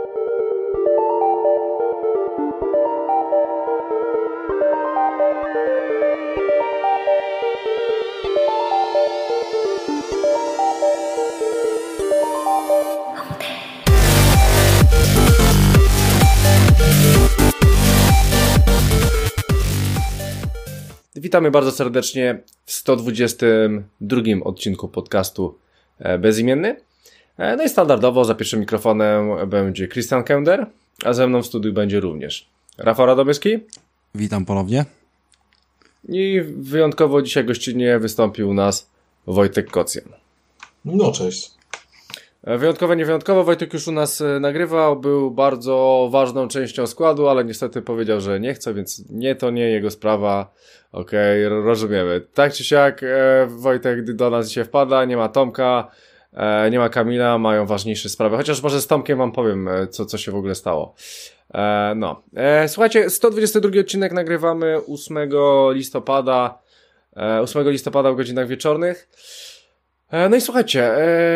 Witamy bardzo serdecznie w 122 odcinku podcastu Bezimienny. No i standardowo za pierwszym mikrofonem będzie Christian Kender, a ze mną w studiu będzie również Rafał Radomyski. Witam ponownie. I wyjątkowo dzisiaj gościnnie wystąpił u nas Wojtek Kocjan. No cześć. Wyjątkowo, niewyjątkowo, Wojtek już u nas nagrywał, był bardzo ważną częścią składu, ale niestety powiedział, że nie chce, więc to nie jego sprawa. Okej, rozumiemy. Tak czy siak, Wojtek do nas dzisiaj wpada, nie ma Tomka, nie ma Kamila, mają ważniejsze sprawy, chociaż może z Tomkiem wam powiem, co się w ogóle stało. Słuchajcie, 122 odcinek nagrywamy 8 listopada w godzinach wieczornych. No i słuchajcie,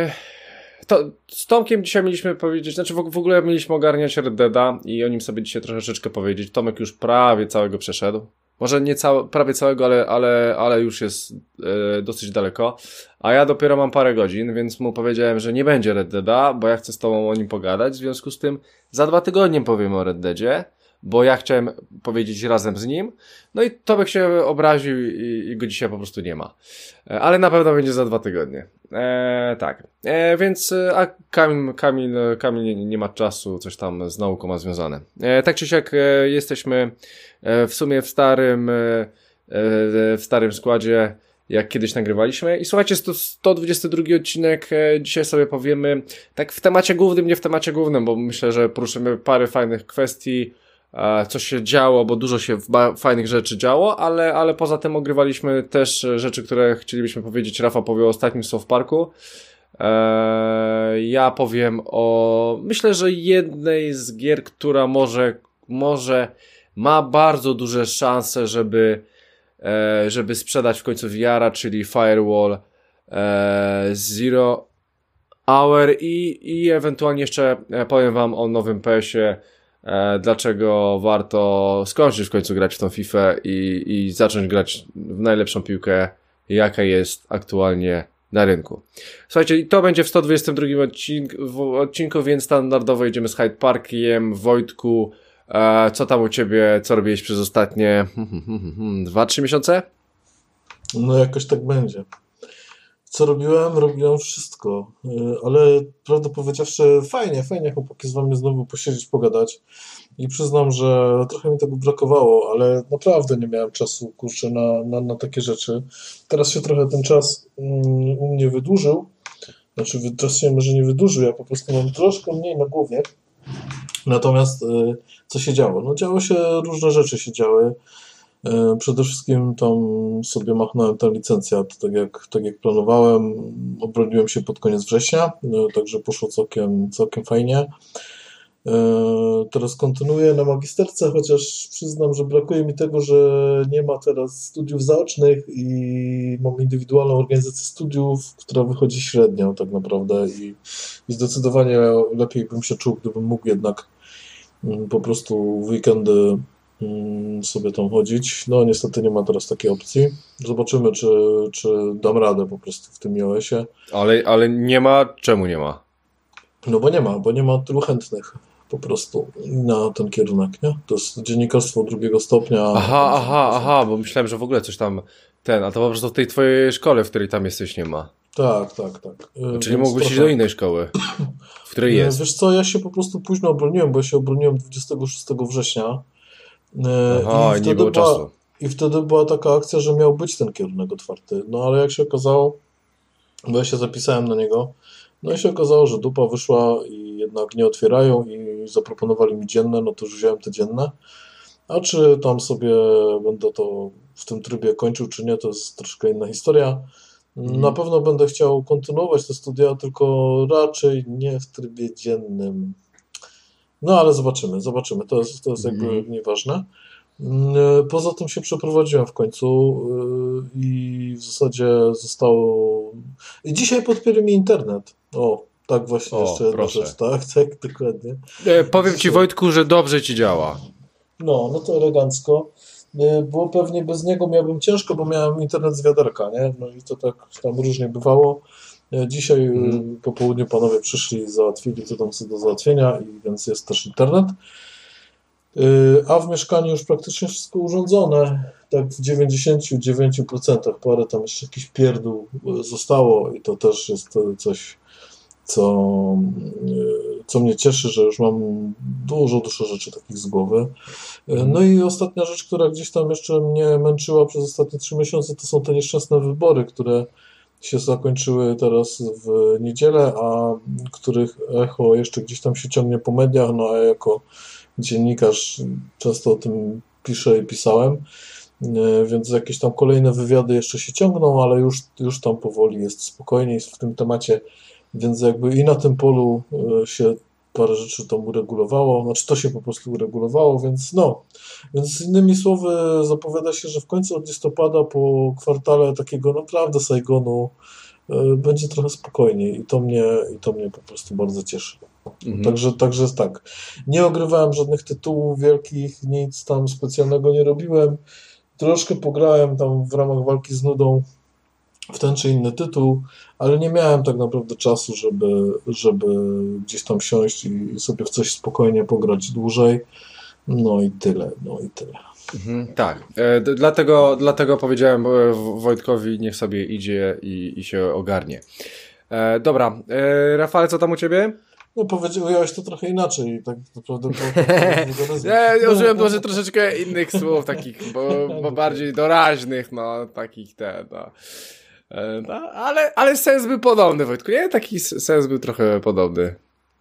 z Tomkiem dzisiaj mieliśmy powiedzieć, znaczy w ogóle mieliśmy ogarniać Red Deada i o nim sobie dzisiaj troszeczkę powiedzieć. Tomek już prawie całego przeszedł. Może nie prawie całego, ale już jest dosyć daleko. A ja dopiero mam parę godzin, więc mu powiedziałem, że nie będzie Red Deada, bo ja chcę z tobą o nim pogadać. W związku z tym za 2 tygodnie powiem o Red Deadzie, bo ja chciałem powiedzieć razem z nim. No i Tomek się obraził i go dzisiaj po prostu nie ma. Ale na pewno będzie za 2 tygodnie. Tak. Więc a Kamil nie ma czasu, coś tam z nauką ma związane. Tak czy siak jesteśmy w sumie w starym składzie, jak kiedyś nagrywaliśmy. I słuchajcie, 122 odcinek, dzisiaj sobie powiemy tak w temacie głównym, nie w temacie głównym, bo myślę, że poruszymy parę fajnych kwestii, co się działo, bo dużo się fajnych rzeczy działo, ale poza tym ogrywaliśmy też rzeczy, które chcielibyśmy powiedzieć. Rafał powie o ostatnim South Parku. Ja powiem myślę, że jednej z gier, która może ma bardzo duże szanse, żeby sprzedać w końcu VR-a, czyli Firewall Zero Hour i ewentualnie jeszcze powiem wam o nowym PS-ie, dlaczego warto skończyć w końcu grać w tą FIFA i zacząć grać w najlepszą piłkę, jaka jest aktualnie na rynku. Słuchajcie, i to będzie w 122 odcinku, więc standardowo jedziemy z Hyde Parkiem. Wojtku, co tam u ciebie, co robiłeś przez ostatnie 2-3 miesiące? No jakoś tak będzie. Co robiłem? Robiłem wszystko, ale prawdę powiedziawszy fajnie chłopaki z wami znowu posiedzieć, pogadać i przyznam, że trochę mi tego brakowało, ale naprawdę nie miałem czasu, kurczę, na takie rzeczy. Teraz się trochę ten czas u mnie wydłużył, znaczy czas się może nie wydłużył, ja po prostu mam troszkę mniej na głowie, natomiast co się działo? No działo się, różne rzeczy się działy. Przede wszystkim tam sobie machnąłem ten licencjat, tak jak planowałem, obroniłem się pod koniec września, także poszło całkiem fajnie. Teraz kontynuuję na magisterce, chociaż przyznam, że brakuje mi tego, że nie ma teraz studiów zaocznych i mam indywidualną organizację studiów, która wychodzi średnio tak naprawdę i zdecydowanie lepiej bym się czuł, gdybym mógł jednak po prostu w weekendy sobie tam chodzić. No niestety nie ma teraz takiej opcji. Zobaczymy, czy dam radę po prostu w tym iOS-ie. Ale nie ma, czemu nie ma? No bo nie ma tylu chętnych po prostu na ten kierunek, nie? To jest dziennikarstwo 2 stopnia. Aha, bo myślałem, że w ogóle coś tam a to po prostu w tej twojej szkole, w której tam jesteś, nie ma. Tak. Czyli mógłbyś iść do innej szkoły, w której jest. Wiesz co, ja się po prostu późno obroniłem, bo ja się obroniłem 26 września. I nie było czasu. I wtedy była taka akcja, że miał być ten kierunek otwarty. No ale jak się okazało, bo ja się zapisałem na niego, no i się okazało, że dupa wyszła i jednak nie otwierają i zaproponowali mi dzienne, no to już wziąłem te dzienne. A czy tam sobie będę to w tym trybie kończył, czy nie, to jest troszkę inna historia. Na pewno będę chciał kontynuować te studia, tylko raczej nie w trybie dziennym. No ale zobaczymy. To jest jakby nieważne. Poza tym się przeprowadziłem w końcu i w zasadzie zostało... I dzisiaj podpięli mi internet. Tak, właśnie jeszcze jedna rzecz, tak, dokładnie. Powiem ci, Wojtku, że dobrze ci działa. No to elegancko. Bo pewnie bez niego miałbym ciężko, bo miałem internet z wiaderka, nie? No i to tak tam różnie bywało. Dzisiaj po południu panowie przyszli i załatwili to tam co do załatwienia, i więc jest też internet. A w mieszkaniu już praktycznie wszystko urządzone, tak w 99%. Parę tam jeszcze jakichś pierdół zostało i to też jest coś, co mnie cieszy, że już mam dużo rzeczy takich z głowy. No i ostatnia rzecz, która gdzieś tam jeszcze mnie męczyła przez ostatnie 3 miesiące, to są te nieszczęsne wybory, które się zakończyły teraz w niedzielę, a których echo jeszcze gdzieś tam się ciągnie po mediach, no a jako dziennikarz często o tym piszę i pisałem, więc jakieś tam kolejne wywiady jeszcze się ciągną, ale już tam powoli jest spokojniej w tym temacie, więc jakby i na tym polu się parę rzeczy tam uregulowało, znaczy to się po prostu uregulowało, więc innymi słowy zapowiada się, że w końcu od listopada po kwartale takiego naprawdę Saigonu będzie trochę spokojniej i to mnie po prostu bardzo cieszy. Także tak. Nie ogrywałem żadnych tytułów wielkich, nic tam specjalnego nie robiłem. Troszkę pograłem tam w ramach walki z nudą w ten czy inny tytuł, ale nie miałem tak naprawdę czasu, żeby gdzieś tam siąść i sobie w coś spokojnie pograć dłużej. No i tyle. Tak, dlatego powiedziałem Wojtkowi, niech sobie idzie i się ogarnie. Dobra, Rafale, co tam u ciebie? No powiedziałeś to trochę inaczej, tak naprawdę. Ja użyłem może troszeczkę innych słów, takich, bo bardziej doraźnych, takich ale sens był podobny, Wojtku, nie? Taki sens był trochę podobny.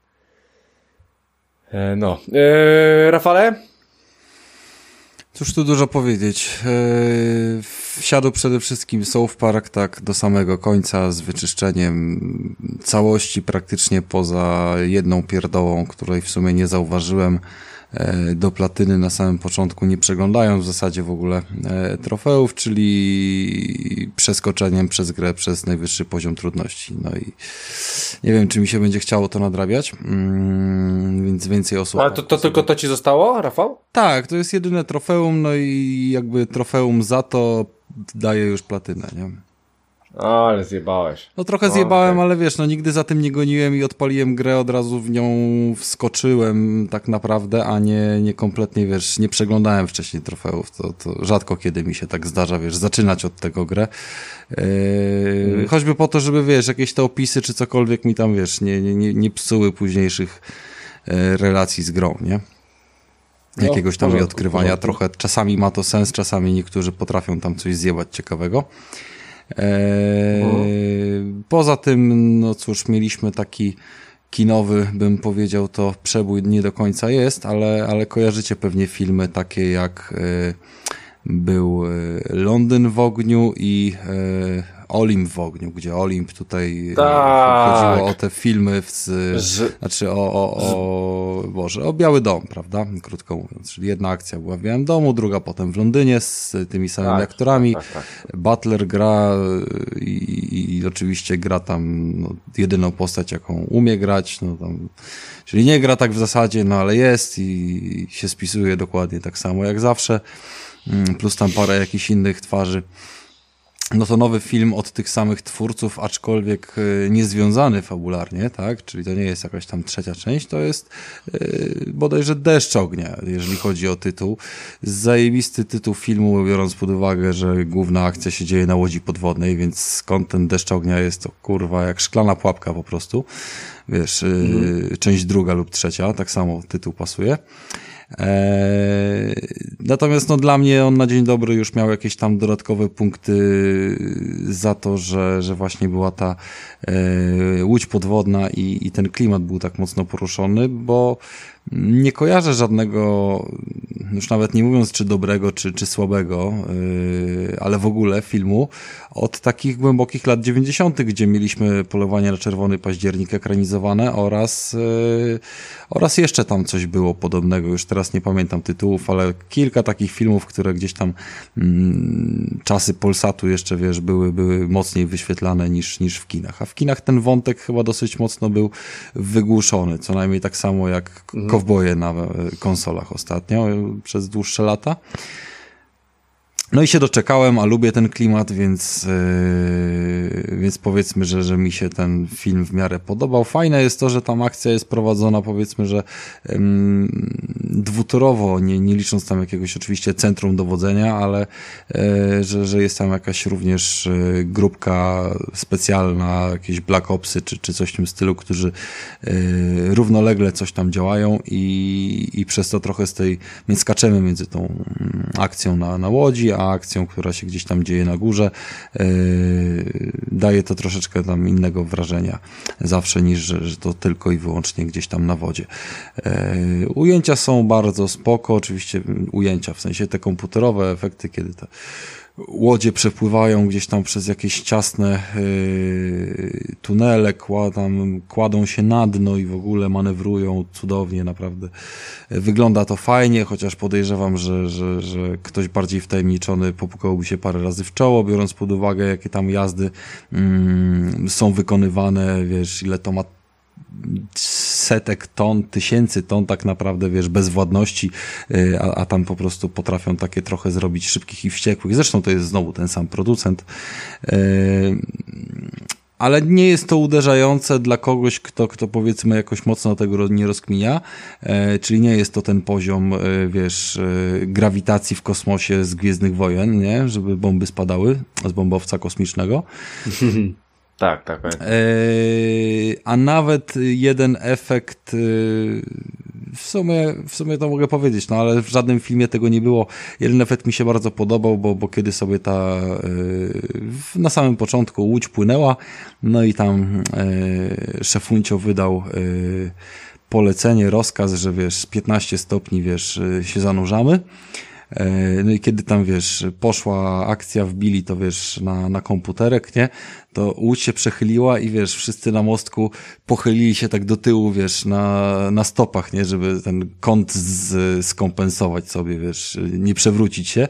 Rafale? Cóż tu dużo powiedzieć. Wsiadł przede wszystkim South Park tak do samego końca z wyczyszczeniem całości praktycznie poza jedną pierdołą, której w sumie nie zauważyłem, do platyny na samym początku, nie przeglądając w zasadzie w ogóle trofeów, czyli przeskoczeniem przez grę przez najwyższy poziom trudności. No i nie wiem, czy mi się będzie chciało to nadrabiać, więc więcej osób... Ale to tylko to ci zostało, Rafał? Tak, to jest jedyne trofeum, no i jakby trofeum za to daje już platynę, nie? Ale zjebałeś. No trochę zjebałem, okay. Ale wiesz, nigdy za tym nie goniłem i odpaliłem grę, od razu w nią wskoczyłem tak naprawdę, a nie kompletnie, wiesz, nie przeglądałem wcześniej trofeów. To rzadko kiedy mi się tak zdarza, wiesz, zaczynać od tego grę. Choćby po to, żeby, wiesz, jakieś te opisy czy cokolwiek mi tam, wiesz, nie psuły późniejszych relacji z grą, nie? Jakiegoś tam odkrywania. Trochę czasami ma to sens, czasami niektórzy potrafią tam coś zjebać ciekawego. Poza tym, no cóż, mieliśmy taki kinowy, bym powiedział, to przebój nie do końca jest, ale kojarzycie pewnie filmy takie jak był Londyn w ogniu i Olimp w ogniu, gdzie Olimp tutaj chodziło o te filmy, znaczy o Biały Dom, prawda? Krótko mówiąc. Czyli jedna akcja była w Białym Domu, druga potem w Londynie z tymi samymi aktorami. Tak. Butler gra i oczywiście gra tam jedyną postać, jaką umie grać. Czyli nie gra tak w zasadzie, ale jest i się spisuje dokładnie tak samo jak zawsze. Plus tam parę jakichś innych twarzy. No to nowy film od tych samych twórców, aczkolwiek niezwiązany fabularnie, tak? Czyli to nie jest jakaś tam trzecia część, to jest bodajże Deszcz ognia, jeżeli chodzi o tytuł. Zajebisty tytuł filmu, biorąc pod uwagę, że główna akcja się dzieje na łodzi podwodnej, więc skąd ten Deszcz ognia jest to kurwa jak szklana pułapka po prostu. Wiesz, część druga lub trzecia, tak samo tytuł pasuje. Natomiast dla mnie on na dzień dobry już miał jakieś tam dodatkowe punkty za to, że właśnie była ta łódź podwodna i ten klimat był tak mocno poruszony, bo nie kojarzę żadnego, już nawet nie mówiąc czy dobrego, czy słabego, ale w ogóle filmu od takich głębokich lat 90., gdzie mieliśmy Polowanie na Czerwony Październik ekranizowane oraz jeszcze tam coś było podobnego, już teraz nie pamiętam tytułów, ale kilka takich filmów, które gdzieś tam czasy Polsatu jeszcze, wiesz, były mocniej wyświetlane niż w kinach. A w kinach ten wątek chyba dosyć mocno był wygłuszony, co najmniej tak samo jak Kowboje na konsolach ostatnio, przez dłuższe lata. No i się doczekałem, a lubię ten klimat, więc powiedzmy, że mi się ten film w miarę podobał. Fajne jest to, że tam akcja jest prowadzona, powiedzmy, że dwutorowo, nie licząc tam jakiegoś oczywiście centrum dowodzenia, ale że jest tam jakaś również grupka specjalna, jakieś Black Opsy czy coś w tym stylu, którzy równolegle coś tam działają i przez to trochę więc skaczemy między tą akcją na łodzi, a akcją, która się gdzieś tam dzieje na górze, daje to troszeczkę tam innego wrażenia zawsze niż, że to tylko i wyłącznie gdzieś tam na wodzie. Ujęcia są bardzo spoko, oczywiście ujęcia, w sensie te komputerowe efekty, kiedy te łodzie przepływają gdzieś tam przez jakieś ciasne tunele, kładą się na dno i w ogóle manewrują cudownie, naprawdę. Wygląda to fajnie, chociaż podejrzewam, że ktoś bardziej wtajemniczony popukałby się parę razy w czoło, biorąc pod uwagę, jakie tam jazdy są wykonywane, wiesz, ile to ma setek ton, tysięcy ton tak naprawdę, wiesz, bezwładności, a tam po prostu potrafią takie trochę zrobić szybkich i wściekłych. Zresztą to jest znowu ten sam producent. Ale nie jest to uderzające dla kogoś, kto powiedzmy jakoś mocno tego nie rozkminia, czyli nie jest to ten poziom, wiesz, grawitacji w kosmosie z Gwiezdnych Wojen, nie? Żeby bomby spadały z bombowca kosmicznego. Tak. A nawet jeden efekt, w sumie to mogę powiedzieć, no ale w żadnym filmie tego nie było. Jeden efekt mi się bardzo podobał, bo kiedy sobie na samym początku łódź płynęła, no i tam szefuncio wydał polecenie, rozkaz, że wiesz, 15 stopni, wiesz, się zanurzamy. No i kiedy tam, wiesz, poszła akcja, wbili to, wiesz, na komputerek, nie? To łódź się przechyliła i, wiesz, wszyscy na mostku pochylili się tak do tyłu, wiesz, na stopach, nie? Żeby ten kąt skompensować sobie, wiesz, nie przewrócić się.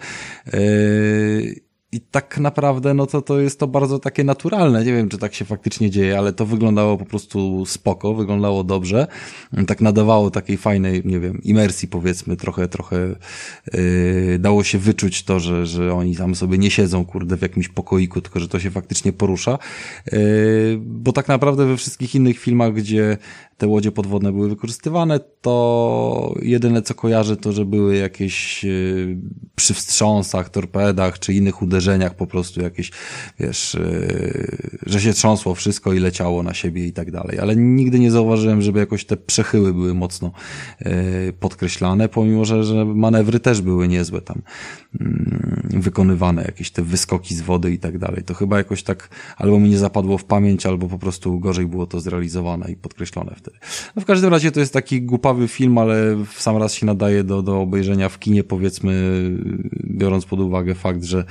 I tak naprawdę, no to jest to bardzo takie naturalne. Nie wiem, czy tak się faktycznie dzieje, ale to wyglądało po prostu spoko, wyglądało dobrze. Tak nadawało takiej fajnej, nie wiem, imersji, powiedzmy, trochę dało się wyczuć to, że oni tam sobie nie siedzą, kurde, w jakimś pokoiku, tylko że to się faktycznie porusza. Bo tak naprawdę we wszystkich innych filmach, gdzie te łodzie podwodne były wykorzystywane, to jedyne co kojarzę to, że były jakieś przy wstrząsach, torpedach czy innych uderzeniach po prostu jakieś, wiesz, że się trząsło wszystko i leciało na siebie i tak dalej. Ale nigdy nie zauważyłem, żeby jakoś te przechyły były mocno podkreślane, pomimo, że manewry też były niezłe tam wykonywane, jakieś te wyskoki z wody i tak dalej. To chyba jakoś tak albo mi nie zapadło w pamięć, albo po prostu gorzej było to zrealizowane i podkreślone wtedy. No w każdym razie to jest taki głupawy film, ale w sam raz się nadaje do obejrzenia w kinie, powiedzmy, biorąc pod uwagę fakt, że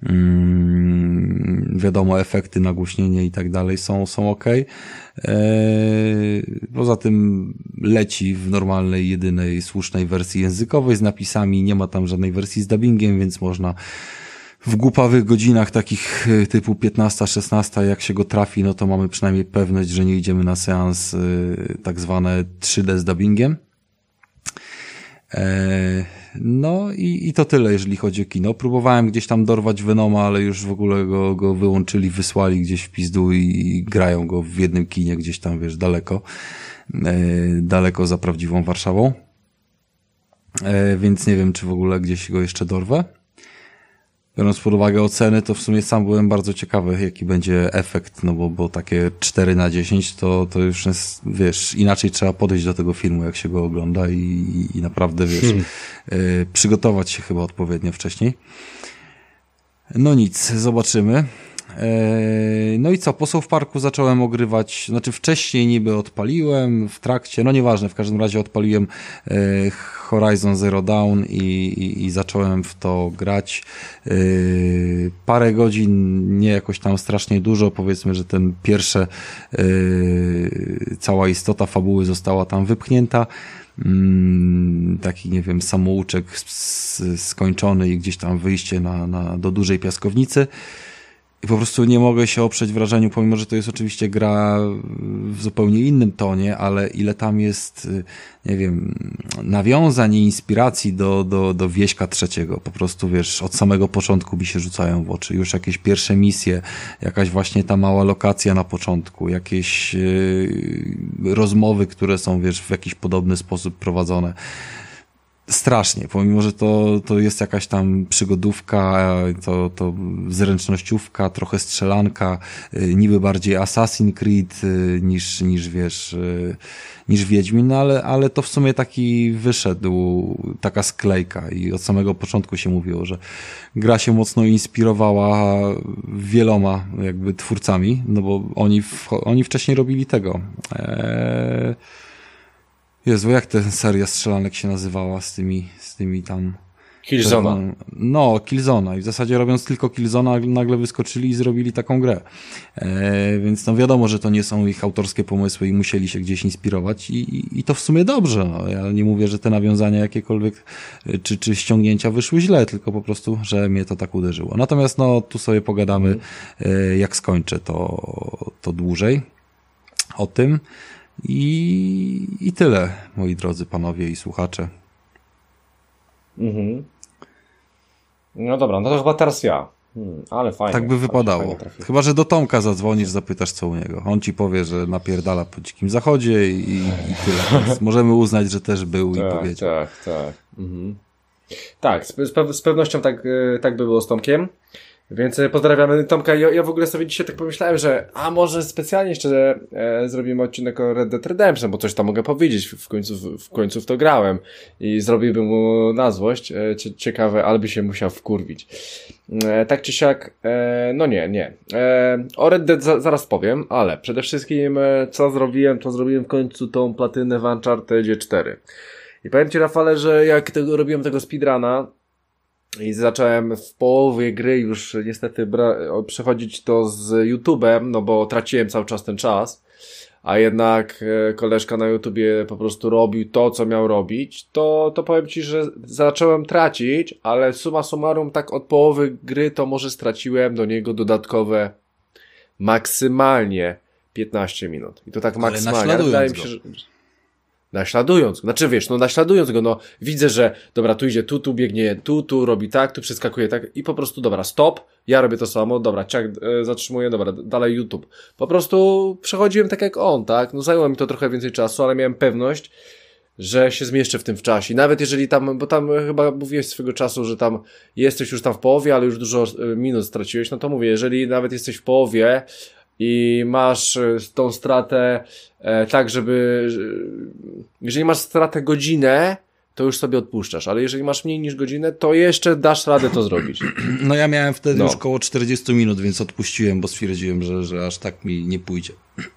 wiadomo, efekty, nagłośnienie i tak dalej są okej. Poza tym leci w normalnej, jedynej, słusznej wersji językowej z napisami, nie ma tam żadnej wersji z dubbingiem, więc można w głupawych godzinach takich typu 15-16, jak się go trafi, no to mamy przynajmniej pewność, że nie idziemy na seans tak zwane 3D z dubbingiem. No i to tyle, jeżeli chodzi o kino. Próbowałem gdzieś tam dorwać Venoma, ale już w ogóle go wyłączyli, wysłali gdzieś w pizdu i grają go w jednym kinie gdzieś tam, wiesz, daleko za prawdziwą Warszawą. Więc nie wiem, czy w ogóle gdzieś go jeszcze dorwę. Biorąc pod uwagę oceny, to w sumie sam byłem bardzo ciekawy, jaki będzie efekt, no bo takie 4/10 to już jest, wiesz, inaczej trzeba podejść do tego filmu, jak się go ogląda i naprawdę, wiesz, przygotować się chyba odpowiednio wcześniej. No nic, zobaczymy. No i co, po South Parku zacząłem ogrywać, znaczy wcześniej niby odpaliłem, w trakcie, no nieważne, w każdym razie odpaliłem Horizon Zero Dawn i zacząłem w to grać. Parę godzin, nie jakoś tam strasznie dużo, powiedzmy, że ten pierwsze, cała istota fabuły została tam wypchnięta. Taki, nie wiem, samouczek skończony i gdzieś tam wyjście do dużej piaskownicy. I po prostu nie mogę się oprzeć wrażeniu, pomimo że to jest oczywiście gra w zupełnie innym tonie, ale ile tam jest, nie wiem, nawiązań i inspiracji do Wieśka trzeciego. Po prostu, wiesz, od samego początku mi się rzucają w oczy. Już jakieś pierwsze misje, jakaś właśnie ta mała lokacja na początku, jakieś rozmowy, które są, wiesz, w jakiś podobny sposób prowadzone. Strasznie, pomimo że to jest jakaś tam przygodówka, to zręcznościówka, trochę strzelanka, niby bardziej Assassin's Creed niż wiesz, niż Wiedźmin, no ale to w sumie taki wyszedł, taka sklejka i od samego początku się mówiło, że gra się mocno inspirowała wieloma jakby twórcami, no bo oni wcześniej robili tego. Jezu, jak ta seria strzelanek się nazywała z tymi tam... Killzona. No, Killzona. I w zasadzie robiąc tylko Killzona nagle wyskoczyli i zrobili taką grę. Więc no wiadomo, że to nie są ich autorskie pomysły i musieli się gdzieś inspirować i to w sumie dobrze. No. Ja nie mówię, że te nawiązania jakiekolwiek czy ściągnięcia wyszły źle, tylko po prostu, że mnie to tak uderzyło. Natomiast no, tu sobie pogadamy, jak skończę to dłużej o tym. I tyle, moi drodzy panowie i słuchacze. Mhm. No dobra, no to chyba teraz ja. Ale fajnie. Tak by wypadało. Chyba, że do Tomka zadzwonisz, zapytasz co u niego. On ci powie, że napierdala po Dzikim Zachodzie i tyle. Więc możemy uznać, że też był i powiedział. Tak. Mhm. Tak, z pewnością tak by było z Tomkiem. Więc pozdrawiamy Tomka. Ja w ogóle sobie dzisiaj tak pomyślałem, że może specjalnie jeszcze zrobimy odcinek o Red Dead Redemption, bo coś tam mogę powiedzieć. W końcu w to grałem i zrobiłbym mu na złość. Ciekawe, ale by się musiał wkurwić. Tak czy siak, no nie. O Red Dead zaraz powiem, ale przede wszystkim co zrobiłem, to zrobiłem w końcu tą platynę w Uncharted 4. I powiem Ci, Rafale, że jak robiłem tego speedruna, i zacząłem w połowie gry już niestety przechodzić to z YouTube'em, no bo traciłem cały czas ten czas, a jednak koleżka na YouTubie po prostu robił to, co miał robić, to powiem Ci, że zacząłem tracić, ale summa summarum tak od połowy gry to może straciłem do niego dodatkowe maksymalnie 15 minut. I to tak maksymalnie. Ale wydaje mi się, że... Naśladując go. Znaczy wiesz, naśladując go, widzę, że dobra, tu idzie, tu biegnie, tu robi tak, tu przeskakuje tak i po prostu dobra, stop, ja robię to samo, dobra, zatrzymuję, dobra, dalej YouTube. Po prostu przechodziłem tak jak on, tak? No zajęło mi to trochę więcej czasu, ale miałem pewność, że się zmieszczę w tym w czasie. Nawet jeżeli tam, bo tam chyba mówiłeś swego czasu, że tam jesteś już tam w połowie, ale już dużo minut straciłeś, no to mówię, jeżeli nawet jesteś w połowie i masz tą stratę tak, jeżeli masz stratę godzinę, to już sobie odpuszczasz, ale jeżeli masz mniej niż godzinę, to jeszcze dasz radę to zrobić. No ja miałem wtedy już koło 40 minut, więc odpuściłem, bo stwierdziłem, że aż tak mi nie pójdzie.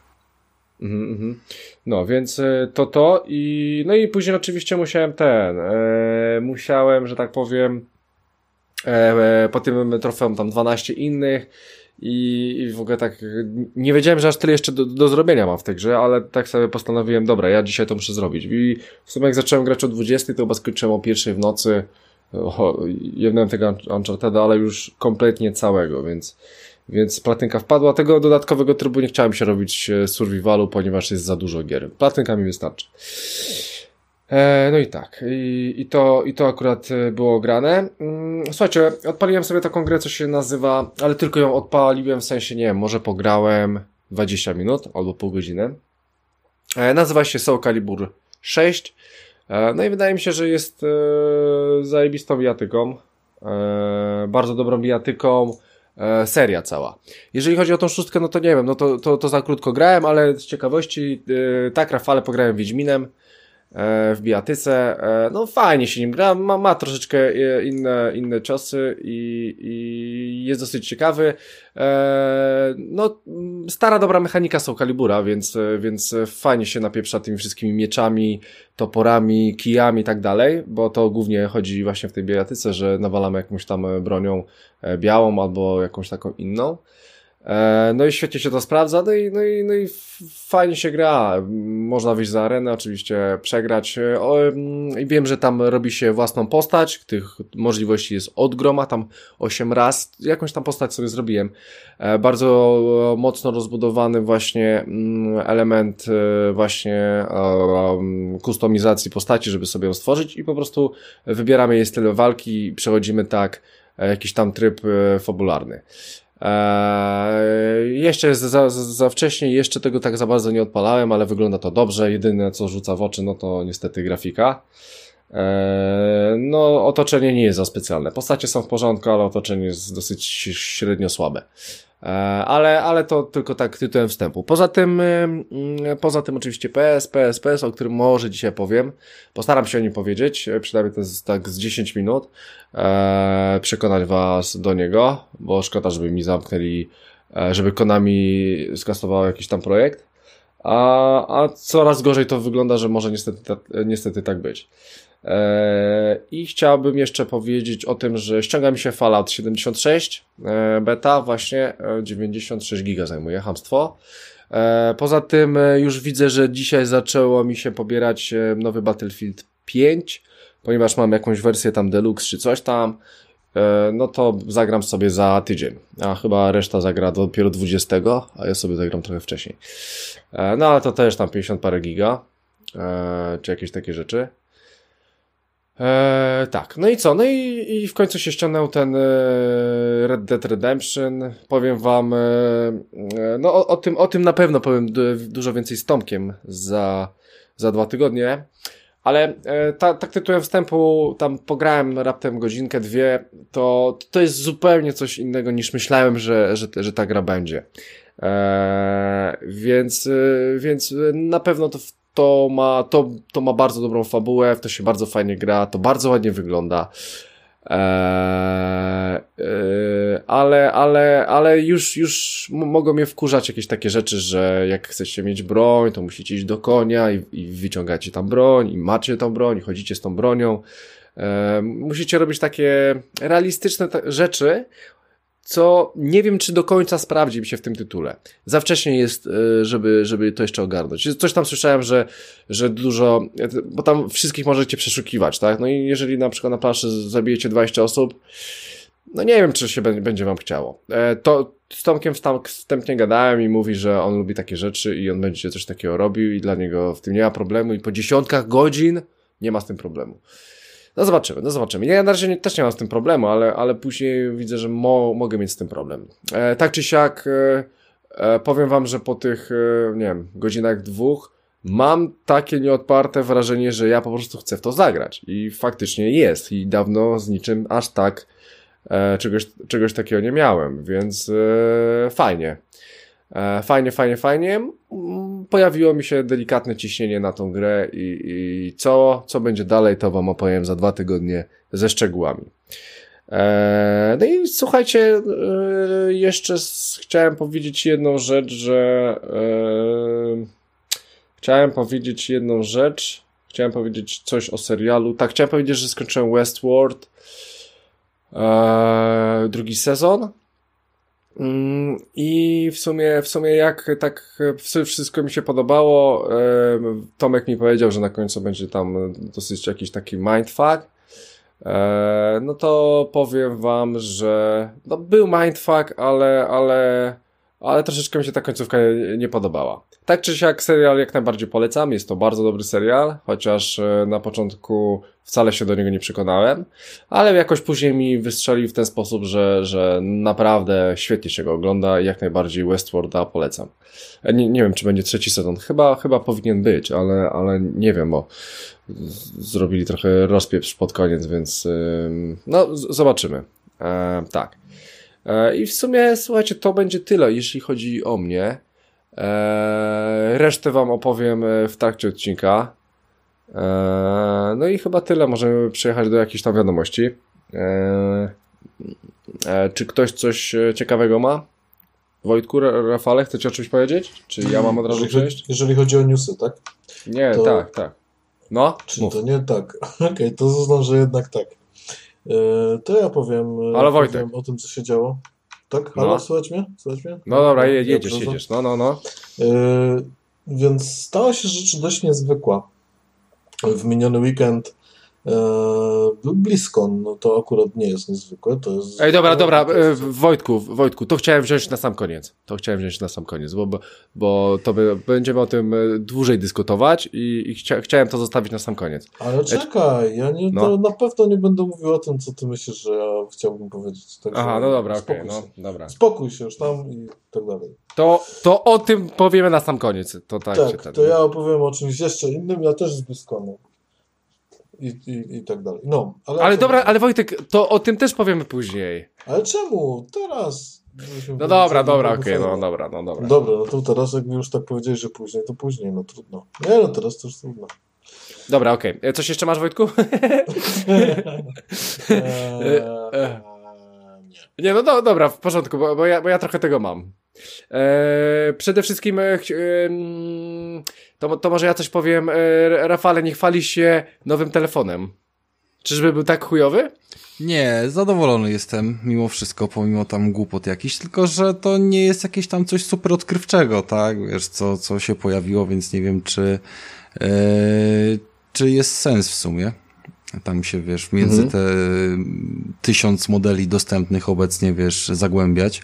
No, więc to i no i później oczywiście musiałem, że tak powiem, po tym trofeum tam 12 innych i w ogóle tak nie wiedziałem, że aż tyle jeszcze do zrobienia mam w tej grze, ale tak sobie postanowiłem, dobra, ja dzisiaj to muszę zrobić. I w sumie jak zacząłem grać o 20, to chyba skończyłem o 1 w nocy. Jednałem tego Uncharteda, ale już kompletnie całego, więc platynka wpadła. Tego dodatkowego trybu nie chciałem się robić survivalu, ponieważ jest za dużo gier. Platynka mi wystarczy. No i tak. I to akurat było grane. Słuchajcie, odpaliłem sobie taką grę, co się nazywa, ale tylko ją odpaliłem, w sensie, nie wiem, może pograłem 20 minut albo pół godziny. Nazywa się Soul Calibur 6. No i wydaje mi się, że jest zajebistą bijatyką. Bardzo dobrą bijatyką. Seria cała. Jeżeli chodzi o tą 6, no to nie wiem, no to za krótko grałem, ale z ciekawości tak, Rafale, pograłem Wiedźminem. w bijatyce. No fajnie się nim gra, ma troszeczkę inne ciosy i jest dosyć ciekawy. No stara dobra mechanika Soul Calibura, więc fajnie się napieprza tymi wszystkimi mieczami, toporami, kijami i tak dalej, bo to głównie chodzi właśnie w tej bijatyce, że nawalamy jakąś tam bronią białą albo jakąś taką inną. No i świetnie się to sprawdza, no i fajnie się gra. Można wyjść za arenę, oczywiście przegrać. I wiem, że tam robi się własną postać, tych możliwości jest od groma, tam 8 raz, jakąś tam postać sobie zrobiłem. Bardzo mocno rozbudowany właśnie element właśnie kustomizacji postaci, żeby sobie ją stworzyć i po prostu wybieramy jej styl walki i przechodzimy tak jakiś tam tryb fabularny. Jeszcze jest za wcześnie, jeszcze tego tak za bardzo nie odpalałem, ale wygląda to dobrze. Jedyne co rzuca w oczy, no to niestety grafika. No otoczenie nie jest za specjalne. Postacie są w porządku, ale otoczenie jest dosyć średnio słabe. Ale to tylko tak tytułem wstępu. Poza tym oczywiście PS, o którym może dzisiaj powiem. Postaram się o nim powiedzieć, przynajmniej to jest tak z 10 minut. Przekonać was do niego, bo szkoda, żeby mi zamknęli, żeby Konami skasowało jakiś tam projekt. A coraz gorzej to wygląda, że może niestety tak być. I chciałbym jeszcze powiedzieć o tym, że ściąga mi się Fallout 76 beta, właśnie 96 giga zajmuje, chamstwo. Poza tym już widzę, że dzisiaj zaczęło mi się pobierać nowy Battlefield 5, ponieważ mam jakąś wersję tam Deluxe czy coś tam, no to zagram sobie za tydzień, a chyba reszta zagra dopiero 20, a ja sobie zagram trochę wcześniej. No ale to też tam 50 parę giga, czy jakieś takie rzeczy. Tak, no i co? No i w końcu się ściągnął ten Red Dead Redemption. Powiem wam, no o tym na pewno powiem dużo więcej z Tomkiem za 2 tygodnie. Ale tak tytułem wstępu tam pograłem raptem godzinkę, 2, to jest zupełnie coś innego niż myślałem, że ta gra będzie. Więc na pewno to ma bardzo dobrą fabułę, w to się bardzo fajnie gra, to bardzo ładnie wygląda. Ale już mogą mnie wkurzać jakieś takie rzeczy, że jak chcecie mieć broń, to musicie iść do konia i wyciągacie tam broń i macie tą broń i chodzicie z tą bronią. Musicie robić takie realistyczne rzeczy, co nie wiem, czy do końca sprawdzi mi się w tym tytule. Za wcześnie jest, żeby to jeszcze ogarnąć. Coś tam słyszałem, że dużo, bo tam wszystkich możecie przeszukiwać, tak? No i jeżeli na przykład na planszy zabijecie 20 osób, no nie wiem, czy się będzie wam chciało. To z Tomkiem wstępnie gadałem i mówi, że on lubi takie rzeczy i on będzie coś takiego robił i dla niego w tym nie ma problemu i po dziesiątkach godzin nie ma z tym problemu. No zobaczymy. Ja na razie też nie mam z tym problemu, ale później widzę, że mogę mieć z tym problem. Tak czy siak, powiem wam, że po tych, nie wiem, godzinach 2 mam takie nieodparte wrażenie, że ja po prostu chcę w to zagrać. I faktycznie jest. I dawno z niczym aż tak czegoś takiego nie miałem, więc fajnie. Fajnie. Pojawiło mi się delikatne ciśnienie na tą grę i co będzie dalej, to wam opowiem za 2 tygodnie ze szczegółami. No i słuchajcie, jeszcze chciałem powiedzieć jedną rzecz, chciałem powiedzieć coś o serialu. Tak, chciałem powiedzieć, że skończyłem Westworld, 2. sezon. I w sumie jak tak wszystko mi się podobało, Tomek mi powiedział, że na końcu będzie tam dosyć jakiś taki mindfuck, no to powiem wam, że no był mindfuck, ale troszeczkę mi się ta końcówka nie podobała. Tak czy siak serial jak najbardziej polecam, jest to bardzo dobry serial, chociaż na początku wcale się do niego nie przekonałem, ale jakoś później mi wystrzelił w ten sposób, że naprawdę świetnie się go ogląda i jak najbardziej Westworlda polecam. Nie wiem, czy będzie 3. sezon, chyba powinien być, ale nie wiem, bo zrobili trochę rozpieprz pod koniec, więc no zobaczymy. Tak. I w sumie, słuchajcie, to będzie tyle, jeśli chodzi o mnie. Resztę wam opowiem w trakcie odcinka. No i chyba tyle. Możemy przejechać do jakichś tam wiadomości. Czy ktoś coś ciekawego ma? Wojtku, Rafale, chcecie o czymś powiedzieć? Czy ja mam od razu przejść? Jeżeli chodzi o newsy, tak? Nie, to... tak. No, czy mów. to nie tak? Okej, to zaznam, że jednak tak. To ja powiem, Ale Wojtek. powiem o tym, co się działo. Tak? Halo, No. Słychać mnie? Słychać mnie? No dobra, Ja jedziesz. No. Więc stała się rzecz dość niezwykła. W miniony weekend był BlizzCon, no to akurat nie jest niezwykłe, to jest... Ej, dobra, Wojtku, to chciałem wziąć na sam koniec, bo to będziemy o tym dłużej dyskutować i chciałem to zostawić na sam koniec. Ale czekaj, ja nie, No. to na pewno nie będę mówił o tym, co ty myślisz, że ja chciałbym powiedzieć. Także Aha, no dobra, okej, spokój się. dobra. Spokój się już tam i tak dalej. To o tym powiemy na sam koniec. To tak, Tak, to ja opowiem o czymś jeszcze innym, ja też z BlizzConu. I tak dalej. No, Ale dobra, ale Wojtek, to o tym też powiemy później. Ale czemu? Teraz. No dobra, okej, no dobra. Dobra, no to teraz jak już tak powiedziałeś, że później, to później, no trudno. Nie, no teraz to już trudno. Dobra, okej. Coś jeszcze masz, Wojtku? Nie. Nie, no dobra, w porządku, bo ja trochę tego mam. Przede wszystkim to może ja coś powiem. Rafale, nie chwalisz się nowym telefonem. Czyżby był tak chujowy? Nie, zadowolony jestem mimo wszystko, pomimo tam głupot jakichś, tylko że to nie jest jakieś tam coś super odkrywczego, tak? Wiesz, co się pojawiło, więc nie wiem, czy jest sens w sumie. Tam się, wiesz, między te 1000 modeli dostępnych obecnie, wiesz, zagłębiać,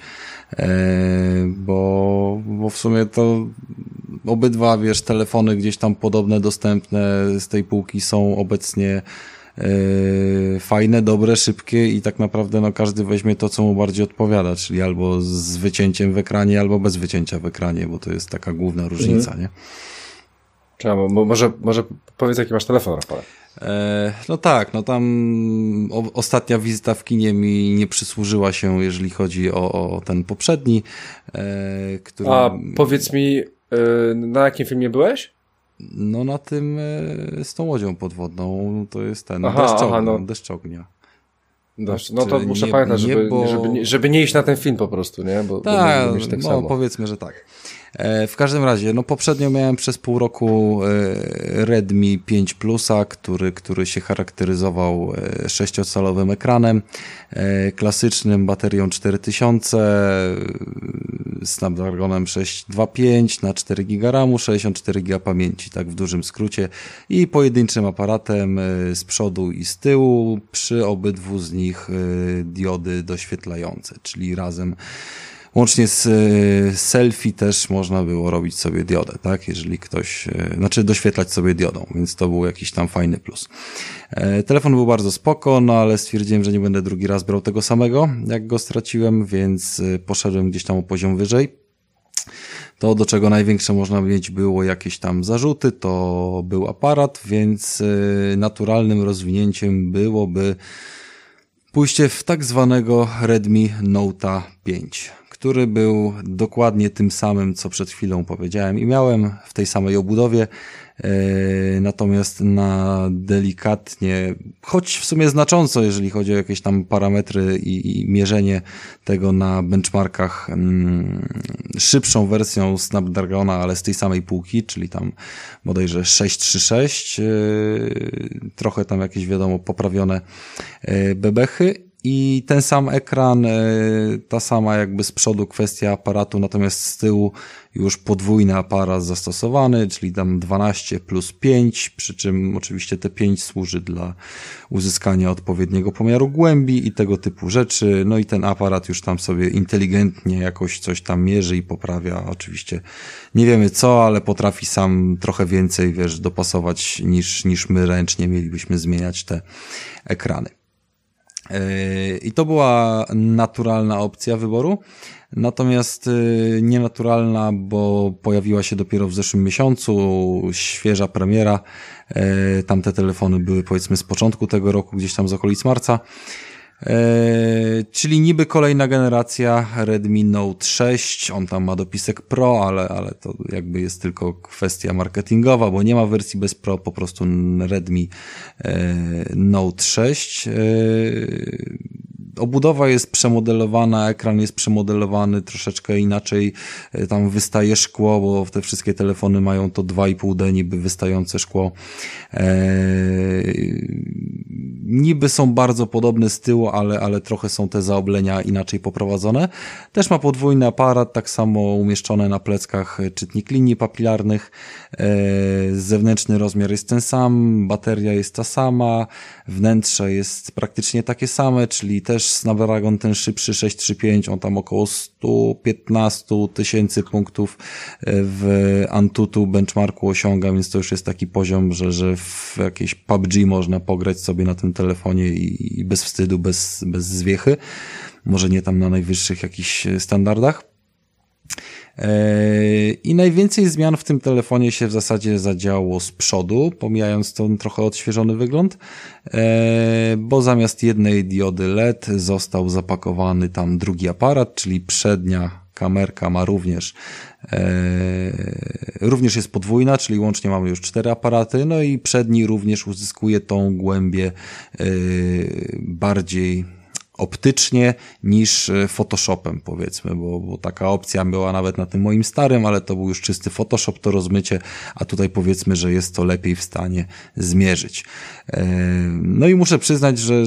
bo w sumie to obydwa, wiesz, telefony gdzieś tam podobne, dostępne z tej półki są obecnie fajne, dobre, szybkie i tak naprawdę no każdy weźmie to, co mu bardziej odpowiada, czyli albo z wycięciem w ekranie, albo bez wycięcia w ekranie, bo to jest taka główna różnica, nie? Może powiedz, jaki masz telefon, Rafale? No tak, no tam ostatnia wizyta w kinie mi nie przysłużyła się, jeżeli chodzi o ten poprzedni, który... A powiedz mi, na jakim filmie byłeś? No na tym z tą łodzią podwodną, to jest ten Deszczognia. No to muszę pamiętać, żeby nie iść na ten film po prostu, nie? Bo tak, mieć tak no samo. powiedzmy, że tak. W każdym razie, no poprzednio miałem przez pół roku Redmi 5 Plusa, który się charakteryzował 6-calowym ekranem, klasycznym, baterią 4000, Snapdragonem 625 na 4 GB RAMu, 64 GB pamięci, tak w dużym skrócie, i pojedynczym aparatem z przodu i z tyłu, przy obydwu z nich diody doświetlające, czyli razem łącznie z selfie też można było robić sobie diodę, tak? Jeżeli ktoś, doświetlać sobie diodą, więc to był jakiś tam fajny plus. Telefon był bardzo spoko, no ale stwierdziłem, że nie będę drugi raz brał tego samego, jak go straciłem, więc poszedłem gdzieś tam o poziom wyżej. To, do czego największe można mieć było jakieś tam zarzuty, to był aparat, więc naturalnym rozwinięciem byłoby pójście w tak zwanego Redmi Note 5, który był dokładnie tym samym, co przed chwilą powiedziałem i miałem w tej samej obudowie, natomiast na delikatnie, choć w sumie znacząco, jeżeli chodzi o jakieś tam parametry i mierzenie tego na benchmarkach, szybszą wersją Snapdragona, ale z tej samej półki, czyli tam bodajże 636, trochę tam jakieś wiadomo poprawione bebechy. I ten sam ekran, ta sama jakby z przodu kwestia aparatu, natomiast z tyłu już podwójny aparat zastosowany, czyli tam 12 plus 5, przy czym oczywiście te 5 służy dla uzyskania odpowiedniego pomiaru głębi i tego typu rzeczy. No i ten aparat już tam sobie inteligentnie jakoś coś tam mierzy i poprawia. Oczywiście nie wiemy co, ale potrafi sam trochę więcej, wiesz, dopasować niż my ręcznie mielibyśmy zmieniać te ekrany. I to była naturalna opcja wyboru, natomiast nienaturalna, bo pojawiła się dopiero w zeszłym miesiącu, świeża premiera, tamte telefony były powiedzmy z początku tego roku, gdzieś tam z okolic marca, Czyli niby kolejna generacja Redmi Note 6, on tam ma dopisek Pro, ale to jakby jest tylko kwestia marketingowa, bo nie ma wersji bez Pro, po prostu Redmi Note 6. Obudowa jest przemodelowana, ekran jest przemodelowany troszeczkę inaczej, tam wystaje szkło, bo te wszystkie telefony mają to 2,5D niby wystające szkło. Niby są bardzo podobne z tyłu, ale trochę są te zaoblenia inaczej poprowadzone. Też ma podwójny aparat, tak samo umieszczone na pleckach czytnik linii papilarnych. Zewnętrzny rozmiar jest ten sam, bateria jest ta sama, wnętrze jest praktycznie takie same, czyli też Snapdragon ten szybszy 635, on tam około 115 000 punktów w Antutu benchmarku osiąga, więc to już jest taki poziom, że w jakieś PUBG można pograć sobie na tym telefonie i bez wstydu, bez zwiechy. Może nie tam na najwyższych jakichś standardach. I najwięcej zmian w tym telefonie się w zasadzie zadziało z przodu, pomijając ten trochę odświeżony wygląd, bo zamiast jednej diody LED został zapakowany tam drugi aparat, czyli przednia kamerka ma również jest podwójna, czyli łącznie mamy już 4 aparaty, no i przedni również uzyskuje tą głębię bardziej optycznie niż Photoshopem, powiedzmy, bo taka opcja była nawet na tym moim starym, ale to był już czysty Photoshop, to rozmycie, a tutaj powiedzmy, że jest to lepiej w stanie zmierzyć. No i muszę przyznać, że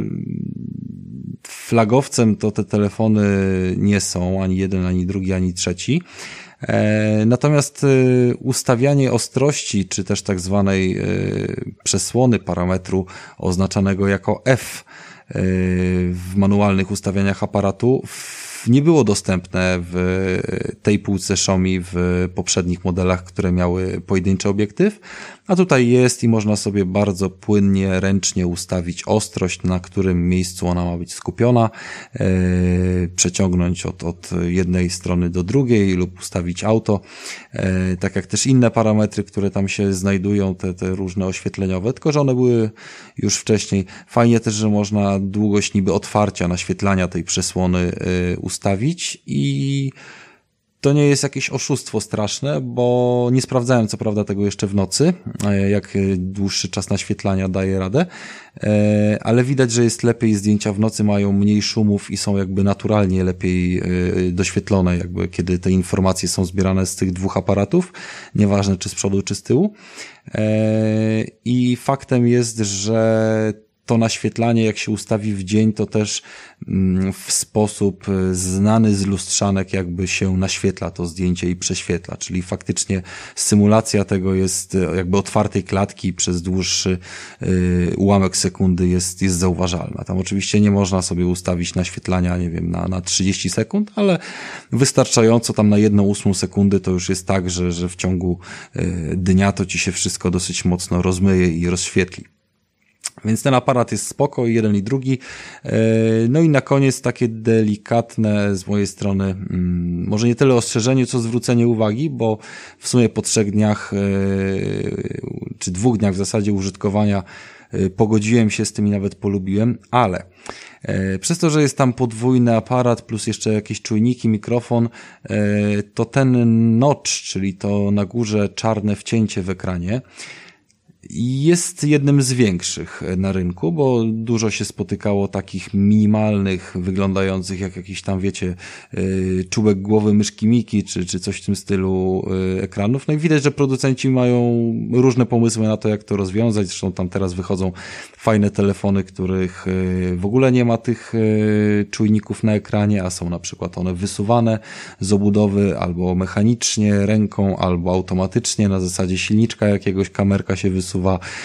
flagowcem to te telefony nie są, ani jeden, ani drugi, ani trzeci. Natomiast ustawianie ostrości, czy też tak zwanej przesłony parametru oznaczanego jako F w manualnych ustawieniach aparatu nie było dostępne w tej półce Xiaomi w poprzednich modelach, które miały pojedynczy obiektyw, a tutaj jest i można sobie bardzo płynnie, ręcznie ustawić ostrość, na którym miejscu ona ma być skupiona, przeciągnąć od jednej strony do drugiej lub ustawić auto, tak jak też inne parametry, które tam się znajdują, te różne oświetleniowe, tylko że one były już wcześniej. Fajnie też, że można długość niby otwarcia, naświetlania tej przesłony ustawić i to nie jest jakieś oszustwo straszne, bo nie sprawdzałem co prawda tego jeszcze w nocy, jak dłuższy czas naświetlania daje radę, ale widać, że jest lepiej, zdjęcia w nocy mają mniej szumów i są jakby naturalnie lepiej doświetlone, jakby kiedy te informacje są zbierane z tych dwóch aparatów, nieważne czy z przodu, czy z tyłu. I faktem jest, że to naświetlanie, jak się ustawi w dzień, to też w sposób znany z lustrzanek jakby się naświetla to zdjęcie i prześwietla, czyli faktycznie symulacja tego jest jakby otwartej klatki przez dłuższy ułamek sekundy jest zauważalna. Tam oczywiście nie można sobie ustawić naświetlania, nie wiem, na 30 sekund, ale wystarczająco tam na 1/8 sekundy to już jest tak, że w ciągu dnia to ci się wszystko dosyć mocno rozmyje i rozświetli. Więc ten aparat jest spoko, i jeden i drugi. No i na koniec takie delikatne z mojej strony, może nie tyle ostrzeżenie, co zwrócenie uwagi, bo w sumie po 3 dniach, czy 2 dniach w zasadzie użytkowania pogodziłem się z tym i nawet polubiłem, ale przez to, że jest tam podwójny aparat plus jeszcze jakieś czujniki, mikrofon, to ten notch, czyli to na górze czarne wcięcie w ekranie, jest jednym z większych na rynku, bo dużo się spotykało takich minimalnych, wyglądających jak jakiś tam, wiecie, czubek głowy myszki Miki, czy coś w tym stylu ekranów. No i widać, że producenci mają różne pomysły na to, jak to rozwiązać. Zresztą tam teraz wychodzą fajne telefony, których w ogóle nie ma tych czujników na ekranie, a są na przykład one wysuwane z obudowy albo mechanicznie, ręką, albo automatycznie, na zasadzie silniczka jakiegoś, kamerka się wysuwa.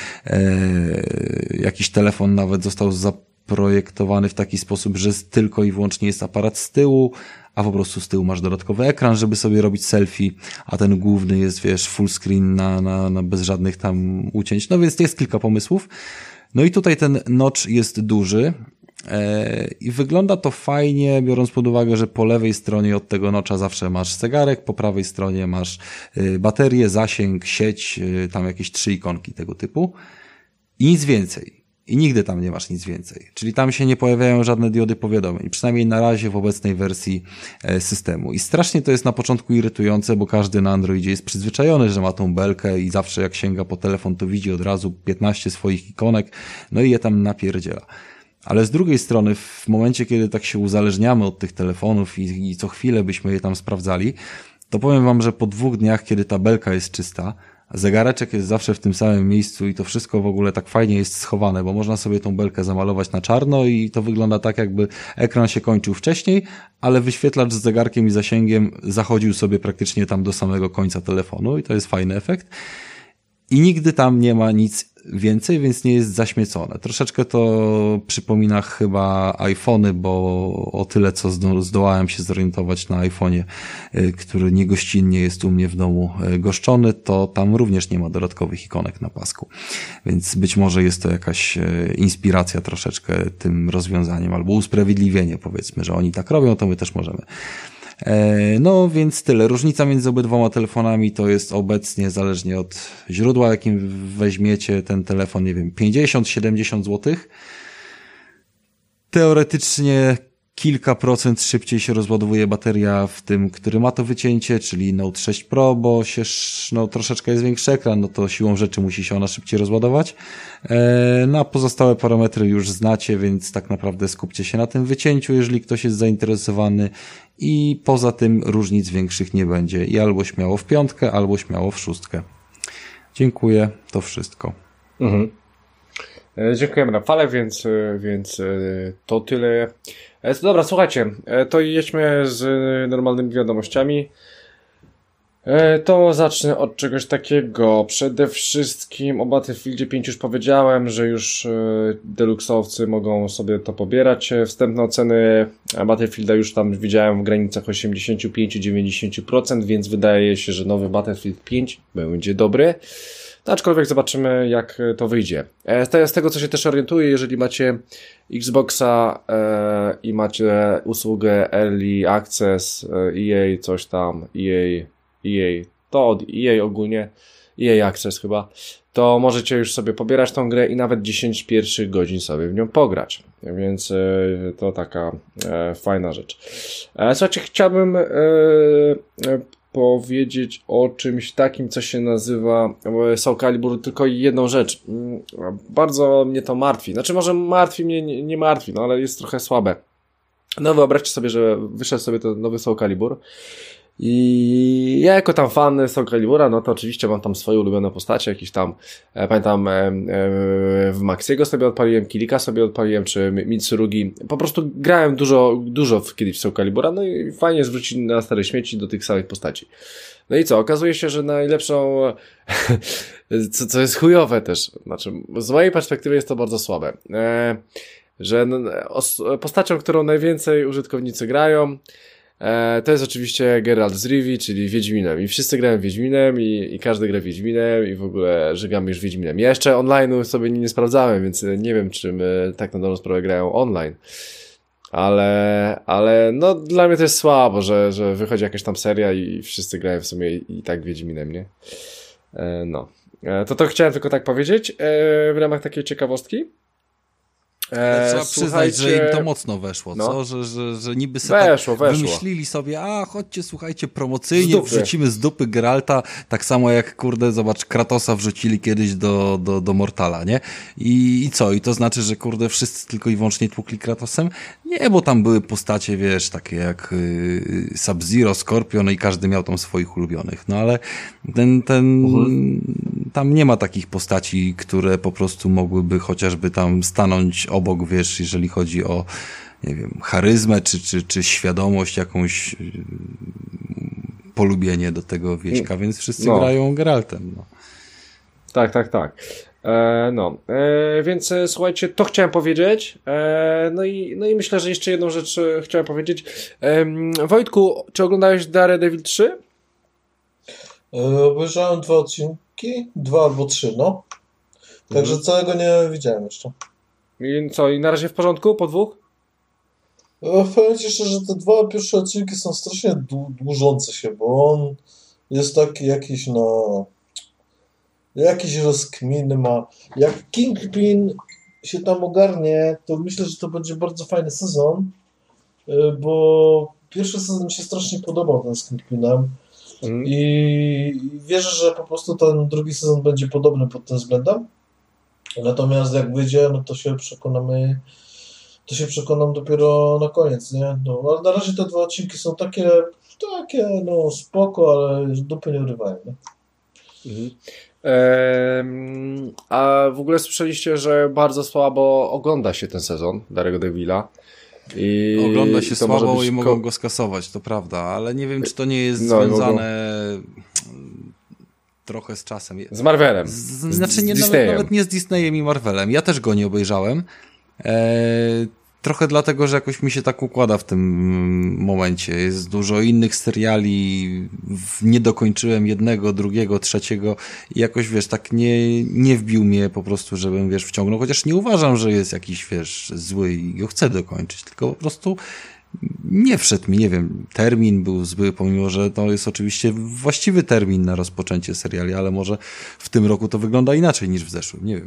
Jakiś telefon nawet został zaprojektowany w taki sposób, że tylko i wyłącznie jest aparat z tyłu, a po prostu z tyłu masz dodatkowy ekran, żeby sobie robić selfie, a ten główny jest, wiesz, full screen na bez żadnych tam ucięć. No więc jest kilka pomysłów. No i tutaj ten notch jest duży. I wygląda to fajnie, biorąc pod uwagę, że po lewej stronie od tego notcha zawsze masz zegarek, po prawej stronie masz baterię, zasięg, sieć, tam jakieś 3 ikonki tego typu i nic więcej. i nigdy tam nie masz nic więcej. Czyli tam się nie pojawiają żadne diody powiadomień, przynajmniej na razie w obecnej wersji systemu. I strasznie to jest na początku irytujące, bo każdy na Androidzie jest przyzwyczajony, że ma tą belkę i zawsze jak sięga po telefon, to widzi od razu 15 swoich ikonek, no i je tam napierdziela. Ale z drugiej strony, w momencie, kiedy tak się uzależniamy od tych telefonów i co chwilę byśmy je tam sprawdzali, to powiem wam, że po 2 dniach, kiedy ta belka jest czysta, zegareczek jest zawsze w tym samym miejscu i to wszystko w ogóle tak fajnie jest schowane, bo można sobie tą belkę zamalować na czarno i to wygląda tak, jakby ekran się kończył wcześniej, ale wyświetlacz z zegarkiem i zasięgiem zachodził sobie praktycznie tam do samego końca telefonu i to jest fajny efekt. I nigdy tam nie ma nic więcej, więc nie jest zaśmiecone. Troszeczkę to przypomina chyba iPhony, bo o tyle, co zdołałem się zorientować na iPhonie, który niegościnnie jest u mnie w domu goszczony, to tam również nie ma dodatkowych ikonek na pasku. Więc być może jest to jakaś inspiracja troszeczkę tym rozwiązaniem, albo usprawiedliwienie, powiedzmy, że oni tak robią, to my też możemy. No więc tyle. Różnica między obydwoma telefonami to jest obecnie, zależnie od źródła, jakim weźmiecie ten telefon, nie wiem, 50-70 zł. Teoretycznie kilka procent szybciej się rozładowuje bateria w tym, który ma to wycięcie, czyli Note 6 Pro, bo troszeczkę jest większy ekran, no to siłą rzeczy musi się ona szybciej rozładować. No a pozostałe parametry już znacie, więc tak naprawdę skupcie się na tym wycięciu, jeżeli ktoś jest zainteresowany, i poza tym różnic większych nie będzie. I albo śmiało w 5, albo śmiało w 6. Dziękuję, to wszystko. Mhm. Dziękujemy na fale, więc to tyle. Dobra, słuchajcie, to jedźmy z normalnymi wiadomościami. To zacznę od czegoś takiego. Przede wszystkim o Battlefieldzie 5 już powiedziałem, że już deluxowcy mogą sobie to pobierać. Wstępne oceny Battlefielda już tam widziałem w granicach 85-90%, więc wydaje się, że nowy Battlefield 5 będzie dobry. No, aczkolwiek zobaczymy, jak to wyjdzie. Z tego, co się też orientuję, jeżeli macie Xboxa i macie usługę Early Access, EA, coś tam, EA, to od EA ogólnie, EA Access chyba, to możecie już sobie pobierać tą grę i nawet 10 pierwszych godzin sobie w nią pograć. Więc to taka fajna rzecz. Słuchajcie, chciałbym powiedzieć o czymś takim, co się nazywa Soul Calibur, tylko jedną rzecz. Bardzo mnie to martwi. Znaczy może martwi mnie, nie martwi, no ale jest trochę słabe. No wyobraźcie sobie, że wyszedł sobie ten nowy Soul Calibur i ja jako tam fan Soul Calibura, no to oczywiście mam tam swoje ulubione postacie, jakieś tam, pamiętam w Maxiego sobie odpaliłem, Kilika sobie odpaliłem, czy Mitsurugi, po prostu grałem dużo kiedyś w Soul Calibura, no i fajnie zwrócić na stare śmieci do tych samych postaci. No i co, okazuje się, że najlepszą, co jest chujowe też, znaczy z mojej perspektywy jest to bardzo słabe, że postacią, którą najwięcej użytkownicy grają, to jest oczywiście Geralt z Rivii, czyli Wiedźminem. I wszyscy grają Wiedźminem i każdy gra Wiedźminem i w ogóle żygamy już Wiedźminem. Ja jeszcze online'u sobie nie sprawdzałem, więc nie wiem, czym tak na dobrą sprawę grają online. Ale no dla mnie to jest słabo, że wychodzi jakaś tam seria i wszyscy grają w sumie i tak Wiedźminem, nie? No. To chciałem tylko tak powiedzieć w ramach takiej ciekawostki. Trzeba przyznać, że im to mocno weszło, no. co? Że niby sobie weszło. Wymyślili sobie, chodźcie, słuchajcie, promocyjnie wrzucimy z dupy Geralta, tak samo jak, kurde, zobacz, Kratosa wrzucili kiedyś do Mortala, nie? I co? I to znaczy, że, kurde, wszyscy tylko i wyłącznie tłukli Kratosem? Nie, bo tam były postacie, wiesz, takie jak Sub-Zero, Scorpion i każdy miał tam swoich ulubionych, no ale tam nie ma takich postaci, które po prostu mogłyby chociażby tam stanąć obok, wiesz, jeżeli chodzi o, nie wiem, charyzmę, czy świadomość, jakąś polubienie do tego wieśka, więc wszyscy grają Geraltem. No. Tak. Więc słuchajcie, to chciałem powiedzieć. No i myślę, że jeszcze jedną rzecz chciałem powiedzieć. Wojtku, czy oglądałeś Daredevil 3? Obejrzałem 2 odcinki, 2 albo 3, no. Także całego nie widziałem jeszcze. I co, i na razie w porządku po 2? Powiem ci szczerze, że te 2 pierwsze odcinki są strasznie dłużące się, bo on jest taki jakiś, jakiś rozkminy ma. Jak Kingpin się tam ogarnie, to myślę, że to będzie bardzo fajny sezon, bo pierwszy sezon mi się strasznie podobał, ten z Kingpinem. I wierzę, że po prostu ten drugi sezon będzie podobny pod tym względem. Natomiast jak wyjdzie, no to się przekonam dopiero na koniec, nie? No, ale na razie te 2 odcinki są takie, no spoko, ale dupy nie urywają, nie? A w ogóle słyszeliście, że bardzo słabo ogląda się ten sezon Daredevila. Ogląda się słabo i mogą go skasować, to prawda, ale nie wiem, czy to nie jest związane trochę z czasem. Z Marvelem. Znaczy nawet nie z Disneyem i Marvelem. Ja też go nie obejrzałem. Trochę dlatego, że jakoś mi się tak układa w tym momencie. Jest dużo innych seriali, nie dokończyłem jednego, drugiego, trzeciego i jakoś, wiesz, tak nie wbił mnie po prostu, żebym, wiesz, wciągnął. Chociaż nie uważam, że jest jakiś, wiesz, zły i go chcę dokończyć, tylko po prostu nie wszedł mi, nie wiem, termin był zły, pomimo, że to jest oczywiście właściwy termin na rozpoczęcie seriali, ale może w tym roku to wygląda inaczej niż w zeszłym, nie wiem.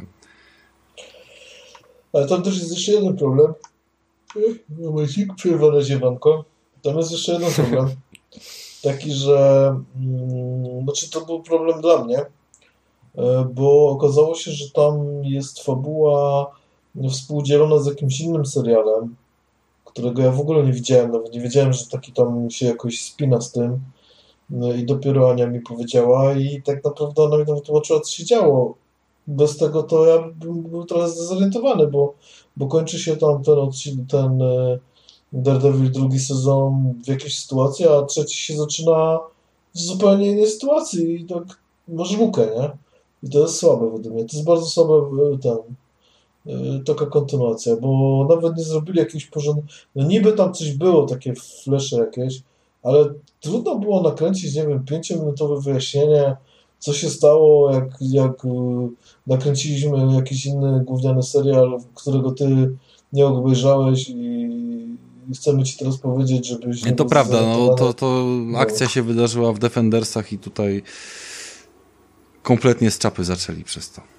Ale tam też jest jeszcze jeden problem. Momencik, przerwane ziewanko. Tam jest jeszcze jeden problem. Taki, że znaczy to był problem dla mnie, bo okazało się, że tam jest fabuła współdzielona z jakimś innym serialem, którego ja w ogóle nie widziałem, nawet nie wiedziałem, że taki tam się jakoś spina z tym. I dopiero Ania mi powiedziała i tak naprawdę ona mi tam wytłumaczyła, co się działo. Bez tego to ja bym był trochę zdezorientowany, bo kończy się tam ten Daredevil drugi sezon w jakiejś sytuacji, a trzeci się zaczyna w zupełnie innej sytuacji i tak masz lukę, nie? I to jest słabe według mnie. To jest bardzo słabe taka kontynuacja, bo nawet nie zrobili jakiegoś porządku. No niby tam coś było, takie flesze jakieś, ale trudno było nakręcić, nie wiem, 5-minutowe wyjaśnienie, co się stało, jak nakręciliśmy jakiś inny gówniany serial, którego ty nie obejrzałeś i chcemy ci teraz powiedzieć, żebyś... Nie, to prawda, no to akcja się wydarzyła w Defendersach i tutaj kompletnie z czapy zaczęli przez to.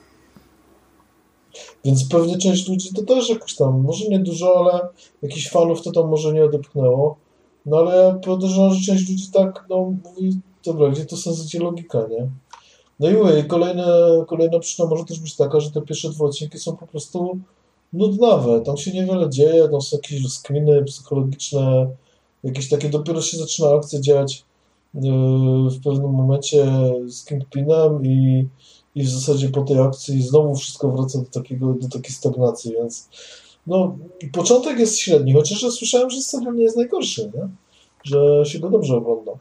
Więc pewnie część ludzi to też jakoś tam, może nie dużo, ale jakichś fanów to tam może nie odepchnęło. No ale ja podejrzewam, że część ludzi tak, no mówi, dobra, gdzie to sens, gdzie logika, nie? No i mówię, kolejna przyczyna może też być taka, że te pierwsze 2 odcinki są po prostu nudnawe. Tam się niewiele dzieje, tam są jakieś rozkminy psychologiczne, jakieś takie, dopiero się zaczyna akcja dziać w pewnym momencie z Kingpinem i w zasadzie po tej akcji znowu wszystko wraca do takiej stagnacji, więc no początek jest średni, chociaż ja słyszałem, że serial nie jest najgorszy, nie? Że się go dobrze ogląda.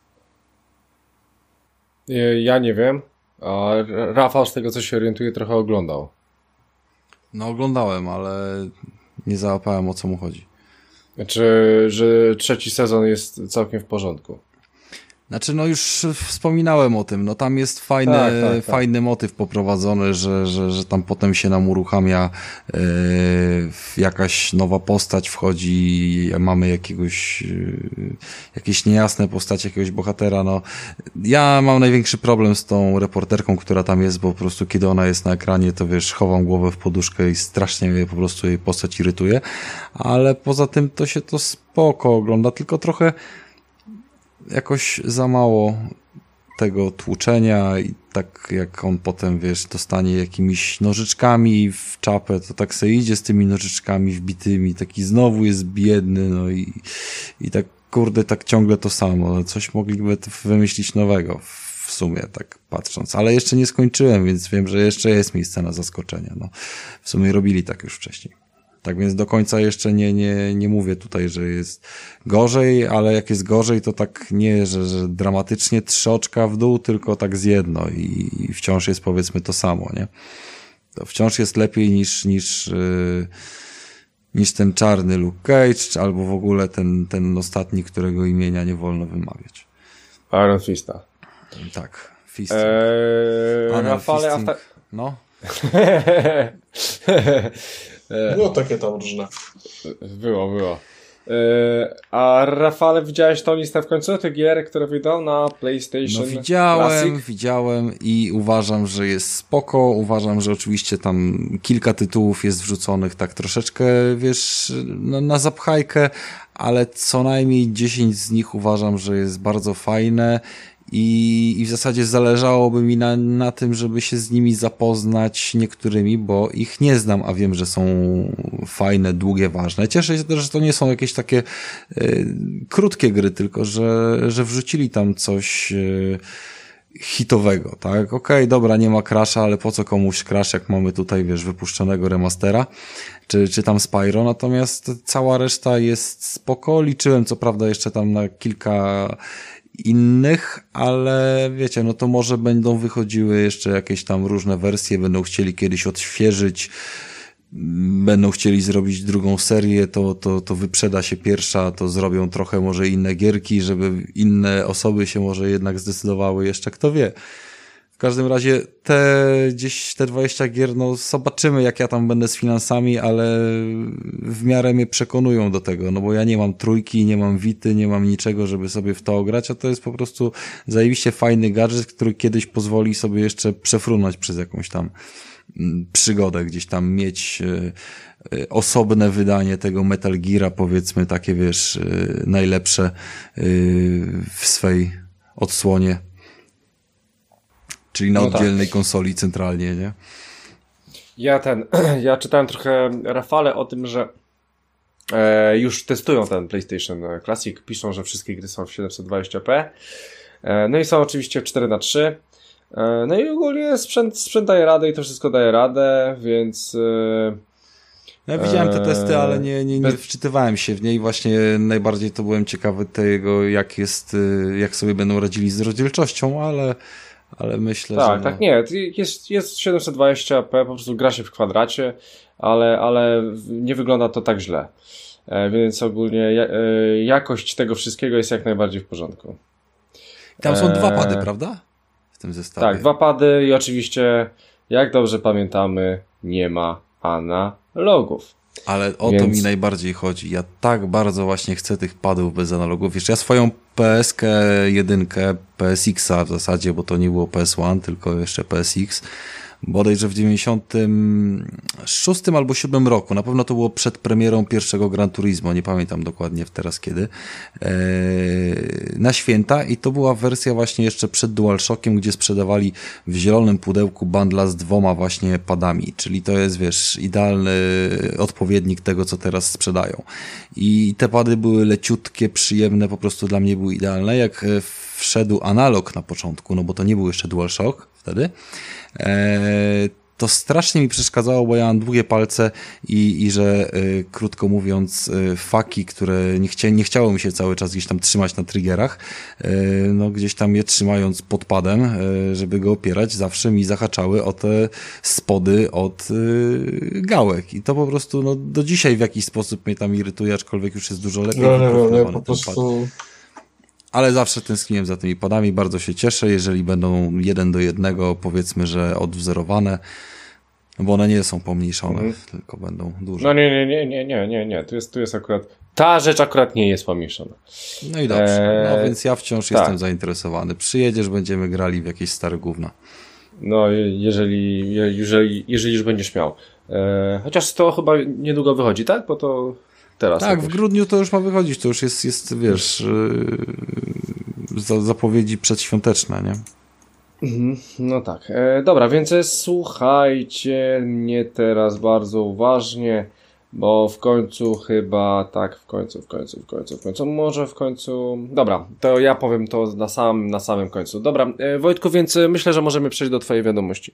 Ja nie wiem, a Rafał z tego co się orientuje trochę oglądał. No oglądałem, ale nie załapałem, o co mu chodzi. Znaczy, że trzeci sezon jest całkiem w porządku. Znaczy, no już wspominałem o tym, no tam jest fajny motyw poprowadzony, że tam potem się nam uruchamia jakaś nowa postać wchodzi, mamy jakieś niejasne postacie jakiegoś bohatera, no. Ja mam największy problem z tą reporterką, która tam jest, bo po prostu kiedy ona jest na ekranie, to wiesz, chowam głowę w poduszkę i strasznie mnie po prostu jej postać irytuje, ale poza tym to się to spoko ogląda, tylko trochę jakoś za mało tego tłuczenia i tak jak on potem, wiesz, dostanie jakimiś nożyczkami w czapę, to tak sobie idzie z tymi nożyczkami wbitymi, taki znowu jest biedny, no i tak, kurde, tak ciągle to samo. Coś mogliby wymyślić nowego w sumie, tak patrząc. Ale jeszcze nie skończyłem, więc wiem, że jeszcze jest miejsce na zaskoczenia. No, w sumie robili tak już wcześniej. Tak więc do końca jeszcze nie mówię tutaj, że jest gorzej, ale jak jest gorzej, to tak nie, że dramatycznie 3 oczka w dół, tylko tak z jedno i wciąż jest powiedzmy to samo, nie? To wciąż jest lepiej niż ten czarny Luke Cage, albo w ogóle ten ostatni, którego imienia nie wolno wymawiać. Iron Fista. Tak, Fisting. Rafale, no. Było takie tam różne. Było. A Rafale, widziałeś tą listę w końcu tych gier, które wyjdą na PlayStation? No widziałem i uważam, że jest spoko. Uważam, że oczywiście tam kilka tytułów jest wrzuconych tak troszeczkę, wiesz, na zapchajkę, ale co najmniej 10 z nich uważam, że jest bardzo fajne. I w zasadzie zależałoby mi na tym, żeby się z nimi zapoznać niektórymi, bo ich nie znam, a wiem, że są fajne, długie, ważne. Cieszę się też, że to nie są jakieś takie krótkie gry, tylko że wrzucili tam coś hitowego, tak? Okej, dobra, nie ma Crasha, ale po co komuś Crash, jak mamy tutaj, wiesz, wypuszczonego remastera, czy tam Spyro, natomiast cała reszta jest spoko. Liczyłem co prawda jeszcze tam na kilka innych, ale wiecie, no to może będą wychodziły jeszcze jakieś tam różne wersje, będą chcieli kiedyś odświeżyć, będą chcieli zrobić drugą serię, to wyprzeda się pierwsza, to zrobią trochę może inne gierki, żeby inne osoby się może jednak zdecydowały jeszcze, kto wie. W każdym razie te 20 gier, no zobaczymy jak ja tam będę z finansami, ale w miarę mnie przekonują do tego, no bo ja nie mam trójki, nie mam Vity, nie mam niczego, żeby sobie w to ograć, a to jest po prostu zajebiście fajny gadżet, który kiedyś pozwoli sobie jeszcze przefrunąć przez jakąś tam przygodę, gdzieś tam mieć osobne wydanie tego Metal Geara, powiedzmy takie, wiesz, najlepsze w swej odsłonie. Czyli na oddzielnej konsoli centralnie, nie? Ja czytałem trochę Rafale o tym, że już testują ten PlayStation Classic, piszą, że wszystkie gry są w 720p, no i są oczywiście 4:3, no i ogólnie sprzęt daje radę i to wszystko daje radę, więc... Ja widziałem te testy, ale nie wczytywałem się w niej. Właśnie najbardziej to byłem ciekawy tego, jak sobie będą radzili z rozdzielczością, ale myślę, że... Tak, nie, jest 720p, po prostu gra się w kwadracie, ale nie wygląda to tak źle. Więc ogólnie jakość tego wszystkiego jest jak najbardziej w porządku. Tam są dwa pady, prawda? W tym zestawie. Tak, 2 pady i oczywiście, jak dobrze pamiętamy, nie ma analogów. Ale o to mi najbardziej chodzi. Ja tak bardzo właśnie chcę tych padów bez analogów. Wiesz, ja swoją PSK 1, PSX-a w zasadzie, bo to nie było PS1, tylko jeszcze PSX, bodajże w 96 albo 7 roku, na pewno to było przed premierą pierwszego Gran Turismo, nie pamiętam dokładnie teraz kiedy, na święta i to była wersja właśnie jeszcze przed DualShockiem, gdzie sprzedawali w zielonym pudełku bundla z 2 właśnie padami, czyli to jest, wiesz, idealny odpowiednik tego, co teraz sprzedają. I te pady były leciutkie, przyjemne, po prostu dla mnie były idealne. Jak wszedł analog na początku, no bo to nie był jeszcze DualShock wtedy, to strasznie mi przeszkadzało, bo ja mam długie palce i że krótko mówiąc faki, które nie chciało mi się cały czas gdzieś tam trzymać na triggerach, no gdzieś tam je trzymając pod padem, żeby go opierać, zawsze mi zahaczały o te spody od gałek i to po prostu no do dzisiaj w jakiś sposób mnie tam irytuje, aczkolwiek już jest dużo lepiej wyprofilowany po prostu... Ale zawsze tęskniłem za tymi padami, bardzo się cieszę, jeżeli będą 1:1, powiedzmy, że odwzorowane, bo one nie są pomniejszone, tylko będą duże. No nie, tu jest akurat, ta rzecz akurat nie jest pomniejszona. No i dobrze, no więc ja wciąż jestem zainteresowany. Przyjedziesz, będziemy grali w jakieś stare gówna. No, jeżeli już będziesz miał. Chociaż to chyba niedługo wychodzi, tak? Bo to teraz. Tak, w grudniu to już ma wychodzić, to już jest wiesz, zapowiedzi przedświąteczne, nie? No tak. Dobra, więc słuchajcie mnie teraz bardzo uważnie, bo w końcu chyba, tak, w końcu. Dobra, to ja powiem to na samym końcu. Dobra, Wojtku, więc myślę, że możemy przejść do twojej wiadomości.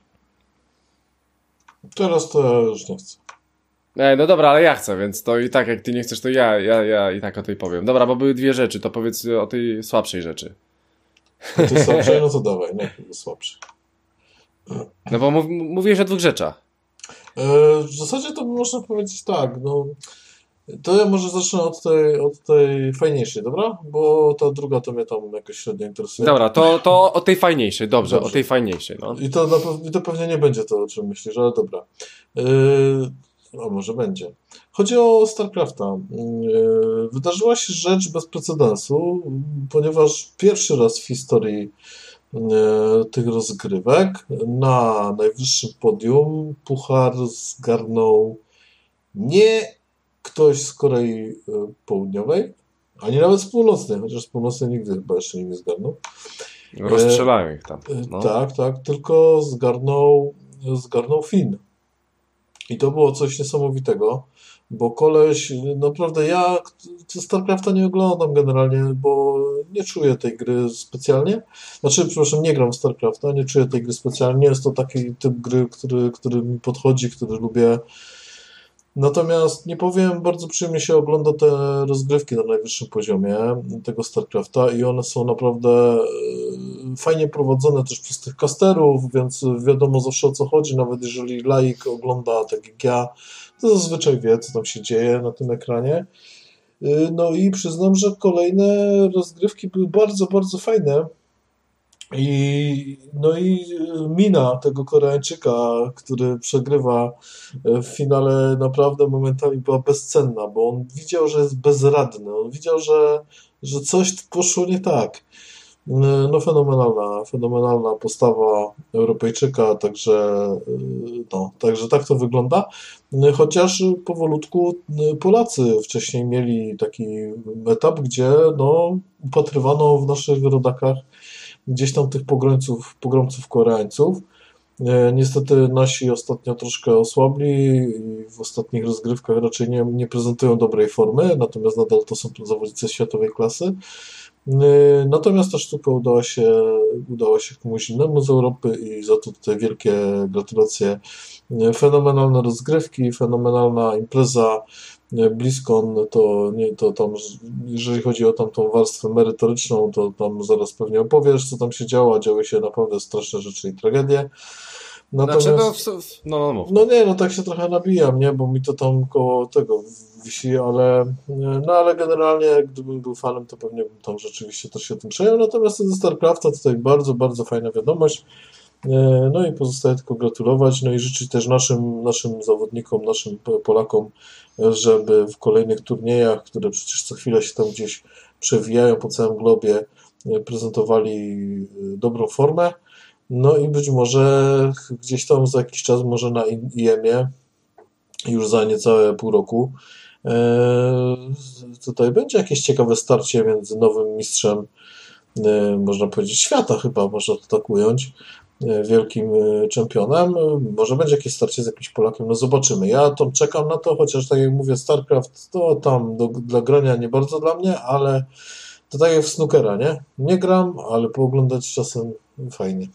Teraz to już nie chcę. No dobra, ale ja chcę, więc to i tak jak ty nie chcesz, to ja i tak o tej powiem. Dobra, bo były 2 rzeczy, to powiedz o tej słabszej rzeczy. O tej słabszej? No to dawaj, no słabszej. No bo mówiłeś o 2 rzeczach. W zasadzie to można powiedzieć tak, no to ja może zacznę od tej fajniejszej, dobra? Bo ta druga to mnie tam jakoś średnio interesuje. Dobra, to o tej fajniejszej, dobrze. O tej fajniejszej, no. I to pewnie nie będzie to, o czym myślisz, ale dobra. A może będzie. Chodzi o StarCrafta. Wydarzyła się rzecz bez precedensu, ponieważ pierwszy raz w historii tych rozgrywek na najwyższym podium puchar zgarnął nie ktoś z Korei Południowej, ani nawet z Północnej, chociaż z Północnej nigdy chyba jeszcze nie zgarnął. Rozstrzelają ich tam. No. Tak, tylko zgarnął Fin. I to było coś niesamowitego, bo koleś, naprawdę ja StarCrafta nie oglądam generalnie, bo nie czuję tej gry specjalnie. Znaczy, przepraszam, nie gram w StarCrafta, nie czuję tej gry specjalnie. Jest to taki typ gry, który mi podchodzi, który lubię. Natomiast nie powiem, bardzo przyjemnie się ogląda te rozgrywki na najwyższym poziomie tego StarCrafta i one są naprawdę fajnie prowadzone też przez tych casterów, więc wiadomo zawsze o co chodzi, nawet jeżeli laik ogląda tak jak ja, to zazwyczaj wie, co tam się dzieje na tym ekranie. No i przyznam, że kolejne rozgrywki były bardzo, bardzo fajne. No i mina tego Koreańczyka, który przegrywa w finale, naprawdę momentami była bezcenna, bo on widział, że jest bezradny, on widział, że coś poszło nie tak. No fenomenalna postawa Europejczyka, także tak to wygląda. Chociaż powolutku Polacy wcześniej mieli taki etap, gdzie upatrywano w naszych rodakach gdzieś tam tych pogromców Koreańców. Niestety nasi ostatnio troszkę osłabli i w ostatnich rozgrywkach raczej nie prezentują dobrej formy, natomiast nadal to są zawodnicy światowej klasy. Natomiast ta sztuka udała się komuś innemu z Europy i za to tutaj wielkie gratulacje. Fenomenalne rozgrywki, fenomenalna impreza. BlizzCon to tam, jeżeli chodzi o tamtą warstwę merytoryczną, to tam zaraz pewnie opowiesz, co tam się działo, a działy się naprawdę straszne rzeczy i tragedie. Natomiast, tak się trochę nabijam, nie, bo mi to tam koło tego wisi, ale generalnie gdybym był fanem, to pewnie bym tam rzeczywiście też się tym przejął. Natomiast ze StarCrafta tutaj bardzo, bardzo fajna wiadomość. No i pozostaje tylko gratulować, no i życzyć też naszym zawodnikom, naszym Polakom, żeby w kolejnych turniejach, które przecież co chwilę się tam gdzieś przewijają po całym globie, prezentowali dobrą formę. No i być może gdzieś tam za jakiś czas, może na IEM-ie, już za niecałe pół roku, tutaj będzie jakieś ciekawe starcie między nowym mistrzem, można powiedzieć świata chyba, można to tak ująć, wielkim czempionem. Może będzie jakieś starcie z jakimś Polakiem, no zobaczymy. Ja tam czekam na to, chociaż tak jak mówię, StarCraft to tam dla grania nie bardzo dla mnie, ale to tak jak w snookera, nie? Nie gram, ale pooglądać czasem fajnie.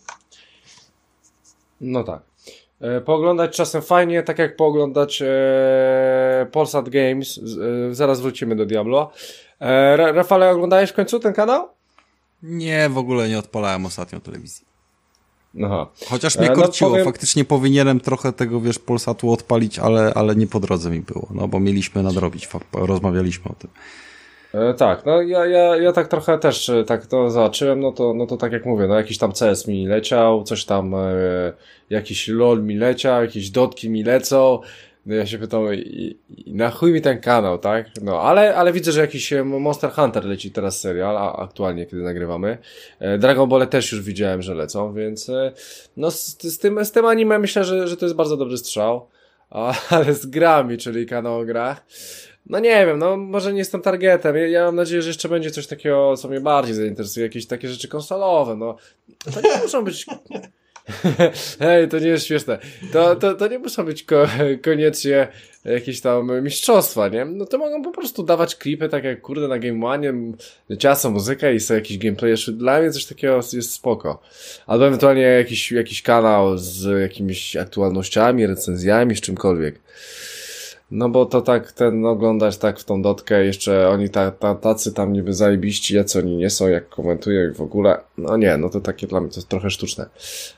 No tak. Pooglądać czasem fajnie, tak jak pooglądać Polsat Games. Zaraz wrócimy do Diablo. Rafale, oglądałeś w końcu ten kanał? Nie, w ogóle nie odpalałem ostatnio telewizji. Aha. Chociaż mnie korciło, faktycznie powinienem trochę tego, Polsatu odpalić, ale nie po drodze mi było, bo mieliśmy nadrobić, rozmawialiśmy o tym. Tak, no ja tak trochę też tak to zobaczyłem, no to tak jak mówię, jakiś tam CS mi leciał, coś tam, jakiś LOL mi leciał, jakieś dotki mi lecą, no ja się pytam, i na chuj mi ten kanał, tak? No, ale widzę, że jakiś Monster Hunter leci teraz serial, aktualnie, kiedy nagrywamy. Dragon Ball też już widziałem, że lecą, więc no z tym anime myślę, że to jest bardzo dobry strzał, ale z grami, czyli kanał o grach, no nie wiem, może nie jestem targetem. Ja mam nadzieję, że jeszcze będzie coś takiego, co mnie bardziej zainteresuje, jakieś takie rzeczy konsolowe, to nie muszą być... Hej, to nie jest śmieszne. To nie muszą być koniecznie jakieś tam mistrzostwa, nie? No to mogą po prostu dawać klipy, tak jak na Game One, ciasto, muzykę i są jakieś gameplay. Dla mnie coś takiego jest spoko. Albo ewentualnie jakiś kanał z jakimiś aktualnościami, recenzjami, z czymkolwiek. No bo to tak, oglądać tak w tą dotkę, jeszcze oni tacy tam niby zajebiści, jacy oni nie są, jak komentują i w ogóle, to takie dla mnie to jest trochę sztuczne.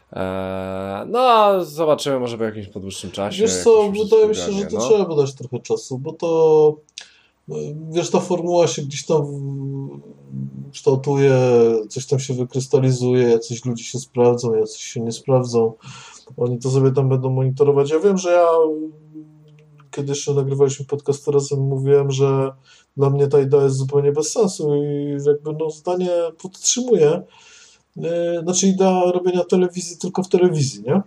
Zobaczymy może po jakimś podłuższym czasie. Wiesz co, wydaje mi się, że to trzeba dać trochę czasu, bo to, ta formuła się gdzieś tam kształtuje, coś tam się wykrystalizuje, jacyś ludzie się sprawdzą, jacyś się nie sprawdzą, oni to sobie tam będą monitorować. Ja wiem, że ja kiedy jeszcze nagrywaliśmy podcast razem, mówiłem, że dla mnie ta idea jest zupełnie bez sensu i jakby no zdanie podtrzymuję. Znaczy idea robienia telewizji tylko w telewizji, nie?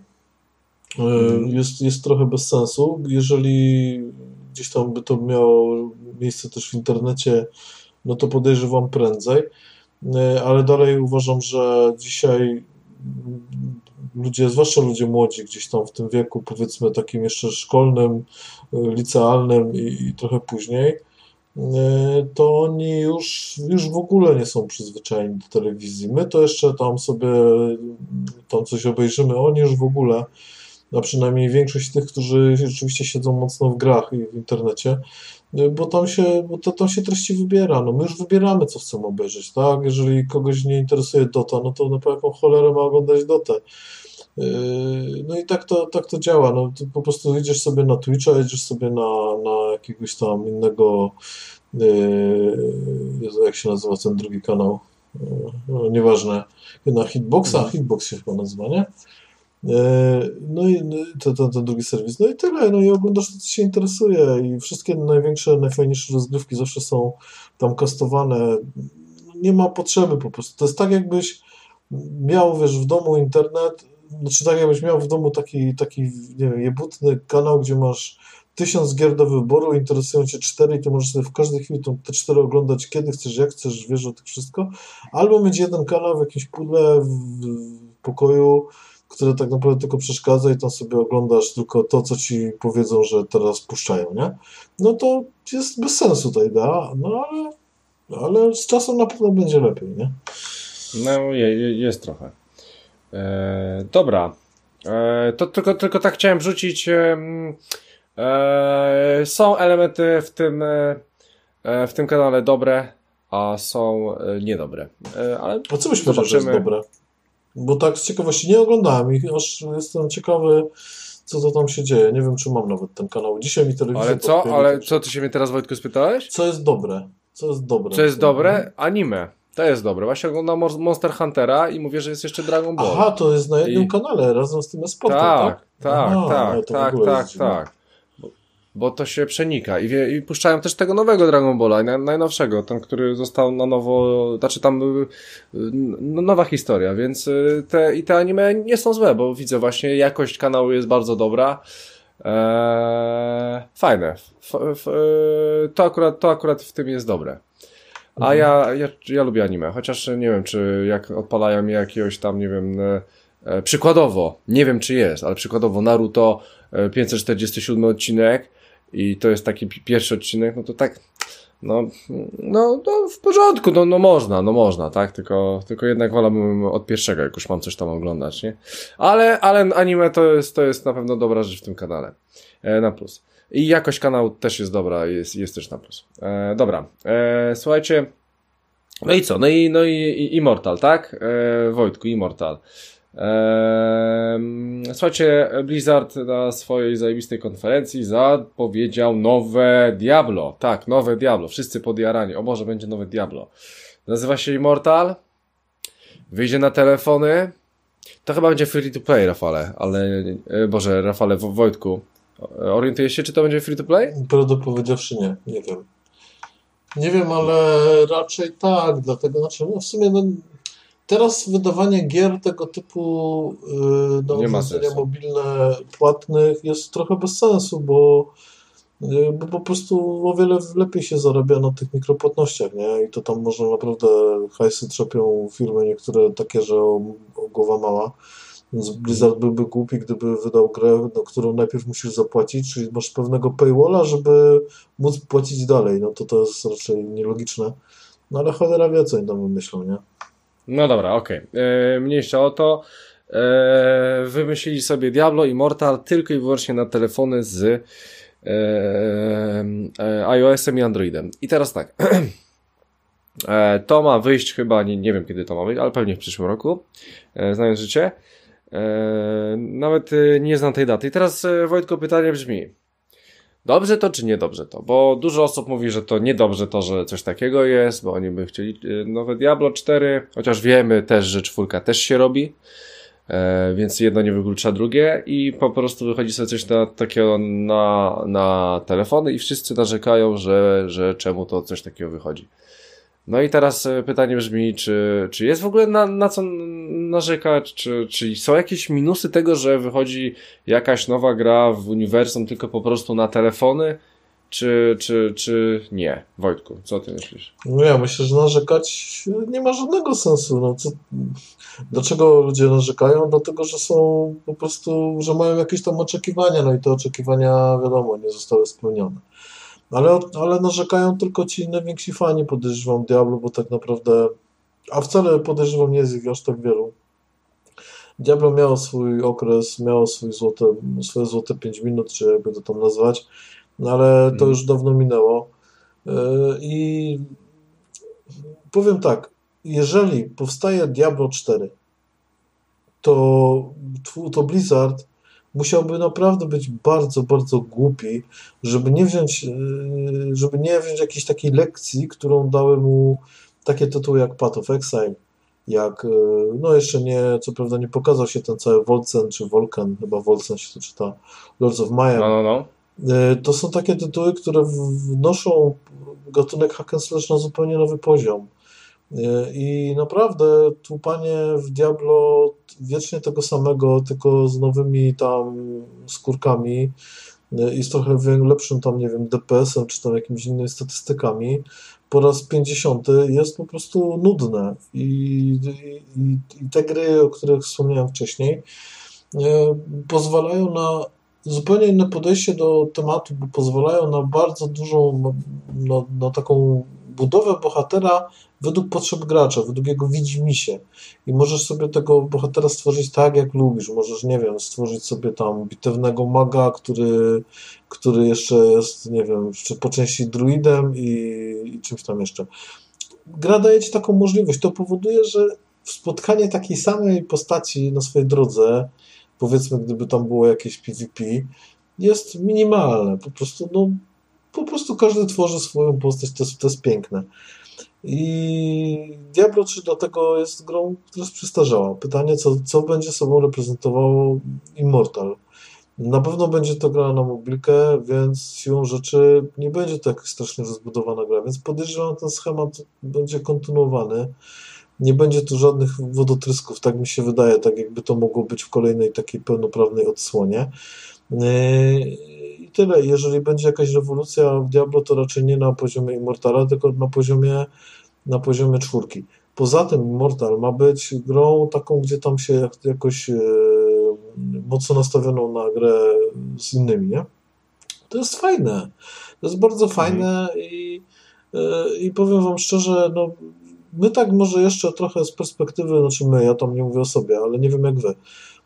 Jest trochę bez sensu. Jeżeli gdzieś tam by to miało miejsce też w internecie, no to podejrzewam prędzej. Ale dalej uważam, że dzisiaj ludzie, zwłaszcza ludzie młodzi gdzieś tam w tym wieku, powiedzmy takim jeszcze szkolnym, licealnym i trochę później, to oni już w ogóle nie są przyzwyczajeni do telewizji. My to jeszcze tam sobie tam coś obejrzymy, oni już w ogóle, a przynajmniej większość tych, którzy rzeczywiście siedzą mocno w grach i w internecie, bo tam się treści wybiera. No my już wybieramy, co chcemy obejrzeć, tak? Jeżeli kogoś nie interesuje Dota, no to po jaką cholerę ma oglądać Dotę? No i tak to działa. No, ty po prostu idziesz sobie na Twitcha, idziesz sobie na jakiegoś tam innego, jak się nazywa ten drugi kanał? No, nieważne. Na Hitboxa, Hitbox się chyba nazywa, nie? No i ten drugi serwis. No i tyle. No i oglądasz to, co się interesuje i wszystkie największe, najfajniejsze rozgrywki zawsze są tam kastowane. Nie ma potrzeby po prostu. To jest tak, jakbyś miał, wiesz, w domu internet, znaczy tak jakbyś miał w domu taki nie wiem, jebutny kanał, gdzie masz 1000 gier do wyboru, interesują cię 4 i ty możesz sobie w każdej chwili te 4 oglądać kiedy chcesz, jak chcesz, wiesz o tych wszystko. Albo mieć jeden kanał w jakimś pudle w pokoju, które tak naprawdę tylko przeszkadza i tam sobie oglądasz tylko to, co ci powiedzą, że teraz puszczają, nie? No to jest bez sensu ta idea, no ale z czasem na pewno będzie lepiej, nie? No jest trochę. Dobra. To tylko tak chciałem wrzucić. Są elementy w tym kanale dobre, a są niedobre. Ale a co byś powiedział, że jest dobre? Bo tak z ciekawości nie oglądałem i aż jestem ciekawy, co to tam się dzieje. Nie wiem, czy mam nawet ten kanał. Dzisiaj mi telewizja... Ale co, ty się mnie teraz, Wojtku, spytałeś? Co jest dobre? Co jest dobre? Anime. To jest dobre. Właśnie oglądam Monster Huntera i mówię, że jest jeszcze Dragon Ball. Aha, to jest na jednym kanale, razem z tym e-sportem, tak? Tak. Bo to się przenika. I puszczają też tego nowego Dragon Balla, najnowszego, ten, który został na nowo, znaczy tam nowa historia, więc te anime nie są złe, bo widzę właśnie, jakość kanału jest bardzo dobra. Fajne. To akurat w tym jest dobre. A ja lubię anime, chociaż nie wiem, czy jak odpalają mi jakiegoś tam, nie wiem, przykładowo, nie wiem czy jest, ale przykładowo Naruto 547 odcinek i to jest taki pierwszy odcinek, no to tak, no w porządku, no można, tak, tylko jednak wolałbym od pierwszego, jak już mam coś tam oglądać, nie? Ale anime to jest na pewno dobra rzecz w tym kanale, na plus. I jakość kanału też jest dobra, jest też na plus. Dobra, słuchajcie, no i co? No i Immortal, tak? Wojtku, Immortal. Słuchajcie, Blizzard na swojej zajebistej konferencji zapowiedział nowe Diablo. Tak, nowe Diablo. Wszyscy podjarani. O Boże, będzie nowe Diablo. Nazywa się Immortal. Wyjdzie na telefony. To chyba będzie free to play, Rafale. Rafale, Wojtku. Orientujesz się, czy to będzie free to play? Prawdę powiedziawszy nie wiem. Nie wiem, ale raczej tak, dlatego w sumie teraz wydawanie gier tego typu na urządzenia mobilne płatnych jest trochę bez sensu, bo po prostu o wiele lepiej się zarabia na tych mikropłatnościach, nie? I to tam można naprawdę hajsy trzepią firmy niektóre takie, że o głowa mała. Więc Blizzard byłby głupi, gdyby wydał grę, którą najpierw musisz zapłacić, czyli masz pewnego paywalla, żeby móc płacić dalej. No to jest raczej nielogiczne. No ale cholera wie, co oni tam wymyślą, nie? No dobra, okej. Mniejsza o to. Wymyślili sobie Diablo Immortal tylko i wyłącznie na telefony z iOS-em i Androidem. I teraz tak. To ma wyjść chyba, nie wiem kiedy to ma wyjść, ale pewnie w przyszłym roku, znając życie. Nawet nie znam tej daty. I teraz, Wojtko, pytanie brzmi: dobrze to, czy niedobrze to? Bo dużo osób mówi, że to niedobrze to, że coś takiego jest, bo oni by chcieli nowe Diablo 4, chociaż wiemy też, że 4 też się robi. Więc jedno nie wyklucza drugie i po prostu wychodzi sobie coś takiego na telefony i wszyscy narzekają, że czemu to coś takiego wychodzi. No i teraz pytanie brzmi, czy jest w ogóle na co narzekać, czy są jakieś minusy tego, że wychodzi jakaś nowa gra w uniwersum tylko po prostu na telefony, czy nie? Wojtku, co ty myślisz? No ja myślę, że narzekać nie ma żadnego sensu. No, dlaczego ludzie narzekają? Dlatego, że są po prostu, że mają jakieś tam oczekiwania, no i te oczekiwania, wiadomo, nie zostały spełnione. Ale narzekają tylko ci najwięksi fani, podejrzewam, Diablo, bo tak naprawdę, a wcale podejrzewam, nie jest ich aż tak wielu. Diablo miało swój okres, miało swoje złote 5 minut, czy jakby to tam nazwać, no ale to już dawno minęło. I powiem tak, jeżeli powstaje Diablo 4, to Blizzard musiałby naprawdę być bardzo, bardzo głupi, żeby nie wziąć jakiejś takiej lekcji, którą dały mu takie tytuły jak Path of Exile, jak, no jeszcze nie, co prawda nie pokazał się ten cały Volcen czy Volcan, chyba Volcen się to czyta, Lords of Mayhem. No. To są takie tytuły, które wnoszą gatunek hack and slash na zupełnie nowy poziom. I naprawdę tłupanie w Diablo wiecznie tego samego, tylko z nowymi tam skórkami i z trochę lepszym tam, nie wiem, DPS-em czy tam jakimiś innymi statystykami po raz 50 jest po prostu nudne. I te gry, o których wspomniałem wcześniej, pozwalają na zupełnie inne podejście do tematu, bo pozwalają na bardzo dużą, na taką budowę bohatera według potrzeb gracza, według jego widzimisię. I możesz sobie tego bohatera stworzyć tak, jak lubisz. Możesz, nie wiem, stworzyć sobie tam bitewnego maga, który jeszcze jest, nie wiem, po części druidem i czymś tam jeszcze. Gra daje ci taką możliwość. To powoduje, że spotkanie takiej samej postaci na swojej drodze, powiedzmy, gdyby tam było jakieś PvP, jest minimalne. Po prostu każdy tworzy swoją postać, to jest piękne. I Diablo 3 do tego jest grą, która jest przestarzała. Pytanie, co będzie sobą reprezentowało Immortal. Na pewno będzie to gra na mobilkę, więc siłą rzeczy nie będzie to jakaś strasznie rozbudowana gra, więc podejrzewam, ten schemat będzie kontynuowany. Nie będzie tu żadnych wodotrysków, tak mi się wydaje, tak jakby to mogło być w kolejnej takiej pełnoprawnej odsłonie. I tyle. Jeżeli będzie jakaś rewolucja w Diablo, to raczej nie na poziomie Immortala, tylko na poziomie 4. Poza tym Immortal ma być grą taką, gdzie tam się jakoś mocno nastawioną na grę z innymi, nie? To jest fajne. To jest bardzo fajne i powiem wam szczerze, no my tak może jeszcze trochę z perspektywy, znaczy ja tam nie mówię o sobie, ale nie wiem jak wy,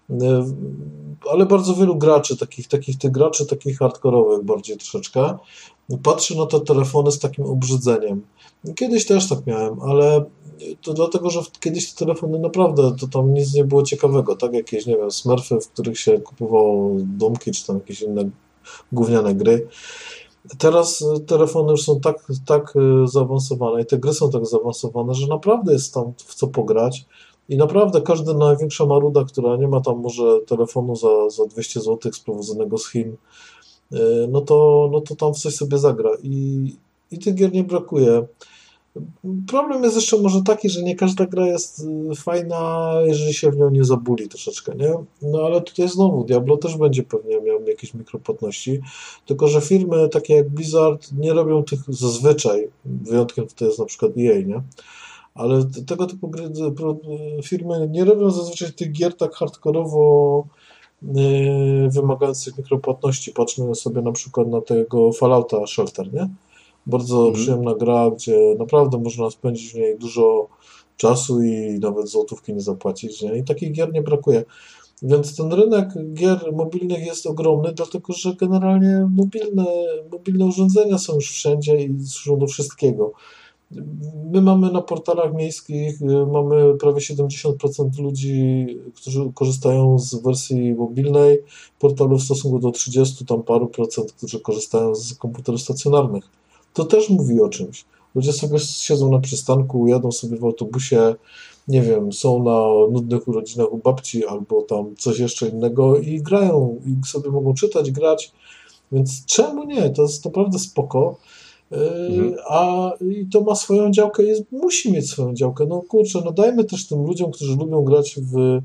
ale bardzo wielu graczy, tych graczy takich hardkorowych bardziej troszeczkę, patrzy na te telefony z takim obrzydzeniem. Kiedyś też tak miałem, ale to dlatego, że kiedyś te telefony naprawdę, to tam nic nie było ciekawego, tak? Jakieś, nie wiem, smurfy, w których się kupowało domki, czy tam jakieś inne gówniane gry. Teraz telefony już są tak zaawansowane i te gry są tak zaawansowane, że naprawdę jest tam w co pograć i naprawdę każda największa maruda, która nie ma tam może telefonu za 200 zł sprowadzonego z Chin, no to tam w coś sobie zagra i tych gier nie brakuje. Problem jest jeszcze może taki, że nie każda gra jest fajna, jeżeli się w nią nie zabuli troszeczkę, nie? No ale tutaj znowu Diablo też będzie pewnie miał jakieś mikropłatności, tylko że firmy takie jak Blizzard nie robią tych zazwyczaj, wyjątkiem tutaj jest na przykład EA, nie? Ale tego typu firmy nie robią zazwyczaj tych gier tak hardkorowo wymagających mikropłatności. Patrzmy sobie na przykład na tego Fallouta Shelter, nie? Bardzo przyjemna gra, gdzie naprawdę można spędzić w niej dużo czasu i nawet złotówki nie zapłacić, nie? I takich gier nie brakuje. Więc ten rynek gier mobilnych jest ogromny, dlatego że generalnie mobilne urządzenia są już wszędzie i służą do wszystkiego. My mamy na portalach miejskich, mamy prawie 70% ludzi, którzy korzystają z wersji mobilnej portalu w stosunku do 30 tam paru procent, którzy korzystają z komputerów stacjonarnych. To też mówi o czymś. Ludzie sobie siedzą na przystanku, jadą sobie w autobusie, nie wiem, są na nudnych urodzinach u babci albo tam coś jeszcze innego i grają i sobie mogą czytać, grać, więc czemu nie? To jest naprawdę spoko. A i to ma swoją działkę, musi mieć swoją działkę. No kurczę, no dajmy też tym ludziom, którzy lubią grać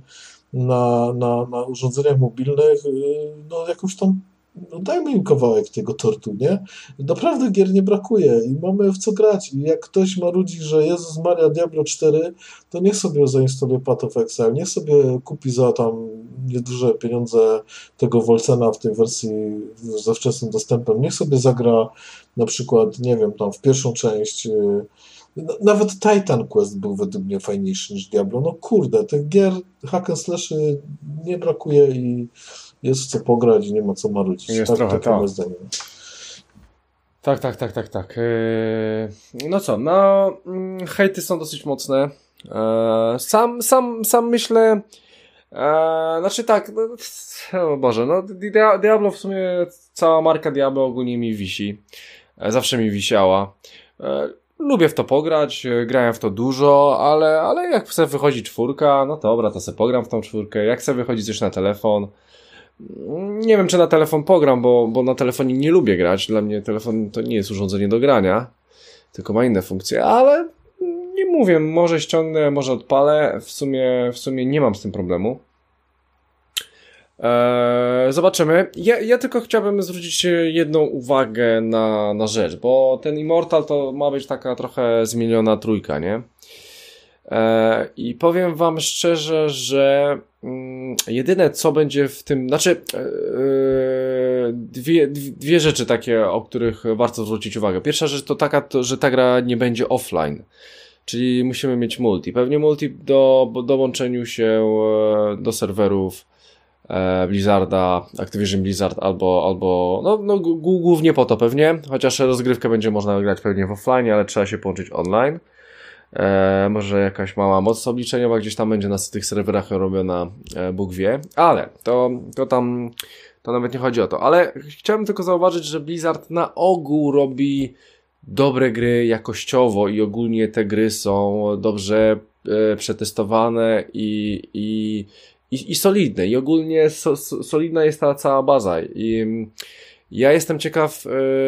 na urządzeniach mobilnych, no jakąś tam, no dajmy im kawałek tego tortu, nie? Naprawdę gier nie brakuje i mamy w co grać. I jak ktoś marudzi, że Jezus Maria Diablo 4, to niech sobie zainstaluje Path of Exile, niech sobie kupi za tam nieduże pieniądze tego Wolcena w tej wersji ze wczesnym dostępem, niech sobie zagra na przykład, nie wiem, tam w pierwszą część. Nawet Titan Quest był według mnie fajniejszy niż Diablo. No kurde, tych gier hack and slashy nie brakuje i jest w co pograć i nie ma co marudzić. Jest trochę, tak. Moje zdanie. Tak. No co, no hejty są dosyć mocne. Sam myślę, znaczy tak, o Boże, no Diablo w sumie, cała marka Diablo ogólnie mi wisi. Zawsze mi wisiała. Lubię w to pograć, grałem w to dużo, ale jak chce wychodzi 4, no to dobra, to sobie pogram w tą 4. Jak chce wychodzi coś na telefon, nie wiem czy na telefon pogram, bo na telefonie nie lubię grać. Dla mnie telefon to nie jest urządzenie do grania, tylko ma inne funkcje, ale nie mówię, może ściągnę, może odpalę, w sumie nie mam z tym problemu. Zobaczymy. Ja tylko chciałbym zwrócić jedną uwagę na rzecz, bo ten Immortal to ma być taka trochę zmieniona trójka, nie? I powiem wam szczerze, że jedyne co będzie w tym, znaczy dwie rzeczy takie, o których warto zwrócić uwagę. Pierwsza rzecz to taka, że ta gra nie będzie offline, czyli musimy mieć multi. Pewnie multi do dołączeniu się do serwerów Blizzarda, Activision Blizzard albo no głównie po to pewnie, chociaż rozgrywkę będzie można grać pewnie w offline, ale trzeba się połączyć online. Może jakaś mała moc obliczeniowa gdzieś tam będzie na tych serwerach robiona, Bóg wie, ale to nawet nie chodzi o to, ale chciałem tylko zauważyć, że Blizzard na ogół robi dobre gry jakościowo i ogólnie te gry są dobrze przetestowane i solidne i ogólnie solidna jest ta cała baza i ja jestem ciekaw,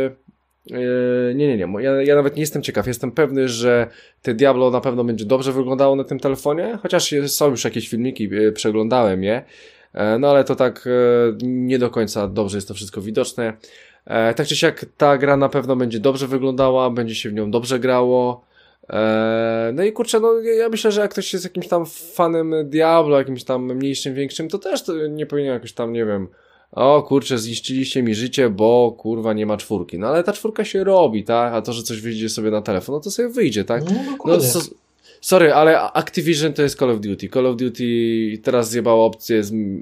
ja nawet nie jestem ciekaw, jestem pewny, że te Diablo na pewno będzie dobrze wyglądało na tym telefonie, chociaż są już jakieś filmiki, przeglądałem je, no ale to tak nie do końca dobrze jest to wszystko widoczne. Tak czy siak ta gra na pewno będzie dobrze wyglądała, będzie się w nią dobrze grało. No i kurczę, no ja myślę, że jak ktoś jest jakimś tam fanem Diablo, jakimś tam mniejszym, większym, to też nie powinien jakoś tam, nie wiem, o kurczę, zniszczyliście mi życie, bo kurwa nie ma 4. No ale ta 4 się robi, tak? A to, że coś wyjdzie sobie na telefon, no to sobie wyjdzie, tak? No sorry, ale Activision to jest Call of Duty. Call of Duty teraz zjebało opcję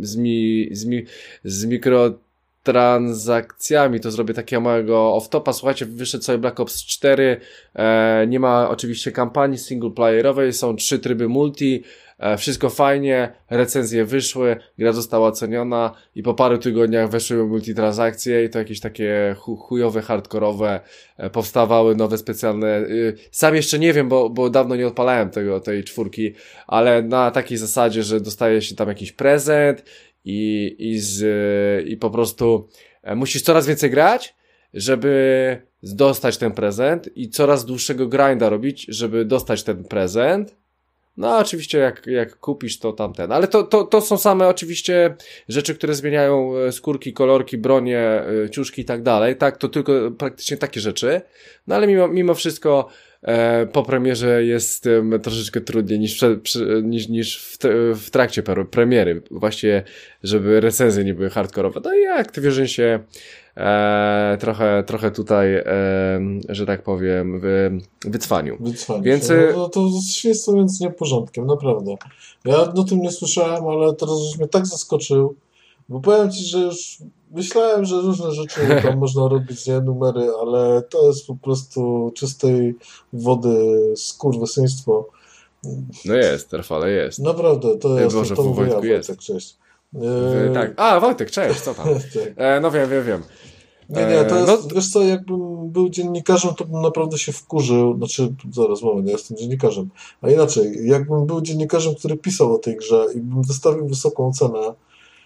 z mikrotransakcjami, to zrobię takiego małego off-topa. Słuchajcie, wyszedł sobie Black Ops 4, nie ma oczywiście kampanii singleplayerowej, są 3 tryby multi, wszystko fajnie, recenzje wyszły, gra została oceniona i po paru tygodniach weszły multitransakcje i to jakieś takie chujowe, hardkorowe, powstawały nowe specjalne, sam jeszcze nie wiem, bo dawno nie odpalałem tej 4, ale na takiej zasadzie, że dostaje się tam jakiś prezent i po prostu musisz coraz więcej grać, żeby dostać ten prezent i coraz dłuższego grinda robić, żeby dostać ten prezent. No oczywiście jak kupisz to tamten, ale to są same oczywiście rzeczy, które zmieniają skórki, kolorki, bronie, ciuszki i tak dalej, tak, to tylko praktycznie takie rzeczy, no ale mimo wszystko po premierze jest troszeczkę trudniej niż w trakcie premiery, właściwie żeby recenzje nie były hardkorowe, no i Activision się trochę tutaj, że tak powiem, wycwanił. Więc no to z świństwem, więc nie porządkiem, naprawdę. Ja o tym nie słyszałem, ale teraz już mnie tak zaskoczył, bo powiem ci, że już myślałem, że różne rzeczy tam można robić, nie numery, ale to jest po prostu czystej wody skurwysyństwo. No jest, Rafale, jest. Naprawdę, to jest. Boże, to Wojtku jest. Tak, cześć. Tak. A, Wojtek, cześć, co tam? Tak. No wiem. Nie, to jest, wiesz co, jakbym jakbym był dziennikarzem, to bym naprawdę się wkurzył. Znaczy, zaraz, moment, ja jestem dziennikarzem. A inaczej, jakbym był dziennikarzem, który pisał o tej grze i bym wystawił wysoką cenę,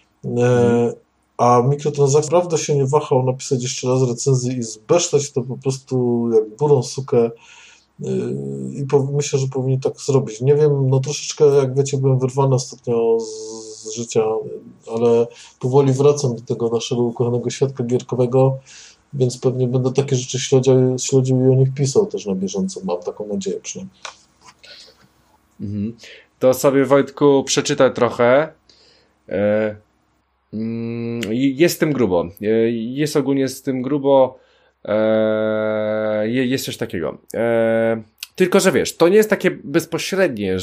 a Mikrotransakcje naprawdę się nie wahał napisać jeszcze raz recenzji i zbesztać to po prostu jak burą sukę, i myślę, że powinien tak zrobić. Nie wiem, no troszeczkę, jak wiecie, byłem wyrwany ostatnio z życia, ale powoli wracam do tego naszego ukochanego świadka gierkowego, więc pewnie będę takie rzeczy śledził i o nich pisał też na bieżąco. Mam taką nadzieję przynajmniej. To sobie, Wojtku, przeczytaj trochę. Jest z tym grubo. Jest ogólnie z tym grubo. Jest coś takiego. Tylko, że wiesz, to nie jest takie bezpośrednie,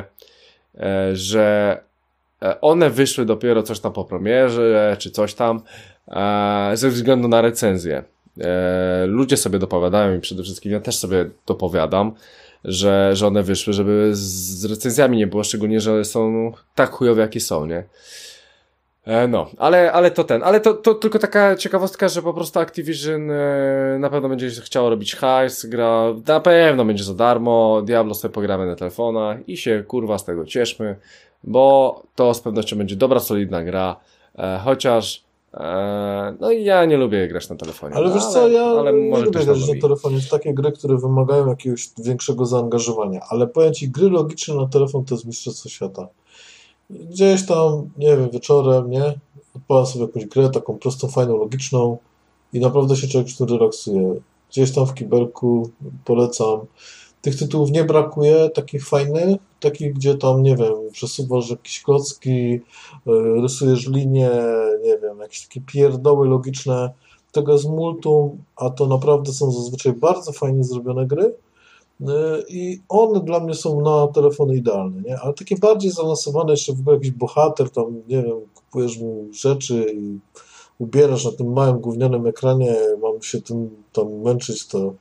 że one wyszły dopiero coś tam po premierze, czy coś tam, ze względu na recenzję. Ludzie sobie dopowiadają i przede wszystkim ja też sobie dopowiadam, że one wyszły, żeby z recenzjami nie było, szczególnie, że są tak chujowe, jakie są, nie? No, ale to tylko taka ciekawostka, że po prostu Activision na pewno będzie chciało robić hajs, gra na pewno będzie za darmo, Diablo sobie pogramy na telefonach i się kurwa z tego cieszmy, bo to z pewnością będzie dobra, solidna gra, chociaż no i ja nie lubię grać na telefonie. Ale wiesz co, ja nie lubię grać na telefonie w takie gry, które wymagają jakiegoś większego zaangażowania, ale powiem ci, gry logiczne na telefon to jest mistrzostwo świata. Gdzieś tam, nie wiem, wieczorem, nie? Odpalam sobie jakąś grę, taką prostą, fajną, logiczną i naprawdę się człowiek przy tym relaksuje. Gdzieś tam w kibelku polecam. Tych tytułów nie brakuje, takich fajnych, takich, gdzie tam, nie wiem, przesuwasz jakieś klocki, rysujesz linie, nie wiem, jakieś takie pierdoły logiczne. Tego jest multum, a to naprawdę są zazwyczaj bardzo fajnie zrobione gry. I one dla mnie są na telefony idealne, nie? Ale takie bardziej zaawansowane, jeszcze w ogóle jakiś bohater, tam, nie wiem, kupujesz mu rzeczy i ubierasz na tym małym gównianym ekranie, mam się tym tam męczyć, to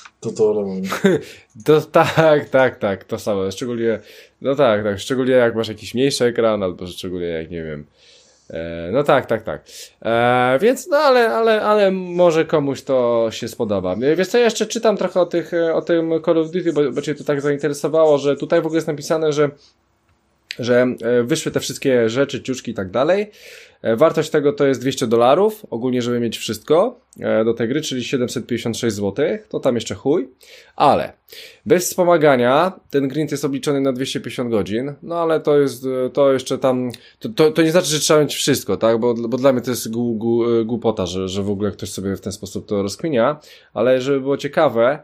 tak, to samo, szczególnie, no tak, szczególnie jak masz jakiś mniejszy ekran, albo szczególnie jak, nie wiem, no tak. Więc, no ale może komuś to się spodoba. Wiesz co, ja jeszcze czytam trochę o tym Call of Duty, bo cię to tak zainteresowało, że tutaj w ogóle jest napisane, że wyszły te wszystkie rzeczy, ciuszki i tak dalej. Wartość tego to jest $200, ogólnie, żeby mieć wszystko do tej gry, czyli 756 zł, to tam jeszcze chuj, ale bez wspomagania ten grind jest obliczony na 250 godzin, no ale to jeszcze tam, to nie znaczy, że trzeba mieć wszystko, tak, bo dla mnie to jest głupota, że w ogóle ktoś sobie w ten sposób to rozkminia, ale żeby było ciekawe,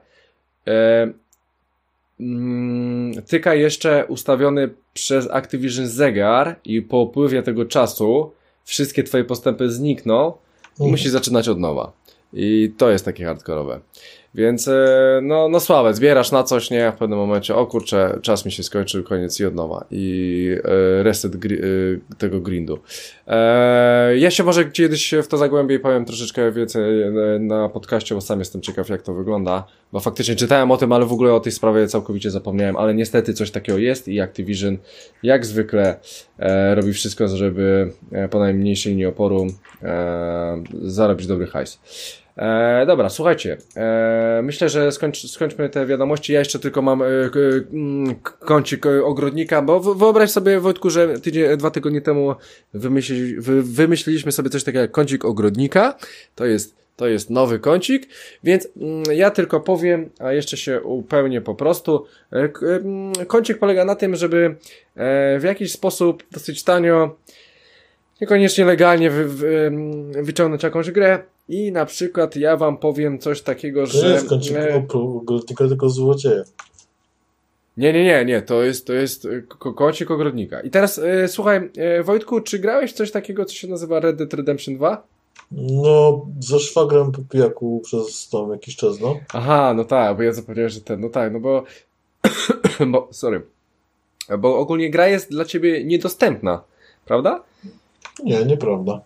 tyka jeszcze ustawiony przez Activision zegar i po upływie tego czasu wszystkie twoje postępy znikną i musisz zaczynać od nowa. I to jest takie hardkorowe. Więc no słabe, zbierasz na coś, nie? W pewnym momencie, o kurczę, czas mi się skończył, koniec i od nowa. I reset tego grindu. Ja się może kiedyś w to zagłębię i powiem troszeczkę więcej na podcaście, bo sam jestem ciekaw, jak to wygląda. Bo faktycznie czytałem o tym, ale w ogóle o tej sprawie całkowicie zapomniałem. Ale niestety coś takiego jest i Activision jak zwykle robi wszystko, żeby po najmniejszej linii oporu zarobić dobry hajs. Dobra, słuchajcie, myślę, że skończmy te wiadomości. Ja jeszcze tylko mam kącik ogrodnika, bo wyobraź sobie, Wojtku, że 2 tygodnie temu wymyśliliśmy sobie coś takiego jak kącik ogrodnika. To jest nowy kącik, więc ja tylko powiem, a jeszcze się upełnię po prostu. Kącik polega na tym, żeby w jakiś sposób dosyć tanio, niekoniecznie legalnie wyciągnąć jakąś grę. I na przykład ja wam powiem coś takiego, że... To jest kącik ogrodnika, tylko złodzieja. Nie, to jest kącik ogrodnika. I teraz słuchaj, Wojtku, czy grałeś coś takiego, co się nazywa Red Dead Redemption 2? No, ze szwagrem po pijaku przez tam jakiś czas, no. Aha, no tak, bo ja zapomniałem, że no tak, no bo... Bo ogólnie gra jest dla ciebie niedostępna, prawda? Nie, nieprawda.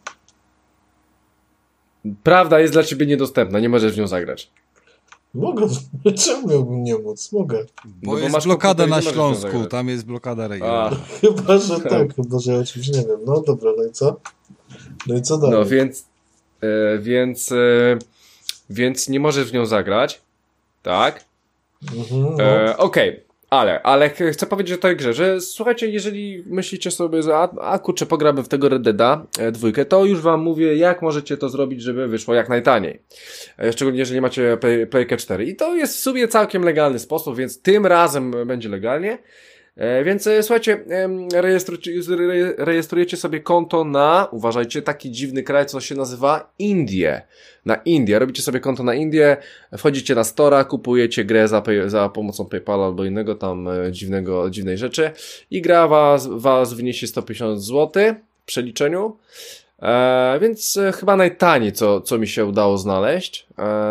Prawda jest dla ciebie niedostępna, nie możesz w nią zagrać. Mogę, czemu miałbym nie móc? Mogę. Bo jest masz blokada na Śląsku, tam jest blokada regionalna. Chyba, że tak, chyba, że ja czymś nie wiem. No dobra, no i co? No i co dalej? No więc nie możesz w nią zagrać, tak? No. Okej. Ale chcę powiedzieć o tej grze, że słuchajcie, jeżeli myślicie sobie, że kurczę, pogramy w tego Red Deada 2, to już wam mówię, jak możecie to zrobić, żeby wyszło jak najtaniej. Szczególnie jeżeli macie Playkę 4. I to jest w sumie całkiem legalny sposób, więc tym razem będzie legalnie. Więc słuchajcie, rejestrujecie sobie konto na, uważajcie, taki dziwny kraj, co się nazywa Indie. Na Indię. Robicie sobie konto na Indię, wchodzicie na Store'a, kupujecie grę za pomocą PayPala albo innego tam dziwnej rzeczy i gra was wyniesie 150 zł w przeliczeniu. Więc chyba najtaniej, co mi się udało znaleźć.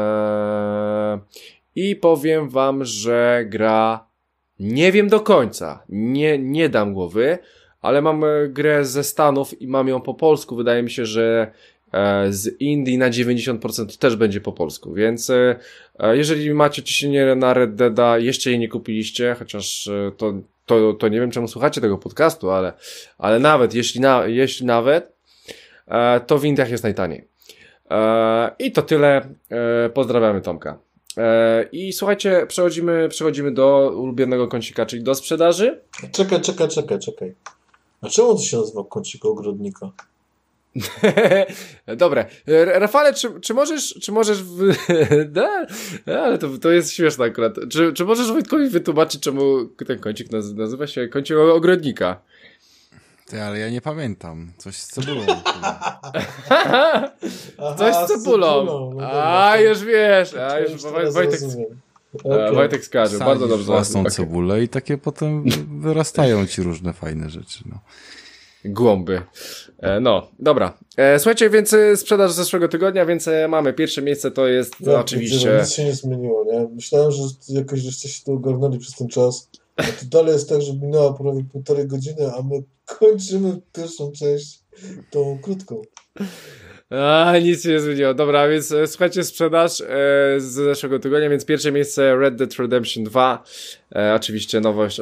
I powiem wam, że gra nie wiem do końca, nie dam głowy, ale mam grę ze Stanów i mam ją po polsku. Wydaje mi się, że z Indii na 90% też będzie po polsku, więc jeżeli macie ciśnienie na Red Deada, jeszcze jej nie kupiliście, chociaż to nie wiem czemu słuchacie tego podcastu, ale nawet, jeśli nawet, to w Indiach jest najtaniej. I to tyle. Pozdrawiamy Tomka. I słuchajcie, przechodzimy do ulubionego kącika, czyli do sprzedaży. Czekaj. A czemu to się nazywa kącik ogrodnika? Dobre. Rafale, czy możesz ale to jest śmieszne akurat. Czy możesz Wojtkowi wytłumaczyć, czemu ten kącik nazywa się kącik ogrodnika? Ale ja nie pamiętam. Coś z cebulą. Coś z cebulą. Już wiesz. Wojtek skaże. Bardzo dobrze. Własną cebulę i takie potem wyrastają ci różne fajne rzeczy. No. Głąby. No, dobra. Słuchajcie, więc sprzedaż z zeszłego tygodnia, więc mamy pierwsze miejsce, to jest oczywiście... Nic się nie zmieniło, nie? Myślałem, że jakoś żeście się to ogarnęli przez ten czas, a to dalej jest tak, że minęła prawie 1,5 godziny, a my kończymy pierwszą część tą krótką. Nic się nie zmieniło. Dobra, więc słuchajcie, sprzedaż z zeszłego tygodnia, więc pierwsze miejsce Red Dead Redemption 2. Oczywiście nowość,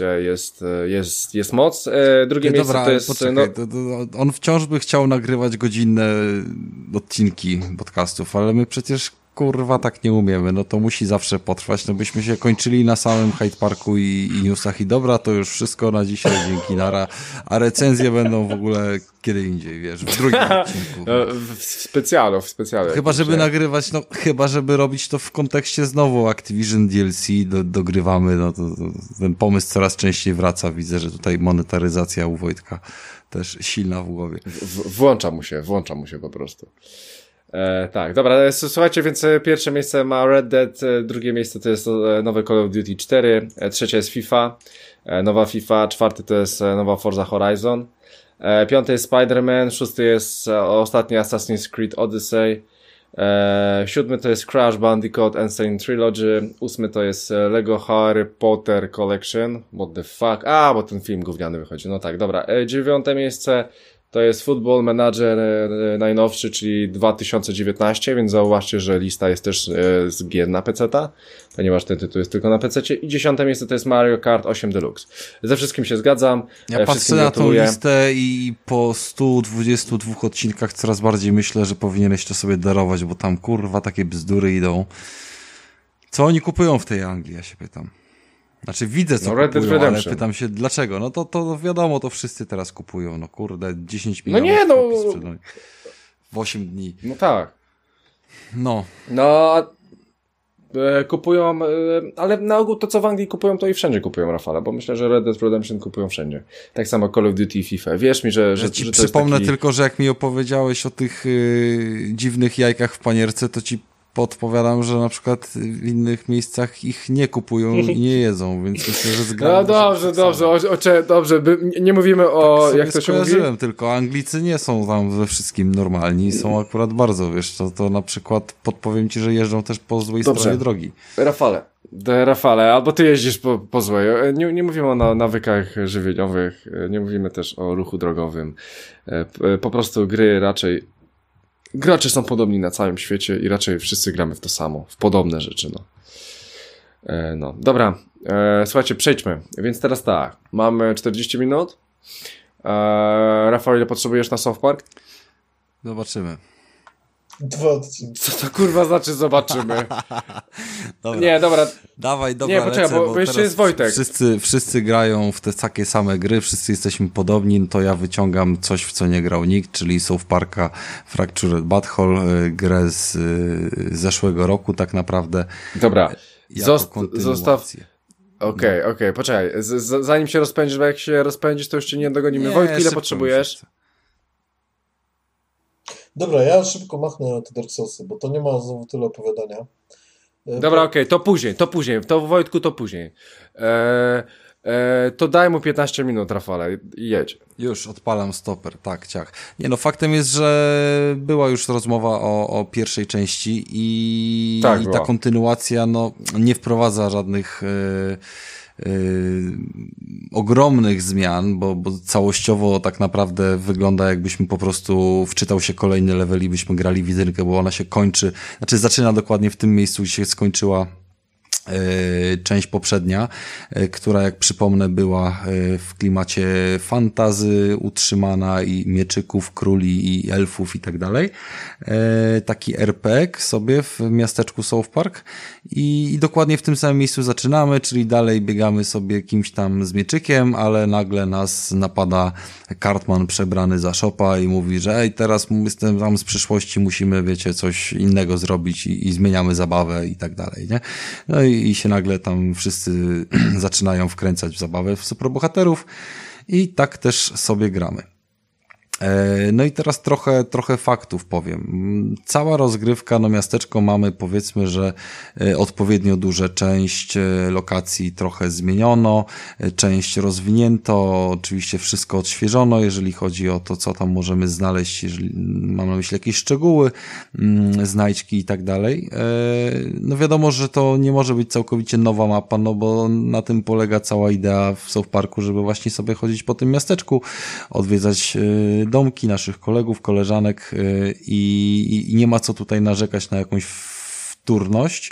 jest moc. Drugie miejsce dobra, to jest... Poczekaj, on wciąż by chciał nagrywać godzinne odcinki podcastów, ale my przecież kurwa tak nie umiemy, no to musi zawsze potrwać, no byśmy się kończyli na samym Hyde Parku i newsach i dobra, to już wszystko na dzisiaj, dzięki, nara, a recenzje będą w ogóle kiedy indziej, wiesz, w drugim odcinku. W specjalu. Chyba, żeby nagrywać, chyba, żeby robić to w kontekście znowu Activision DLC, dogrywamy, no to ten pomysł coraz częściej wraca, widzę, że tutaj monetaryzacja u Wojtka też silna w głowie. Włącza mu się po prostu. Tak, dobra, słuchajcie, więc pierwsze miejsce ma Red Dead, drugie miejsce to jest nowe Call of Duty 4, trzecie jest FIFA, nowa FIFA, czwarty to jest nowa Forza Horizon, piąty jest Spider-Man, szósty jest ostatni Assassin's Creed Odyssey, siódmy to jest Crash Bandicoot Insane Trilogy, ósmy to jest Lego Harry Potter Collection, what the fuck, bo ten film gówniany wychodzi, no tak, dobra, dziewiąte miejsce to jest Football Manager najnowszy, czyli 2019, więc zauważcie, że lista jest też z gier na PC-ta, ponieważ ten tytuł jest tylko na PC-cie. I 10. miejsce to jest Mario Kart 8 Deluxe. Ze wszystkim się zgadzam. Ja patrzę na tą listę i po 122 odcinkach coraz bardziej myślę, że powinieneś to sobie darować, bo tam kurwa takie bzdury idą. Co oni kupują w tej Anglii, ja się pytam. Znaczy widzę co kupują, ale pytam się dlaczego. No to wiadomo, to wszyscy teraz kupują. No kurde, 10 milionów w 8 dni. No tak. No, kupują, ale na ogół to co w Anglii kupują, to i wszędzie kupują, Rafale, bo myślę, że Red Dead Redemption kupują wszędzie. Tak samo Call of Duty i FIFA. Wierz mi, że ci to przypomnę jest taki... tylko, że jak mi opowiedziałeś o tych dziwnych jajkach w panierce, to ci podpowiadam, że na przykład w innych miejscach ich nie kupują i nie jedzą, więc myślę, że zgadzam. No dobrze, nie mówimy o, tak jak to się mówi? Tylko Anglicy nie są tam we wszystkim normalni, są akurat bardzo, wiesz, to na przykład podpowiem ci, że jeżdżą też po złej stronie drogi. Rafale, albo ty jeździsz po złej. Nie mówimy o nawykach żywieniowych, nie mówimy też o ruchu drogowym. Po prostu gry gracze są podobni na całym świecie i raczej wszyscy gramy w to samo, w podobne rzeczy, no. Dobra, słuchajcie, przejdźmy. Więc teraz tak, mamy 40 minut. Rafał, ile potrzebujesz na South Park? Zobaczymy. 2 odcinki. Co to kurwa znaczy zobaczymy? Dobra. Nie, dobra. Dawaj, dobra, Nie, poczekaj, lecę, bo jeszcze jest Wojtek. Wszyscy grają w te takie same gry, wszyscy jesteśmy podobni, to ja wyciągam coś, w co nie grał nikt, czyli South Parka Fractured Butthole, grę z zeszłego roku tak naprawdę. Dobra, zostaw... Okej, poczekaj. Zanim się rozpędzisz, bo jak się rozpędzisz, to już cię nie dogonimy. Wojtku, ile potrzebujesz? Dobra, ja szybko machnę na te Dark Soulsy, bo to nie ma znowu tyle opowiadania. Dobra, okej, to później. To Wojtku, to później. To daj mu 15 minut, Rafale, i jedź. Już odpalam stoper, tak, ciach. Nie no, faktem jest, że była już rozmowa o pierwszej części i ta kontynuacja no, nie wprowadza żadnych ogromnych zmian, bo całościowo tak naprawdę wygląda, jakbyśmy po prostu wczytał się kolejny level i byśmy grali w jedynkę, bo ona się kończy, znaczy zaczyna dokładnie w tym miejscu, gdzie się skończyła część poprzednia, która jak przypomnę była w klimacie fantasy utrzymana i mieczyków, króli i elfów i tak dalej. Taki RPG sobie w miasteczku South Park i dokładnie w tym samym miejscu zaczynamy, czyli dalej biegamy sobie kimś tam z mieczykiem, ale nagle nas napada Cartman przebrany za Shopa i mówi, że ej, teraz jestem tam z przyszłości, musimy, wiecie, coś innego zrobić i zmieniamy zabawę i tak dalej, nie? No i się nagle tam wszyscy zaczynają wkręcać w zabawę w superbohaterów i tak też sobie gramy. No i teraz trochę faktów powiem. Cała rozgrywka, no miasteczko mamy, powiedzmy, że odpowiednio duże, część lokacji trochę zmieniono, część rozwinięto, oczywiście wszystko odświeżono, jeżeli chodzi o to, co tam możemy znaleźć, jeżeli mam na myśli jakieś szczegóły, znajdźki i tak dalej. No wiadomo, że to nie może być całkowicie nowa mapa, no bo na tym polega cała idea w South Parku, żeby właśnie sobie chodzić po tym miasteczku, odwiedzać domki naszych kolegów, koleżanek i nie ma co tutaj narzekać na jakąś wtórność.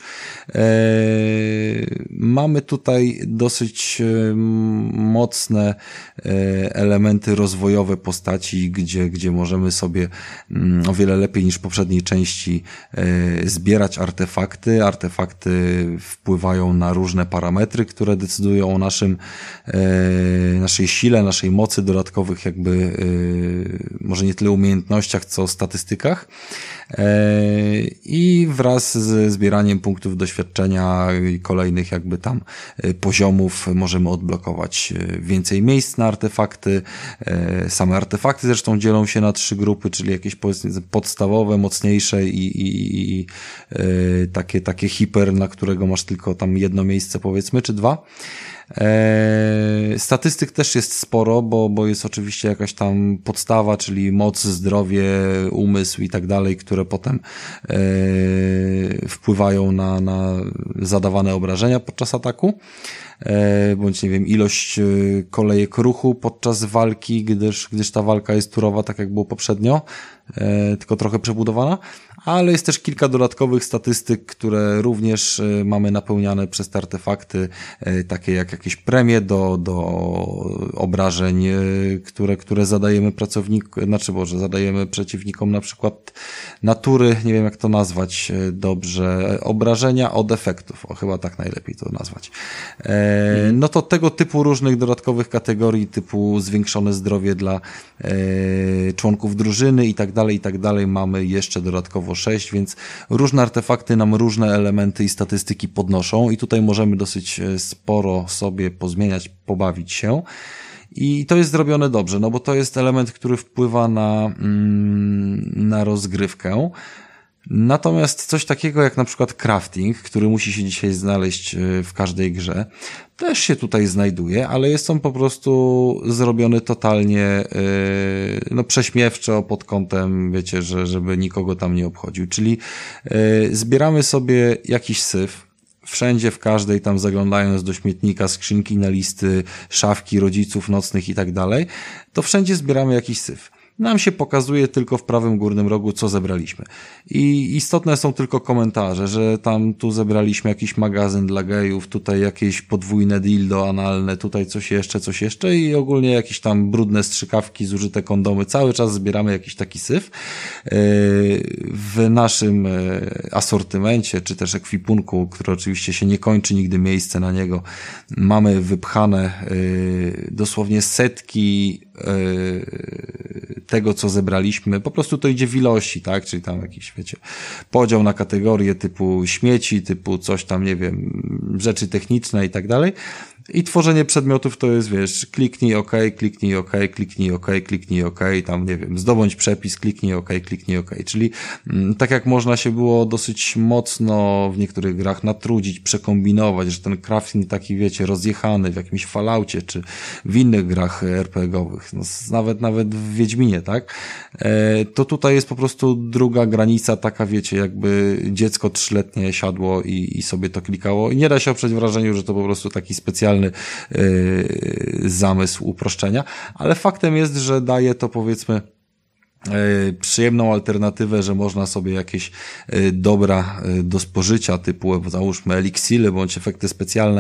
Mamy tutaj dosyć mocne elementy rozwojowe postaci, gdzie możemy sobie o wiele lepiej niż w poprzedniej części zbierać artefakty. Artefakty wpływają na różne parametry, które decydują o naszej sile, naszej mocy, dodatkowych jakby może nie tyle umiejętnościach, co statystykach. I wraz ze zbieraniem punktów doświadczenia i kolejnych jakby tam poziomów możemy odblokować więcej miejsc na artefakty. Same artefakty zresztą dzielą się na 3 grupy, czyli jakieś podstawowe, mocniejsze i takie hiper, na którego masz tylko tam jedno miejsce powiedzmy, czy 2. Statystyk też jest sporo, bo jest oczywiście jakaś tam podstawa, czyli moc, zdrowie, umysł i tak dalej, które potem wpływają na zadawane obrażenia podczas ataku, bądź nie wiem, ilość kolejek ruchu podczas walki, gdyż ta walka jest turowa, tak jak było poprzednio, tylko trochę przebudowana, ale jest też kilka dodatkowych statystyk, które również mamy napełniane przez te artefakty, takie jak jakieś premie do obrażeń, które zadajemy zadajemy przeciwnikom, na przykład natury, nie wiem jak to nazwać dobrze, obrażenia od efektów, chyba tak najlepiej to nazwać. No to tego typu różnych dodatkowych kategorii, typu zwiększone zdrowie dla członków drużyny i tak dalej, mamy jeszcze dodatkowo 6, więc różne artefakty nam różne elementy i statystyki podnoszą i tutaj możemy dosyć sporo sobie pozmieniać, pobawić się. I to jest zrobione dobrze, no bo to jest element, który wpływa na rozgrywkę. Natomiast coś takiego jak na przykład crafting, który musi się dzisiaj znaleźć w każdej grze, też się tutaj znajduje, ale jest on po prostu zrobiony totalnie prześmiewczo pod kątem, wiecie, żeby nikogo tam nie obchodził. Czyli zbieramy sobie jakiś syf, wszędzie, w każdej, tam zaglądając do śmietnika, skrzynki na listy, szafki rodziców nocnych i tak dalej, to wszędzie zbieramy jakiś syf. nam się pokazuje tylko w prawym górnym rogu, co zebraliśmy. I istotne są tylko komentarze, że tam tu zebraliśmy jakiś magazyn dla gejów, tutaj jakieś podwójne dildo analne, tutaj coś jeszcze i ogólnie jakieś tam brudne strzykawki, zużyte kondomy. Cały czas zbieramy jakiś taki syf. W naszym asortymencie, czy też ekwipunku, który oczywiście się nie kończy nigdy miejsce na niego, mamy wypchane dosłownie setki tego, co zebraliśmy. Po prostu to idzie w ilości, tak? Czyli tam jakiś, wiecie, podział na kategorie typu śmieci, typu coś tam, nie wiem, rzeczy techniczne i tak dalej. I tworzenie przedmiotów to jest, wiesz, kliknij OK, kliknij OK, kliknij OK, kliknij OK, tam, nie wiem, zdobądź przepis, kliknij OK, kliknij OK. Czyli tak jak można się było dosyć mocno w niektórych grach natrudzić, przekombinować, że ten crafting taki, wiecie, rozjechany w jakimś Falloutie, czy w innych grach RPG-owych, no, nawet w Wiedźminie, tak? To tutaj jest po prostu druga granica, taka, wiecie, jakby dziecko 3-letnie siadło i sobie to klikało. I nie da się oprzeć wrażeniu, że to po prostu taki specjalny zamysł uproszczenia, ale faktem jest, że daje to, powiedzmy, przyjemną alternatywę, że można sobie jakieś dobra do spożycia typu, załóżmy, eliksiry bądź efekty specjalne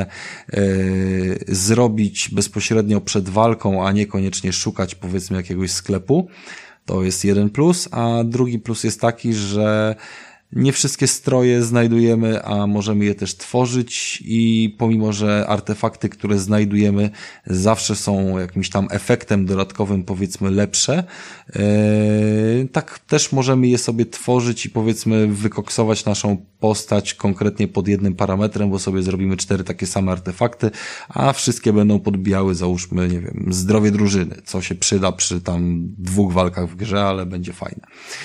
zrobić bezpośrednio przed walką, a niekoniecznie szukać, powiedzmy, jakiegoś sklepu. To jest jeden plus, a drugi plus jest taki, że nie wszystkie stroje znajdujemy, a możemy je też tworzyć i pomimo, że artefakty, które znajdujemy, zawsze są jakimś tam efektem dodatkowym, powiedzmy, lepsze, tak też możemy je sobie tworzyć i, powiedzmy, wykoksować naszą postać konkretnie pod jednym parametrem, bo sobie zrobimy 4 takie same artefakty, a wszystkie będą podbijały, załóżmy, nie wiem, zdrowie drużyny, co się przyda przy tam 2 walkach w grze, ale będzie fajne.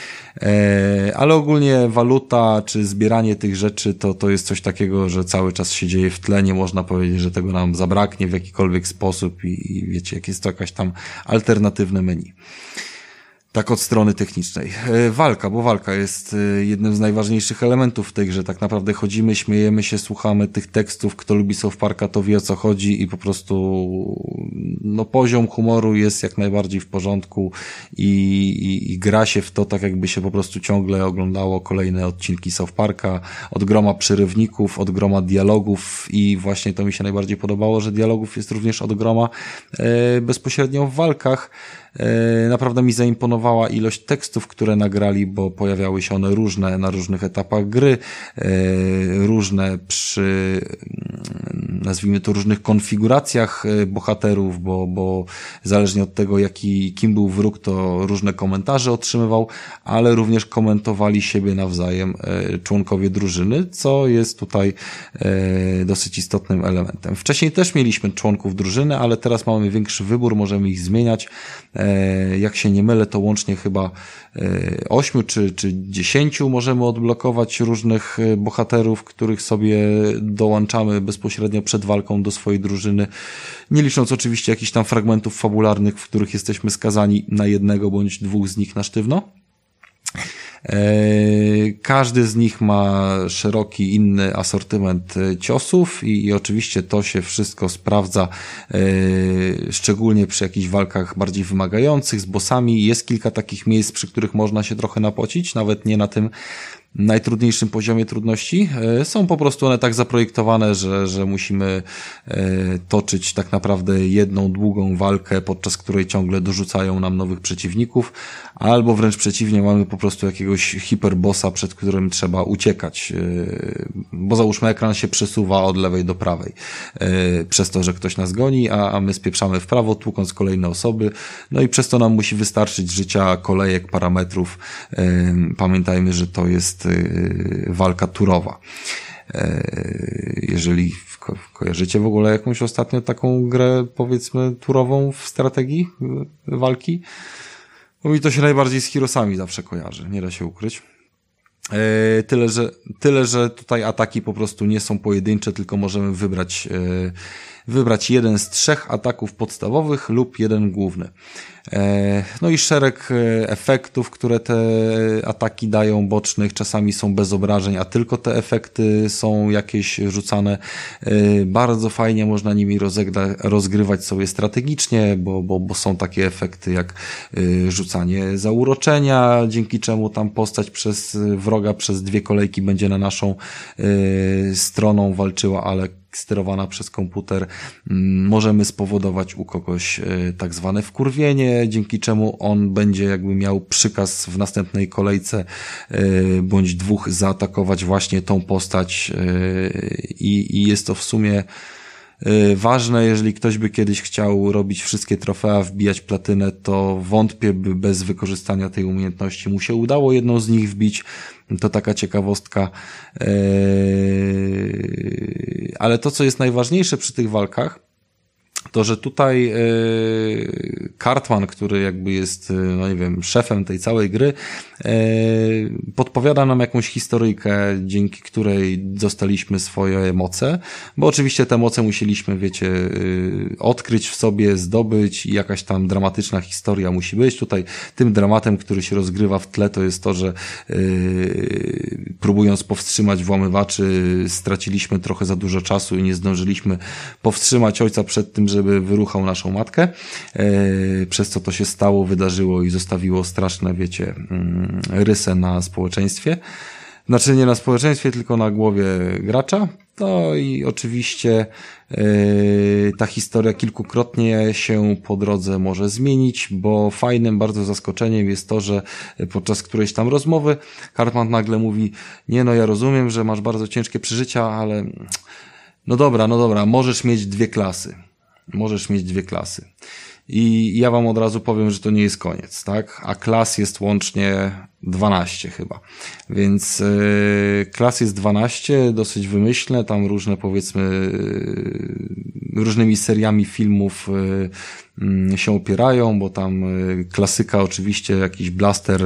Ale ogólnie waluta czy zbieranie tych rzeczy to jest coś takiego, że cały czas się dzieje w tle, nie można powiedzieć, że tego nam zabraknie w jakikolwiek sposób i wiecie, jak jest to jakaś tam alternatywne menu. Tak od strony technicznej. Bo walka jest jednym z najważniejszych elementów w tej grze. Tak naprawdę chodzimy, śmiejemy się, słuchamy tych tekstów. Kto lubi South Parka, to wie, o co chodzi i po prostu no poziom humoru jest jak najbardziej w porządku i gra się w to tak, jakby się po prostu ciągle oglądało kolejne odcinki South Parka, od groma przerywników, od groma dialogów i właśnie to mi się najbardziej podobało, że dialogów jest również od groma bezpośrednio w walkach. Naprawdę mi zaimponowała ilość tekstów, które nagrali, bo pojawiały się one różne na różnych etapach gry, różne przy, nazwijmy to, różnych konfiguracjach bohaterów, bo zależnie od tego, kim był wróg, to różne komentarze otrzymywał, ale również komentowali siebie nawzajem członkowie drużyny, co jest tutaj dosyć istotnym elementem. Wcześniej też mieliśmy członków drużyny, ale teraz mamy większy wybór, możemy ich zmieniać. Jak się nie mylę, to łącznie chyba 8 czy 10 możemy odblokować różnych bohaterów, których sobie dołączamy bezpośrednio przed walką do swojej drużyny, nie licząc oczywiście jakichś tam fragmentów fabularnych, w których jesteśmy skazani na jednego bądź 2 z nich na sztywno. Każdy z nich ma szeroki inny asortyment ciosów i oczywiście to się wszystko sprawdza szczególnie przy jakichś walkach bardziej wymagających z bossami. Jest kilka takich miejsc, przy których można się trochę napocić, nawet nie na tym najtrudniejszym poziomie trudności. Są po prostu one tak zaprojektowane, że musimy toczyć tak naprawdę jedną długą walkę, podczas której ciągle dorzucają nam nowych przeciwników, albo wręcz przeciwnie, mamy po prostu jakiegoś hiperbossa, przed którym trzeba uciekać, bo załóżmy ekran się przesuwa od lewej do prawej przez to, że ktoś nas goni, a my spieprzamy w prawo, tłukąc kolejne osoby, no i przez to nam musi wystarczyć życia, kolejek, parametrów. Pamiętajmy, że to jest walka turowa. Jeżeli kojarzycie w ogóle jakąś ostatnio taką grę, powiedzmy, turową w strategii walki, bo mi to się najbardziej z Heroesami zawsze kojarzy, nie da się ukryć. Tyle, że tutaj ataki po prostu nie są pojedyncze, tylko możemy wybrać wybrać jeden z 3 ataków podstawowych lub jeden główny. No i szereg efektów, które te ataki dają bocznych, czasami są bez obrażeń, a tylko te efekty są jakieś rzucane. Bardzo fajnie można nimi rozgrywać sobie strategicznie, bo są takie efekty jak rzucanie zauroczenia, dzięki czemu tam postać przez wroga przez 2 kolejki będzie na naszą stroną walczyła, ale sterowana przez komputer. Możemy spowodować u kogoś tak zwane wkurwienie, dzięki czemu on będzie jakby miał przykaz w następnej kolejce bądź 2 zaatakować właśnie tą postać i jest to w sumie ważne, jeżeli ktoś by kiedyś chciał robić wszystkie trofea, wbijać platynę, to wątpię, by bez wykorzystania tej umiejętności mu się udało jedną z nich wbić. To taka ciekawostka. Ale to, co jest najważniejsze przy tych walkach, to, że tutaj Cartman, który jakby jest, no nie wiem, szefem tej całej gry, podpowiada nam jakąś historyjkę, dzięki której dostaliśmy swoje moce, bo oczywiście te moce musieliśmy, wiecie, odkryć w sobie, zdobyć i jakaś tam dramatyczna historia musi być. Tutaj tym dramatem, który się rozgrywa w tle, to jest to, że próbując powstrzymać włamywaczy, straciliśmy trochę za dużo czasu i nie zdążyliśmy powstrzymać ojca przed tym, żeby wyruchał naszą matkę, przez co to się stało, wydarzyło i zostawiło straszne, wiecie, rysę na społeczeństwie. Znaczy nie na społeczeństwie, tylko na głowie gracza. No i oczywiście ta historia kilkukrotnie się po drodze może zmienić, bo fajnym bardzo zaskoczeniem jest to, że podczas którejś tam rozmowy Cartman nagle mówi: nie no, ja rozumiem, że masz bardzo ciężkie przeżycia, ale no dobra, możesz mieć 2 klasy. Możesz mieć 2 klasy. I ja wam od razu powiem, że to nie jest koniec, tak? A klas jest łącznie 12 chyba. Więc klas jest 12, dosyć wymyślne, tam różne, powiedzmy, różnymi seriami filmów się opierają, bo tam klasyka oczywiście jakiś blaster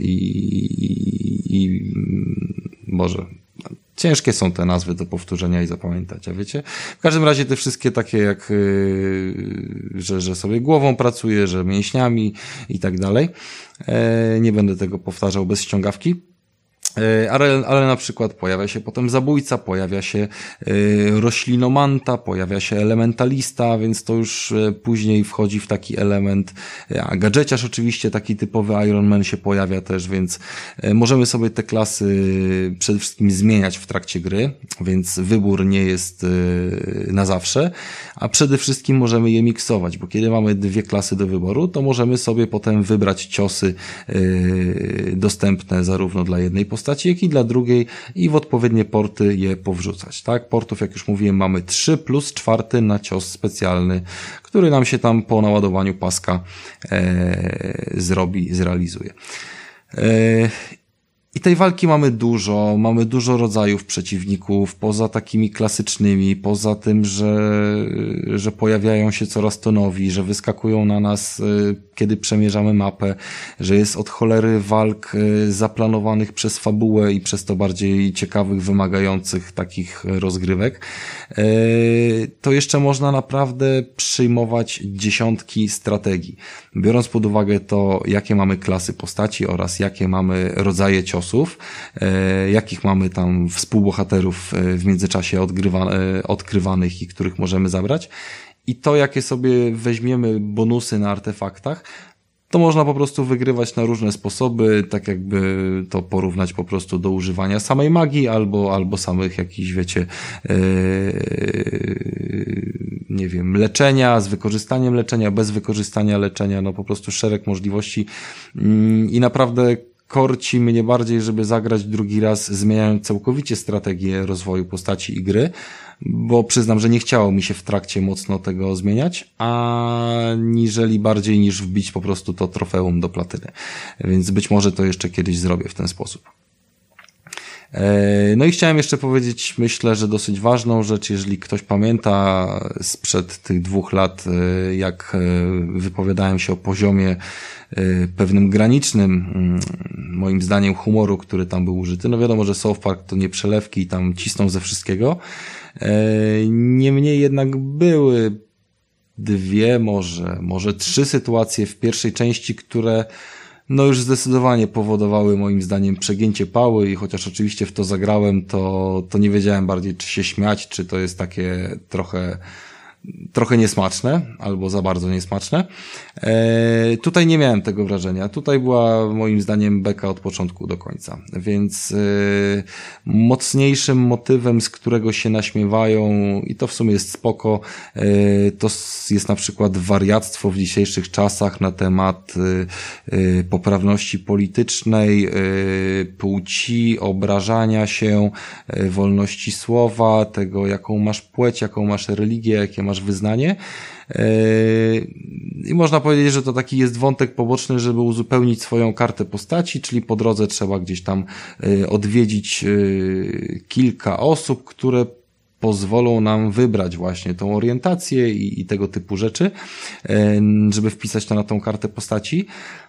i Boże, ciężkie są te nazwy do powtórzenia i zapamiętać, a wiecie? W każdym razie te wszystkie takie jak, że sobie głową pracuje, że mięśniami i tak dalej. Nie będę tego powtarzał bez ściągawki. Ale na przykład pojawia się potem zabójca, pojawia się roślinomanta, pojawia się elementalista, więc to już później wchodzi w taki element, a gadżeciarz oczywiście, taki typowy Iron Man się pojawia też, więc możemy sobie te klasy przede wszystkim zmieniać w trakcie gry, więc wybór nie jest na zawsze, a przede wszystkim możemy je miksować, bo kiedy mamy 2 klasy do wyboru, to możemy sobie potem wybrać ciosy dostępne zarówno dla jednej postaci, jak i dla drugiej i w odpowiednie porty je powrzucać, tak? Portów, jak już mówiłem, mamy 3 plus 4 na cios specjalny, który nam się tam po naładowaniu paska zrealizuje. I tej walki mamy dużo rodzajów przeciwników, poza takimi klasycznymi, poza tym, że pojawiają się coraz to nowi, że wyskakują na nas, kiedy przemierzamy mapę, że jest od cholery walk zaplanowanych przez fabułę i przez to bardziej ciekawych, wymagających takich rozgrywek, to jeszcze można naprawdę przyjmować dziesiątki strategii. Biorąc pod uwagę to, jakie mamy klasy postaci oraz jakie mamy rodzaje ciosów, jakich mamy tam współbohaterów w międzyczasie odkrywanych i których możemy zabrać, i to, jakie sobie weźmiemy bonusy na artefaktach, to można po prostu wygrywać na różne sposoby, tak jakby to porównać po prostu do używania samej magii albo samych jakichś, wiecie, nie wiem, leczenia, z wykorzystaniem leczenia, bez wykorzystania leczenia, no po prostu szereg możliwości i naprawdę korci mnie bardziej, żeby zagrać drugi raz, zmieniając całkowicie strategię rozwoju postaci i gry, bo przyznam, że nie chciało mi się w trakcie mocno tego zmieniać, aniżeli bardziej niż wbić po prostu to trofeum do platyny. Więc być może to jeszcze kiedyś zrobię w ten sposób. No i chciałem jeszcze powiedzieć, myślę, że dosyć ważną rzecz, jeżeli ktoś pamięta sprzed tych 2 lat, jak wypowiadałem się o poziomie pewnym granicznym, moim zdaniem, humoru, który tam był użyty. No wiadomo, że South Park to nie przelewki i tam cisną ze wszystkiego. Niemniej jednak były 2, może 3 sytuacje w pierwszej części, które no już zdecydowanie powodowały moim zdaniem przegięcie pały i chociaż oczywiście w to zagrałem, to nie wiedziałem bardziej, czy się śmiać, czy to jest takie trochę niesmaczne, albo za bardzo niesmaczne. Tutaj nie miałem tego wrażenia. Tutaj była moim zdaniem beka od początku do końca. Więc mocniejszym motywem, z którego się naśmiewają, i to w sumie jest spoko, to jest na przykład wariactwo w dzisiejszych czasach na temat poprawności politycznej, płci, obrażania się, wolności słowa, tego jaką masz płeć, jaką masz religię, jakie masz wyznanie. I można powiedzieć, że to taki jest wątek poboczny, żeby uzupełnić swoją kartę postaci, czyli po drodze trzeba gdzieś tam odwiedzić kilka osób, które pozwolą nam wybrać właśnie tą orientację i tego typu rzeczy, żeby wpisać to na tą kartę postaci.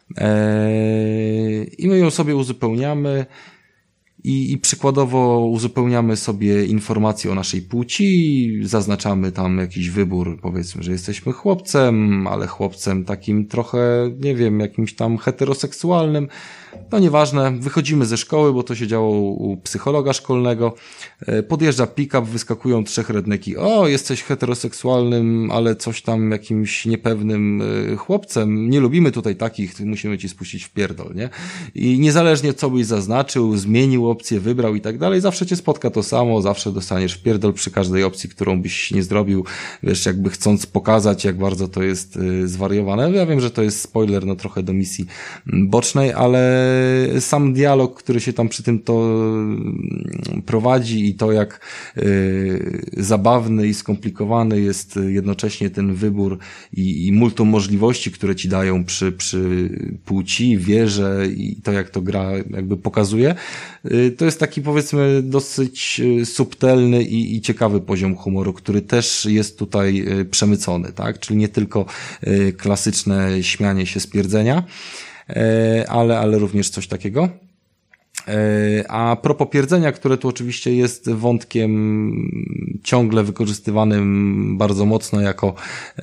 I my ją sobie uzupełniamy. I przykładowo uzupełniamy sobie informacje o naszej płci, zaznaczamy tam jakiś wybór, powiedzmy, że jesteśmy chłopcem, ale chłopcem takim trochę, nie wiem, jakimś tam heteroseksualnym. No nieważne, wychodzimy ze szkoły, bo to się działo u psychologa szkolnego, podjeżdża pick-up, wyskakują 3 redneki. O, jesteś heteroseksualnym, ale coś tam jakimś niepewnym chłopcem. Nie lubimy tutaj takich, musimy ci spuścić w pierdol, nie? I niezależnie co byś zaznaczył, zmienił opcję, wybrał i tak dalej, zawsze cię spotka to samo, zawsze dostaniesz w pierdol przy każdej opcji, którą byś nie zrobił, wiesz, jakby chcąc pokazać, jak bardzo to jest zwariowane. Ja wiem, że to jest spoiler, no trochę do misji bocznej, ale sam dialog, który się tam przy tym to prowadzi i to, jak zabawny i skomplikowany jest jednocześnie ten wybór i multum możliwości, które ci dają przy płci, wierze i to, jak to gra jakby pokazuje, to jest taki, powiedzmy, dosyć subtelny i ciekawy poziom humoru, który też jest tutaj przemycony, tak? Czyli nie tylko klasyczne śmianie się z pierdzenia, ale również coś takiego. A propos pierdzenia, które tu oczywiście jest wątkiem ciągle wykorzystywanym bardzo mocno jako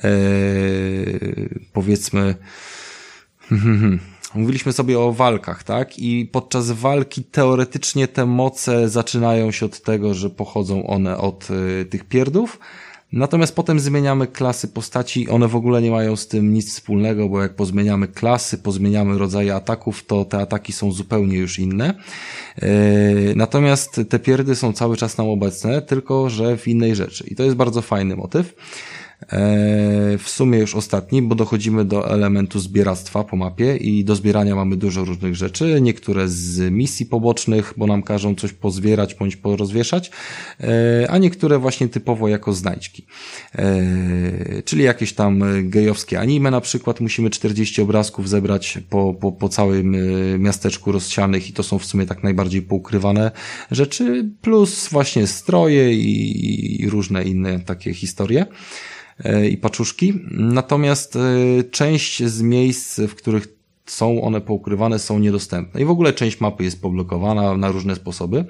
powiedzmy mówiliśmy sobie o walkach, tak? I podczas walki teoretycznie te moce zaczynają się od tego, że pochodzą one od tych pierdów. Natomiast potem zmieniamy klasy postaci, one w ogóle nie mają z tym nic wspólnego, bo jak pozmieniamy klasy, pozmieniamy rodzaje ataków, to te ataki są zupełnie już inne. Natomiast te pierdy są cały czas nam obecne, tylko że w innej rzeczy. I to jest bardzo fajny motyw. W sumie już ostatni, bo dochodzimy do elementu zbieractwa po mapie i do zbierania mamy dużo różnych rzeczy, niektóre z misji pobocznych, bo nam każą coś pozbierać bądź porozwieszać, a niektóre właśnie typowo jako znajdźki. Czyli jakieś tam gejowskie anime na przykład, musimy 40 obrazków zebrać po całym miasteczku rozsianych i to są w sumie tak najbardziej poukrywane rzeczy, plus właśnie stroje i różne inne takie historie i paczuszki. Natomiast część z miejsc, w których są one poukrywane, są niedostępne. I w ogóle część mapy jest poblokowana na różne sposoby.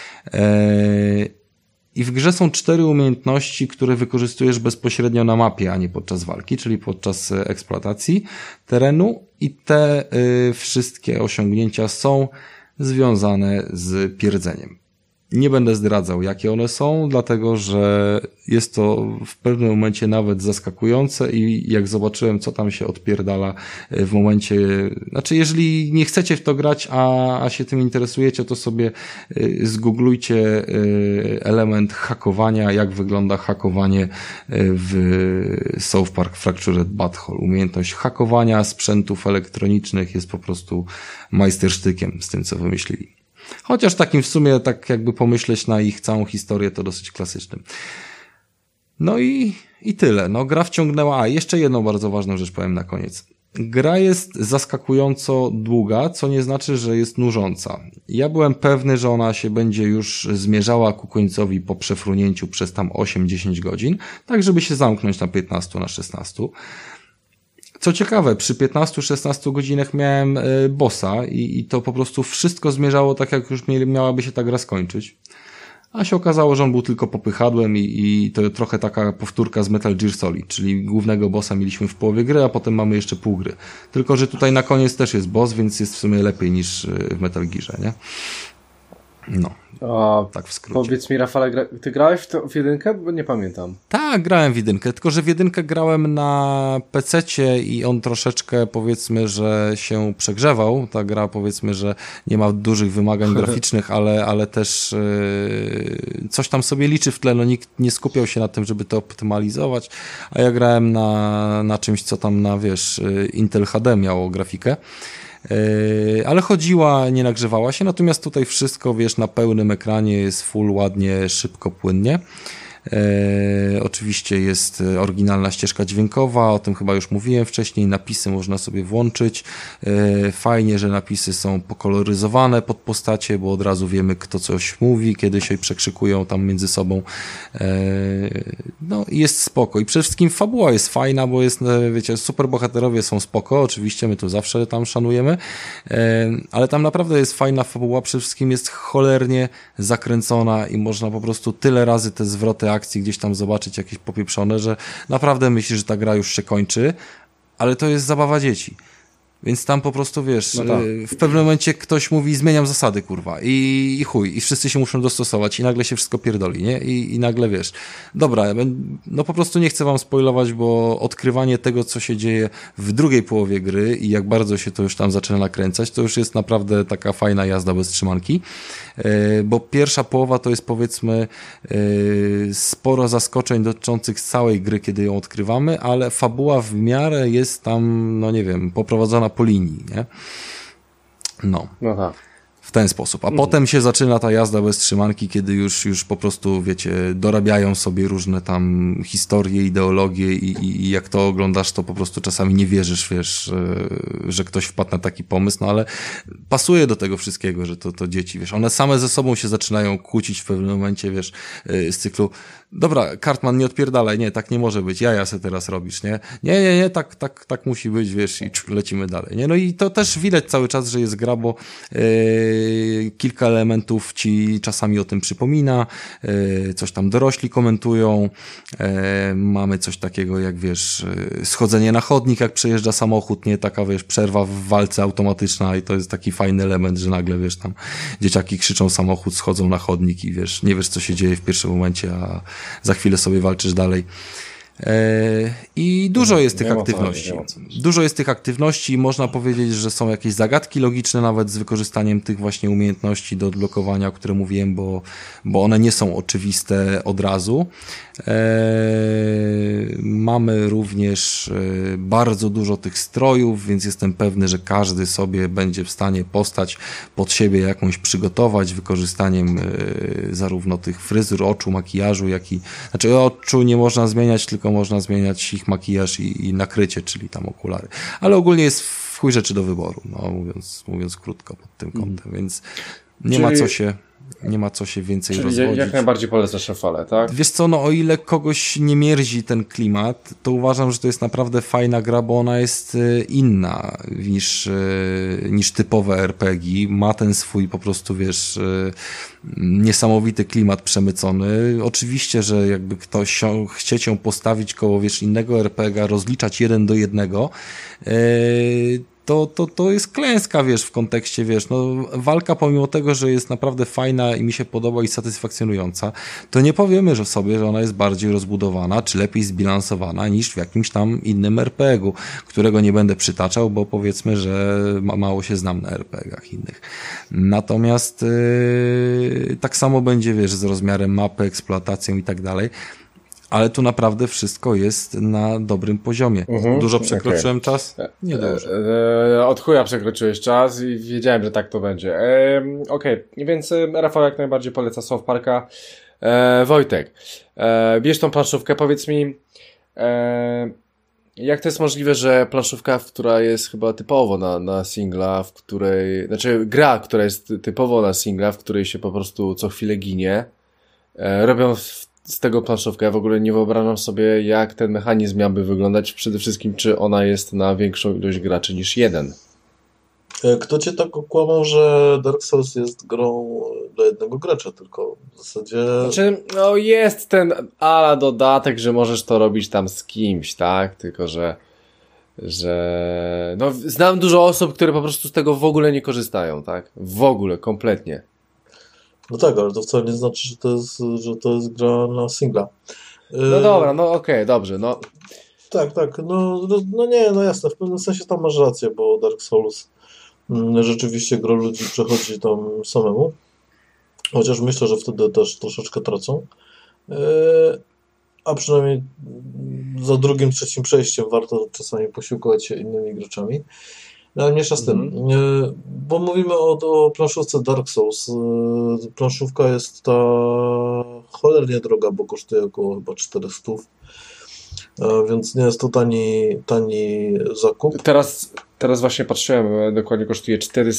I w grze są 4 umiejętności, które wykorzystujesz bezpośrednio na mapie, a nie podczas walki, czyli podczas eksploatacji terenu. I te wszystkie osiągnięcia są związane z pierdzeniem. Nie będę zdradzał, jakie one są, dlatego że jest to w pewnym momencie nawet zaskakujące i jak zobaczyłem, co tam się odpierdala w momencie, znaczy jeżeli nie chcecie w to grać, a się tym interesujecie, to sobie zgooglujcie element hakowania, jak wygląda hakowanie w South Park Fractured Butthole. Umiejętność hakowania sprzętów elektronicznych jest po prostu majstersztykiem z tym, co wymyślili. Chociaż takim w sumie, tak jakby pomyśleć na ich całą historię, to dosyć klasycznym. No i tyle. No, gra wciągnęła. A, jeszcze jedną bardzo ważną rzecz powiem na koniec. gra jest zaskakująco długa, co nie znaczy, że jest nużąca. Ja byłem pewny, że ona się będzie już zmierzała ku końcowi po przefrunięciu przez tam 8-10 godzin, tak żeby się zamknąć na 15, na 16. Co ciekawe, przy 15-16 godzinach miałem bossa i to po prostu wszystko zmierzało tak, jak już miałaby się ta gra skończyć. A się okazało, że on był tylko popychadłem i to trochę taka powtórka z Metal Gear Solid, czyli głównego bossa mieliśmy w połowie gry, a potem mamy jeszcze pół gry. Tylko że tutaj na koniec też jest boss, więc jest w sumie lepiej niż w Metal Gearze, nie? No, tak w skrócie. Powiedz mi, Rafale, ty grałeś w jedynkę? Bo nie pamiętam. Tak, grałem w jedynkę, tylko że w jedynkę grałem na PC-cie i on troszeczkę, powiedzmy, że się przegrzewał. Ta gra, powiedzmy, że nie ma dużych wymagań graficznych, ale też coś tam sobie liczy w tle. No, nikt nie skupiał się na tym, żeby to optymalizować, a ja grałem na czymś, co tam Intel HD miało grafikę. Ale chodziła, nie nagrzewała się, natomiast tutaj wszystko, na pełnym ekranie jest full, ładnie, szybko, płynnie. Oczywiście jest oryginalna ścieżka dźwiękowa, o tym chyba już mówiłem wcześniej, napisy można sobie włączyć. Fajnie, że napisy są pokoloryzowane pod postacie, bo od razu wiemy, kto coś mówi, kiedy się przekrzykują tam między sobą. No i jest spoko. I przede wszystkim fabuła jest fajna, bo jest, wiecie, superbohaterowie są spoko, oczywiście my tu zawsze tam szanujemy, ale tam naprawdę jest fajna fabuła, przede wszystkim jest cholernie zakręcona i można po prostu tyle razy te zwroty akcji gdzieś tam zobaczyć jakieś popieprzone, że naprawdę myślisz, że ta gra już się kończy, ale to jest zabawa dzieci. Więc tam po prostu, no tak. W pewnym momencie ktoś mówi, zmieniam zasady, kurwa, i chuj, i wszyscy się muszą dostosować i nagle się wszystko pierdoli, nie? I nagle, dobra, no po prostu nie chcę wam spoilować, bo odkrywanie tego, co się dzieje w drugiej połowie gry i jak bardzo się to już tam zaczyna nakręcać, to już jest naprawdę taka fajna jazda bez trzymanki, bo pierwsza połowa to jest, powiedzmy, sporo zaskoczeń dotyczących całej gry, kiedy ją odkrywamy, ale fabuła w miarę jest tam, no nie wiem, poprowadzona po linii, nie? No tak. W ten sposób. A potem się zaczyna ta jazda bez trzymanki, kiedy już po prostu, wiecie, dorabiają sobie różne tam historie, ideologie i jak to oglądasz, to po prostu czasami nie wierzysz, że ktoś wpadł na taki pomysł, no ale pasuje do tego wszystkiego, że to dzieci, one same ze sobą się zaczynają kłócić w pewnym momencie, z cyklu dobra, Cartman, nie odpierdalaj, nie, tak nie może być, jaja se teraz robisz, nie? Nie, tak musi być, i lecimy dalej, nie? No i to też widać cały czas, że jest gra, bo kilka elementów ci czasami o tym przypomina, coś tam dorośli komentują, mamy coś takiego jak, schodzenie na chodnik, jak przejeżdża samochód, nie? Taka, przerwa w walce automatyczna i to jest taki fajny element, że nagle, tam dzieciaki krzyczą samochód, schodzą na chodnik i nie wiesz, co się dzieje w pierwszym momencie, a za chwilę sobie walczysz dalej. I dużo jest tych aktywności. Dużo jest tych aktywności. Można powiedzieć, że są jakieś zagadki logiczne nawet z wykorzystaniem tych właśnie umiejętności do odblokowania, o które mówiłem, bo one nie są oczywiste od razu. Mamy również bardzo dużo tych strojów, więc jestem pewny, że każdy sobie będzie w stanie postać pod siebie jakąś przygotować wykorzystaniem zarówno tych fryzur, oczu, makijażu, znaczy oczu nie można zmieniać, tylko można zmieniać ich makijaż i nakrycie, czyli tam okulary. Ale ogólnie jest w chuj rzeczy do wyboru, no, mówiąc krótko pod tym kątem, więc nie ma co się więcej rozwodzić. Jak najbardziej polecasz Rafale, tak? Wiesz co, no o ile kogoś nie mierzi ten klimat, to uważam, że to jest naprawdę fajna gra, bo ona jest inna niż typowe RPG. Ma ten swój po prostu, niesamowity klimat przemycony. Oczywiście, że jakby ktoś chcieć ją postawić koło, innego RPG, rozliczać 1:1, to jest klęska, w kontekście, walka pomimo tego, że jest naprawdę fajna i mi się podoba i satysfakcjonująca, to nie powiemy, że ona jest bardziej rozbudowana, czy lepiej zbilansowana niż w jakimś tam innym RPG-u, którego nie będę przytaczał, bo powiedzmy, że mało się znam na RPG-ach innych. Natomiast tak samo będzie, z rozmiarem mapy, eksploatacją i tak dalej. Ale tu naprawdę wszystko jest na dobrym poziomie. Dużo przekroczyłem czas? Nie dużo. Od chuja przekroczyłeś czas i wiedziałem, że tak to będzie. Więc Rafał jak najbardziej poleca South Parka. Wojtek, bierz tą planszówkę, powiedz mi, Jak to jest możliwe, że planszówka, która jest chyba typowo na singla, w której, znaczy gra, która jest typowo na singla, w której się po prostu co chwilę ginie, robią z tego planszówkę. Ja w ogóle nie wyobrażam sobie, jak ten mechanizm miałby wyglądać. Przede wszystkim, czy ona jest na większą ilość graczy niż jeden. Kto cię tak okłamał, że Dark Souls jest grą dla jednego gracza tylko? W zasadzie... Znaczy, no jest ten ala dodatek, że możesz to robić tam z kimś, tak? Tylko, że no znam dużo osób, które po prostu z tego w ogóle nie korzystają, tak? W ogóle, kompletnie. No tak, ale to wcale nie znaczy, że to jest gra na singla. No dobra, no okej, dobrze, no. Tak, no nie, no jasne, w pewnym sensie tam masz rację, bo Dark Souls rzeczywiście gro ludzi przechodzi tam samemu, chociaż myślę, że wtedy też troszeczkę tracą, a przynajmniej za drugim, trzecim przejściem warto czasami posiłkować się innymi graczami. No, ale mniejsza z tym, bo mówimy o planszówce Dark Souls. Planszówka jest ta cholernie droga, bo kosztuje około chyba 400, więc nie jest to tani zakup. Teraz właśnie patrzyłem, dokładnie kosztuje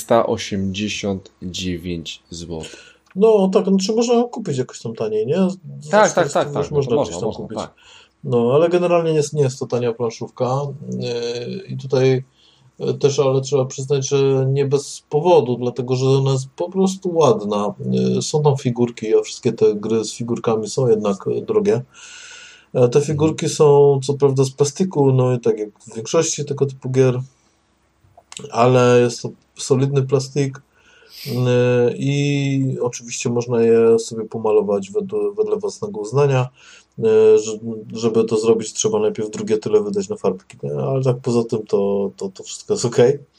489 zł. No tak, czy można ją kupić jakoś tam taniej, nie? Tak. Już można gdzieś tam można, kupić. tak. No, ale generalnie nie jest to tania planszówka i tutaj też, ale trzeba przyznać, że nie bez powodu, dlatego że ona jest po prostu ładna. Są tam figurki, a wszystkie te gry z figurkami są jednak drogie. Te figurki są co prawda z plastiku, no i tak jak w większości tego typu gier, ale jest to solidny plastik i oczywiście można je sobie pomalować wedle własnego uznania. Żeby to zrobić, trzeba najpierw drugie tyle wydać na farbki, nie? Ale tak poza tym to wszystko jest ok.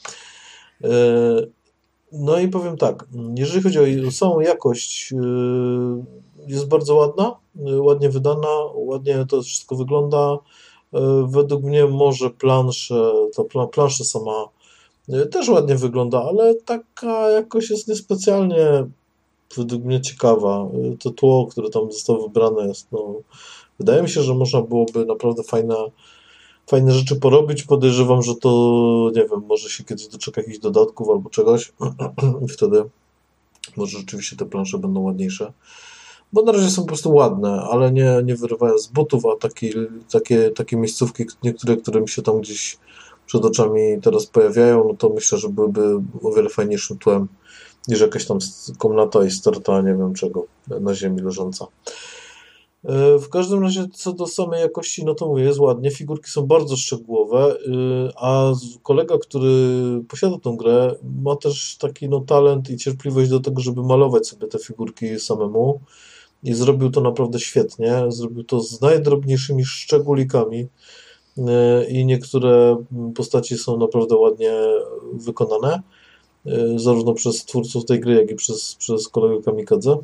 No i powiem tak, jeżeli chodzi o samą jakość, jest bardzo ładna, ładnie wydana, ładnie to wszystko wygląda. Według mnie może plansza sama też ładnie wygląda, ale taka jakoś jest niespecjalnie według mnie ciekawa. To tło, które tam zostało wybrane jest, no, wydaje mi się, że można byłoby naprawdę fajne rzeczy porobić. Podejrzewam, że to, nie wiem, może się kiedyś doczeka jakichś dodatków albo czegoś i wtedy może rzeczywiście te plansze będą ładniejsze. Bo na razie są po prostu ładne, ale nie wyrywają z butów, a takie miejscówki, niektóre, które mi się tam gdzieś przed oczami teraz pojawiają, no to myślę, że byłyby o wiele fajniejszym tłem niż jakaś tam komnata i sterta, nie wiem czego, na ziemi leżąca. W każdym razie co do samej jakości, no to mówię, jest ładnie, figurki są bardzo szczegółowe, a kolega, który posiada tą grę, ma też taki talent i cierpliwość do tego, żeby malować sobie te figurki samemu i zrobił to naprawdę świetnie, zrobił to z najdrobniejszymi szczególikami i niektóre postaci są naprawdę ładnie wykonane, zarówno przez twórców tej gry, jak i przez kolegę Kamikadze.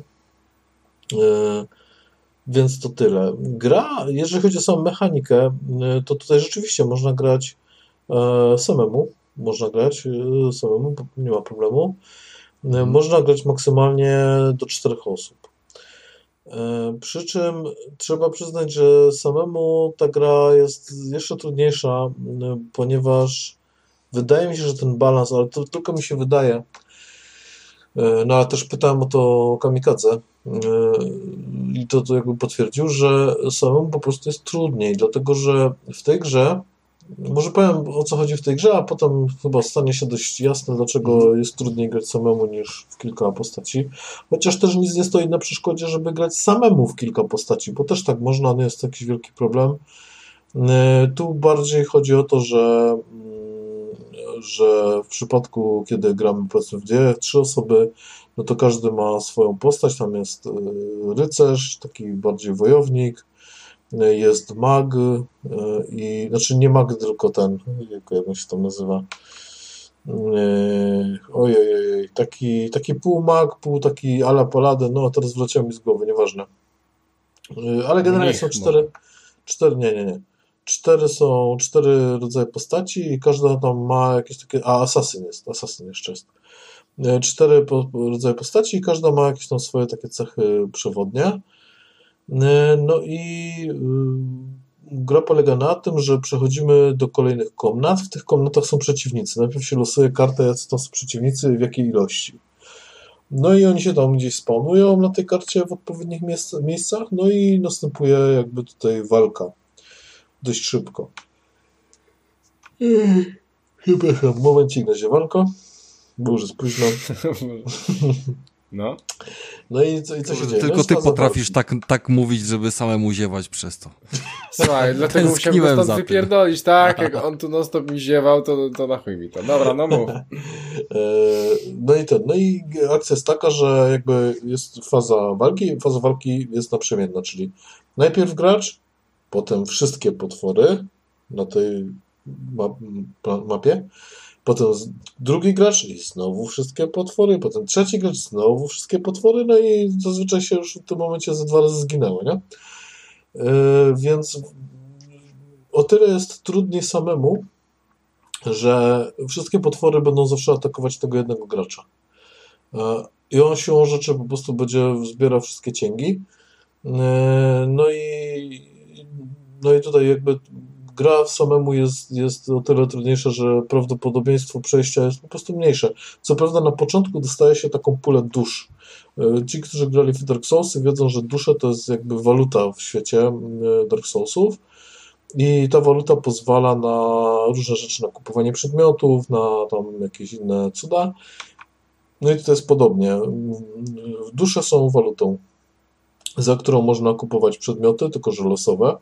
Więc to tyle. Gra, jeżeli chodzi o samą mechanikę, to tutaj rzeczywiście można grać samemu. Nie ma problemu. Można grać maksymalnie do 4 osób. Przy czym trzeba przyznać, że samemu ta gra jest jeszcze trudniejsza, ponieważ wydaje mi się, że ten balans, ale to tylko mi się wydaje, no ale też pytałem o to Kamikadze i to jakby potwierdził, że samemu po prostu jest trudniej, dlatego że w tej grze, może powiem o co chodzi w tej grze, a potem chyba stanie się dość jasne, dlaczego jest trudniej grać samemu niż w kilka postaci, chociaż też nic nie stoi na przeszkodzie, żeby grać samemu w kilka postaci, bo też tak można, nie jest to jakiś wielki problem. Tu bardziej chodzi o to, że w przypadku, kiedy gramy powiedzmy w 2-3 osoby, no to każdy ma swoją postać, tam jest rycerz, taki bardziej wojownik, jest mag i, znaczy nie mag, tylko ten, jak on się tam nazywa, ojej, taki pół mag, pół taki ala paladyn, no a teraz wleciał mi z głowy, nieważne. Ale generalnie są nie. Cztery rodzaje postaci i każda tam ma jakieś takie... Asasyn jeszcze jest. 4 rodzaje postaci i każda ma jakieś tam swoje takie cechy przewodnie. No i gra polega na tym, że przechodzimy do kolejnych komnat. W tych komnatach są przeciwnicy. Najpierw się losuje kartę, jacy to są przeciwnicy i w jakiej ilości. No i oni się tam gdzieś spawnują na tej karcie w odpowiednich miejscach, no i następuje jakby tutaj walka. Dość szybko. Przepraszam, momencik na ziewanko, bo już jest późno. No. No i co się dzieje? Tylko no ty potrafisz tak mówić, żeby samemu ziewać przez to. Słuchaj, dlatego musiałem go stąd wypierdolić, tak? Jak on tu non stop mi ziewał, to na chuj mi to. Dobra, no mów. No i akcja jest taka, że jakby jest faza walki. Faza walki jest naprzemienna, czyli najpierw gracz, potem wszystkie potwory na tej mapie, potem drugi gracz i znowu wszystkie potwory, potem trzeci gracz, znowu wszystkie potwory, no i zazwyczaj się już w tym momencie ze 2 razy zginęły, nie? Więc o tyle jest trudniej samemu, że wszystkie potwory będą zawsze atakować tego jednego gracza. I on siłą rzeczy po prostu będzie zbierał wszystkie cięgi. No i tutaj jakby gra samemu jest o tyle trudniejsza, że prawdopodobieństwo przejścia jest po prostu mniejsze. Co prawda na początku dostaje się taką pulę dusz. Ci, którzy grali w Dark Soulsy, wiedzą, że dusze to jest jakby waluta w świecie Dark Soulsów i ta waluta pozwala na różne rzeczy, na kupowanie przedmiotów, na tam jakieś inne cuda. No i tutaj jest podobnie. Dusze są walutą, za którą można kupować przedmioty, tylko że losowe.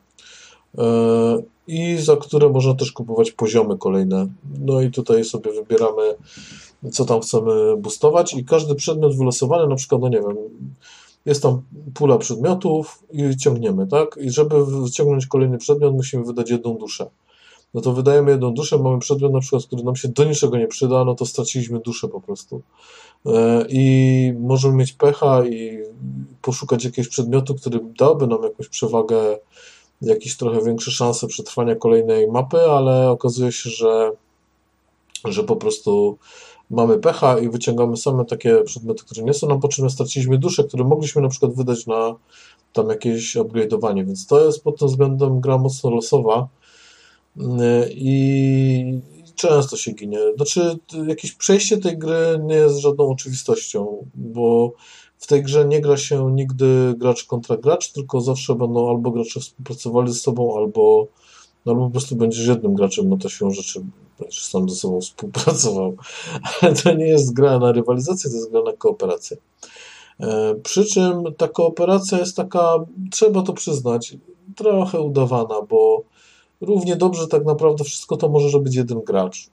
I za które można też kupować poziomy kolejne. No i tutaj sobie wybieramy, co tam chcemy boostować i każdy przedmiot wylosowany, na przykład, no nie wiem, jest tam pula przedmiotów i ciągniemy, tak? I żeby wyciągnąć kolejny przedmiot, musimy wydać 1 duszę. No to wydajemy 1 duszę, mamy przedmiot na przykład, który nam się do niczego nie przyda, no to straciliśmy duszę po prostu. I możemy mieć pecha i poszukać jakiegoś przedmiotu, który dałby nam jakąś przewagę, jakieś trochę większe szanse przetrwania kolejnej mapy, ale okazuje się, że po prostu mamy pecha i wyciągamy same takie przedmioty, które nie są nam potrzebne, straciliśmy duszę, które mogliśmy na przykład wydać na tam jakieś upgrade'owanie, więc to jest pod tym względem gra mocno losowa i często się ginie. Znaczy jakieś przejście tej gry nie jest żadną oczywistością, bo w tej grze nie gra się nigdy gracz kontra gracz, tylko zawsze będą albo gracze współpracowali ze sobą, albo po prostu będziesz jednym graczem, no to siłą rzeczy będziesz sam ze sobą współpracował. Ale to nie jest gra na rywalizację, to jest gra na kooperację. Przy czym ta kooperacja jest taka, trzeba to przyznać, trochę udawana, bo równie dobrze tak naprawdę wszystko to może robić jeden gracz.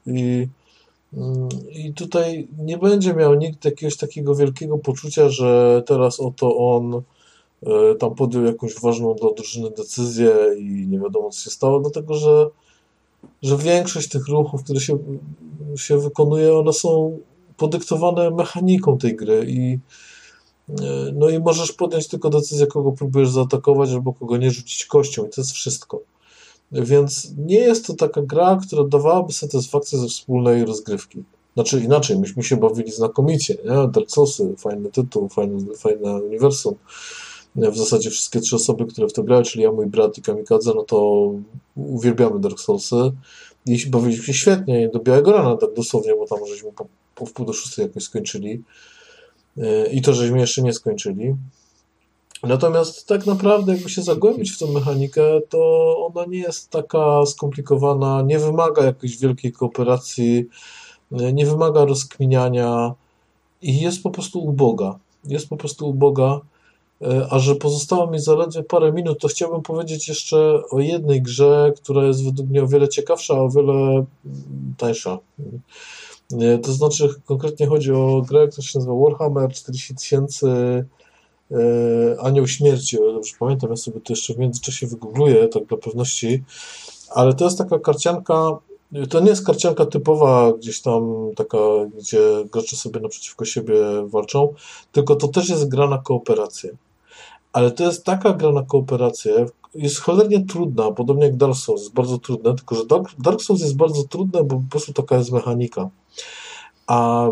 I tutaj nie będzie miał nikt jakiegoś takiego wielkiego poczucia, że teraz oto on tam podjął jakąś ważną dla drużyny decyzję i nie wiadomo co się stało, dlatego że większość tych ruchów, które się wykonuje, one są podyktowane mechaniką tej gry no i możesz podjąć tylko decyzję, kogo próbujesz zaatakować albo kogo nie rzucić kością i to jest wszystko. Więc nie jest to taka gra, która dawałaby satysfakcję ze wspólnej rozgrywki. Znaczy inaczej, myśmy się bawili znakomicie, nie? Dark Soulsy, fajny tytuł, fajne uniwersum. W zasadzie wszystkie 3 osoby, które w to grały, czyli ja, mój brat i Kamikadze, no to uwielbiamy Dark Soulsy i bawiliśmy się świetnie do białego rana, tak dosłownie, bo tam żeśmy po wpół do 6 jakoś skończyli i to żeśmy jeszcze nie skończyli. Natomiast tak naprawdę jakby się zagłębić w tą mechanikę, to ona nie jest taka skomplikowana, nie wymaga jakiejś wielkiej kooperacji, nie wymaga rozkminiania i jest po prostu uboga. Jest po prostu uboga, a że pozostało mi zaledwie parę minut, to chciałbym powiedzieć jeszcze o jednej grze, która jest według mnie o wiele ciekawsza, a o wiele tańsza. To znaczy konkretnie chodzi o grę, która się nazywa Warhammer 40 000 Anioł Śmierci, o ile dobrze pamiętam, ja sobie to jeszcze w międzyczasie wygoogluję, tak dla pewności, ale to jest taka karcianka, to nie jest karcianka typowa gdzieś tam taka, gdzie gracze sobie naprzeciwko siebie walczą, tylko to też jest gra na kooperację. Ale to jest taka gra na kooperację, jest cholernie trudna, podobnie jak Dark Souls, jest bardzo trudne, tylko że Dark Souls jest bardzo trudne, bo po prostu taka jest mechanika. A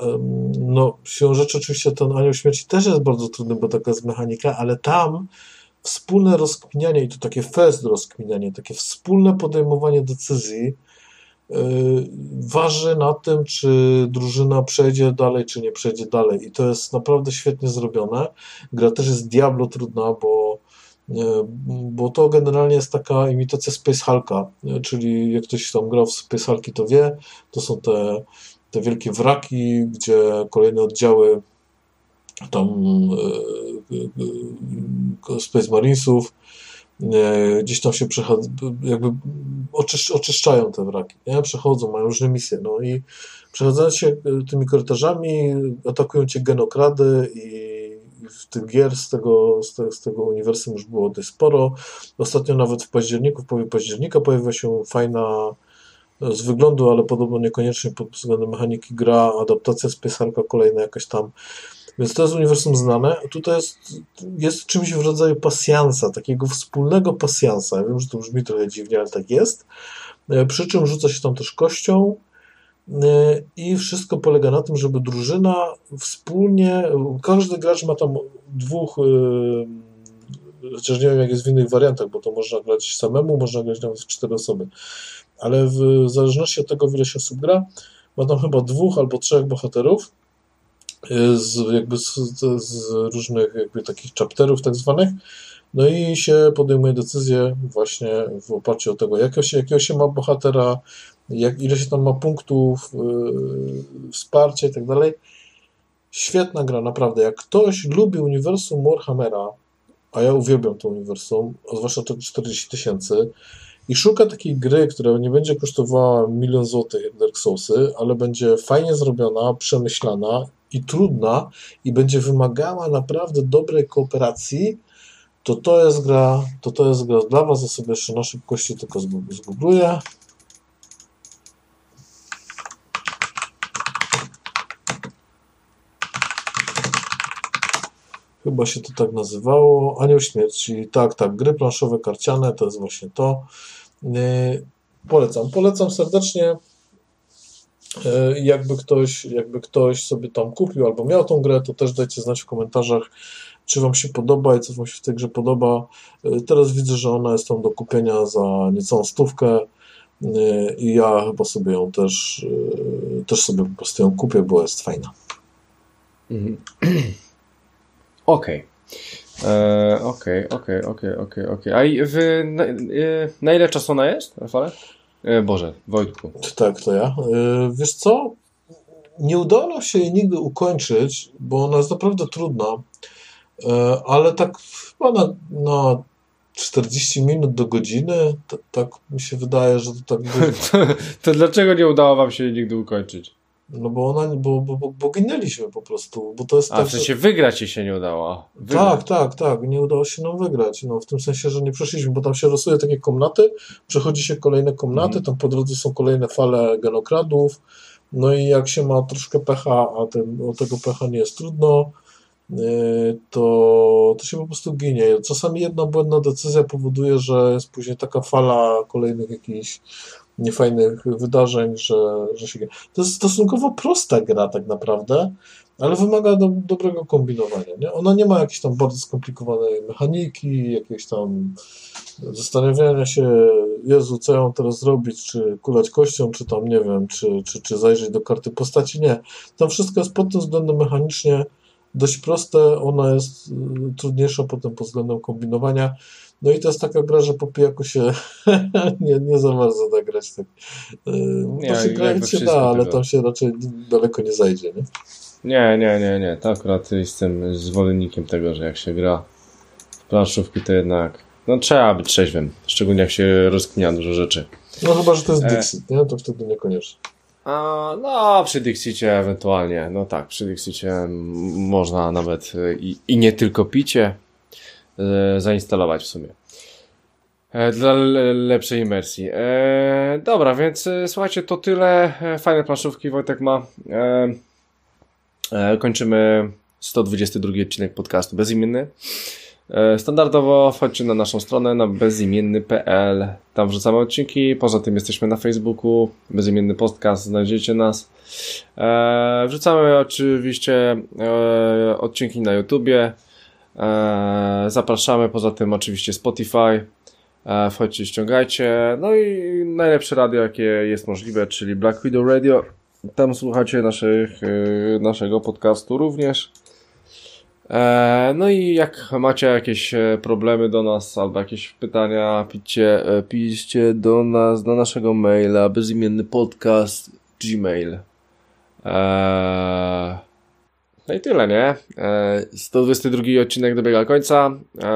no, siłą rzeczy oczywiście ten Anioł Śmierci też jest bardzo trudny, bo taka jest mechanika, ale tam wspólne rozkminianie, i to takie fest rozkminianie, takie wspólne podejmowanie decyzji waży na tym, czy drużyna przejdzie dalej, czy nie przejdzie dalej. I to jest naprawdę świetnie zrobione. Gra też jest diablo trudna, bo to generalnie jest taka imitacja Space Hulka, czyli jak ktoś tam grał w Space Hulki, to wie, to są te wielkie wraki, gdzie kolejne oddziały tam Space Marinesów gdzieś tam się jakby oczyszczają te wraki, nie? Przechodzą, mają różne misje, no i przechodząc się tymi korytarzami atakują cię genokrady i w tych gier z tego uniwersum już było dość sporo. Ostatnio nawet w połowie października pojawiła się fajna z wyglądu, ale podobno niekoniecznie pod względem mechaniki gra, adaptacja Space Hulka kolejna jakaś tam. Więc to jest uniwersum znane. Tutaj jest czymś w rodzaju pasjansa, takiego wspólnego pasjansa. Ja wiem, że to brzmi trochę dziwnie, ale tak jest. Przy czym rzuca się tam też kością i wszystko polega na tym, żeby drużyna wspólnie, każdy gracz ma tam dwóch, chociaż nie wiem jak jest w innych wariantach, bo to można grać samemu, można grać nawet w 4 osoby, ale w zależności od tego, w ile się osób gra, ma tam chyba 2 albo 3 bohaterów, z różnych jakby takich chapterów tak zwanych, no i się podejmuje decyzję właśnie w oparciu o tego, jakiego się ma bohatera, ile się tam ma punktów, wsparcia i tak dalej. Świetna gra, naprawdę. Jak ktoś lubi uniwersum Warhammera, a ja uwielbiam to uniwersum, zwłaszcza to 40 000, i szuka takiej gry, która nie będzie kosztowała 1 000 000 złotych jak Dark Soulsy, ale będzie fajnie zrobiona, przemyślana i trudna i będzie wymagała naprawdę dobrej kooperacji, to jest gra dla was. Ja sobie jeszcze na szybkości tylko zgoogluję. Chyba się to tak nazywało. Anioł Śmierci. Tak, gry planszowe, karciane, to jest właśnie to. Polecam serdecznie. Jakby ktoś sobie tam kupił albo miał tą grę, to też dajcie znać w komentarzach, czy wam się podoba i co wam się w tej grze podoba. Teraz widzę, że ona jest tam do kupienia za niecałą 100 i ja chyba sobie ją też sobie po prostu ją kupię, bo jest fajna. Okej. A na ile czasu ona jest, Rafale? Boże, Wojtku. Tak, to ja. Wiesz co? Nie udało się jej nigdy ukończyć, bo ona jest naprawdę trudna, ale tak chyba na 40 minut do godziny, tak mi się wydaje, że to tak było. To dlaczego nie udało wam się jej nigdy ukończyć? No bo ginęliśmy po prostu, bo to jest w sensie wygrać się nie udało. Tak, nie udało się nam wygrać, no w tym sensie, że nie przeszliśmy, bo tam się losuje takie komnaty, przechodzi się kolejne komnaty, tam po drodze są kolejne fale genokradów, no i jak się ma troszkę pecha, a o tego pecha nie jest trudno, to się po prostu ginie. Czasami jedna błędna decyzja powoduje, że jest później taka fala kolejnych jakichś niefajnych wydarzeń, że się... To jest stosunkowo prosta gra tak naprawdę, ale wymaga dobrego kombinowania. Nie? Ona nie ma jakiejś tam bardzo skomplikowanej mechaniki, jakiegoś tam zastanawiania się, Jezu, co ja mam teraz zrobić, czy kulać kością, czy tam, nie wiem, czy zajrzeć do karty postaci. Nie. Tam wszystko jest pod tym względem mechanicznie dość proste, ona jest trudniejsza potem pod względem kombinowania. No i to jest taka gra, że po pijaku się nie za bardzo da grać. Tak. Grać się da, ale tam się raczej daleko nie zajdzie. Nie? Nie. To akurat jestem zwolennikiem tego, że jak się gra w planszówki, to jednak trzeba być trzeźwym, szczególnie jak się rozkminia dużo rzeczy. No chyba, że to jest Dixit, nie? To wtedy niekoniecznie. Przy Dixicie ewentualnie. No tak, przy Dixicie można nawet i nie tylko picie zainstalować w sumie. Dla lepszej imersji. Dobra, więc słuchajcie, to tyle. Fajne planszówki Wojtek ma. Kończymy 122 odcinek podcastu Bezimienny. Standardowo wchodźcie na naszą stronę na bezimienny.pl. Tam wrzucamy odcinki. Poza tym jesteśmy na Facebooku. Bezimienny podcast, znajdziecie nas. Wrzucamy oczywiście odcinki na YouTubie. Zapraszamy, poza tym oczywiście Spotify. Wchodźcie, ściągajcie. No i najlepsze radio, jakie jest możliwe, czyli Black Widow Radio. Tam słuchacie naszego podcastu również. No i jak macie jakieś problemy do nas albo jakieś pytania, piszcie do nas, do naszego maila bezimienny podcast gmail. No i tyle, nie? 122 odcinek dobiega końca,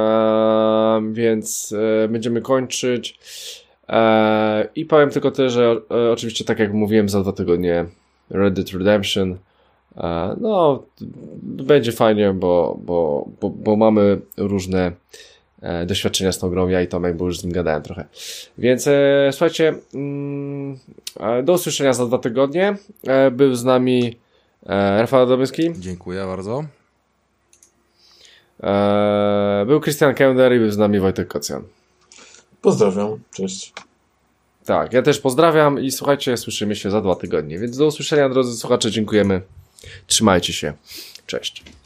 więc będziemy kończyć. I powiem tylko tyle, że oczywiście tak jak mówiłem, za 2 tygodnie Red Dead Redemption. No, będzie fajnie, bo mamy różne doświadczenia z tą grą, ja i Tomek, bo już z nim gadałem trochę. Więc słuchajcie, do usłyszenia za 2 tygodnie. Był z nami Rafał Dobyski. Dziękuję bardzo. Był Krystian Kender i był z nami Wojtek Kocjan. Pozdrawiam, cześć. Tak, ja też pozdrawiam i słuchajcie, słyszymy się za 2 tygodnie. Więc do usłyszenia, drodzy słuchacze, dziękujemy. Trzymajcie się. Cześć.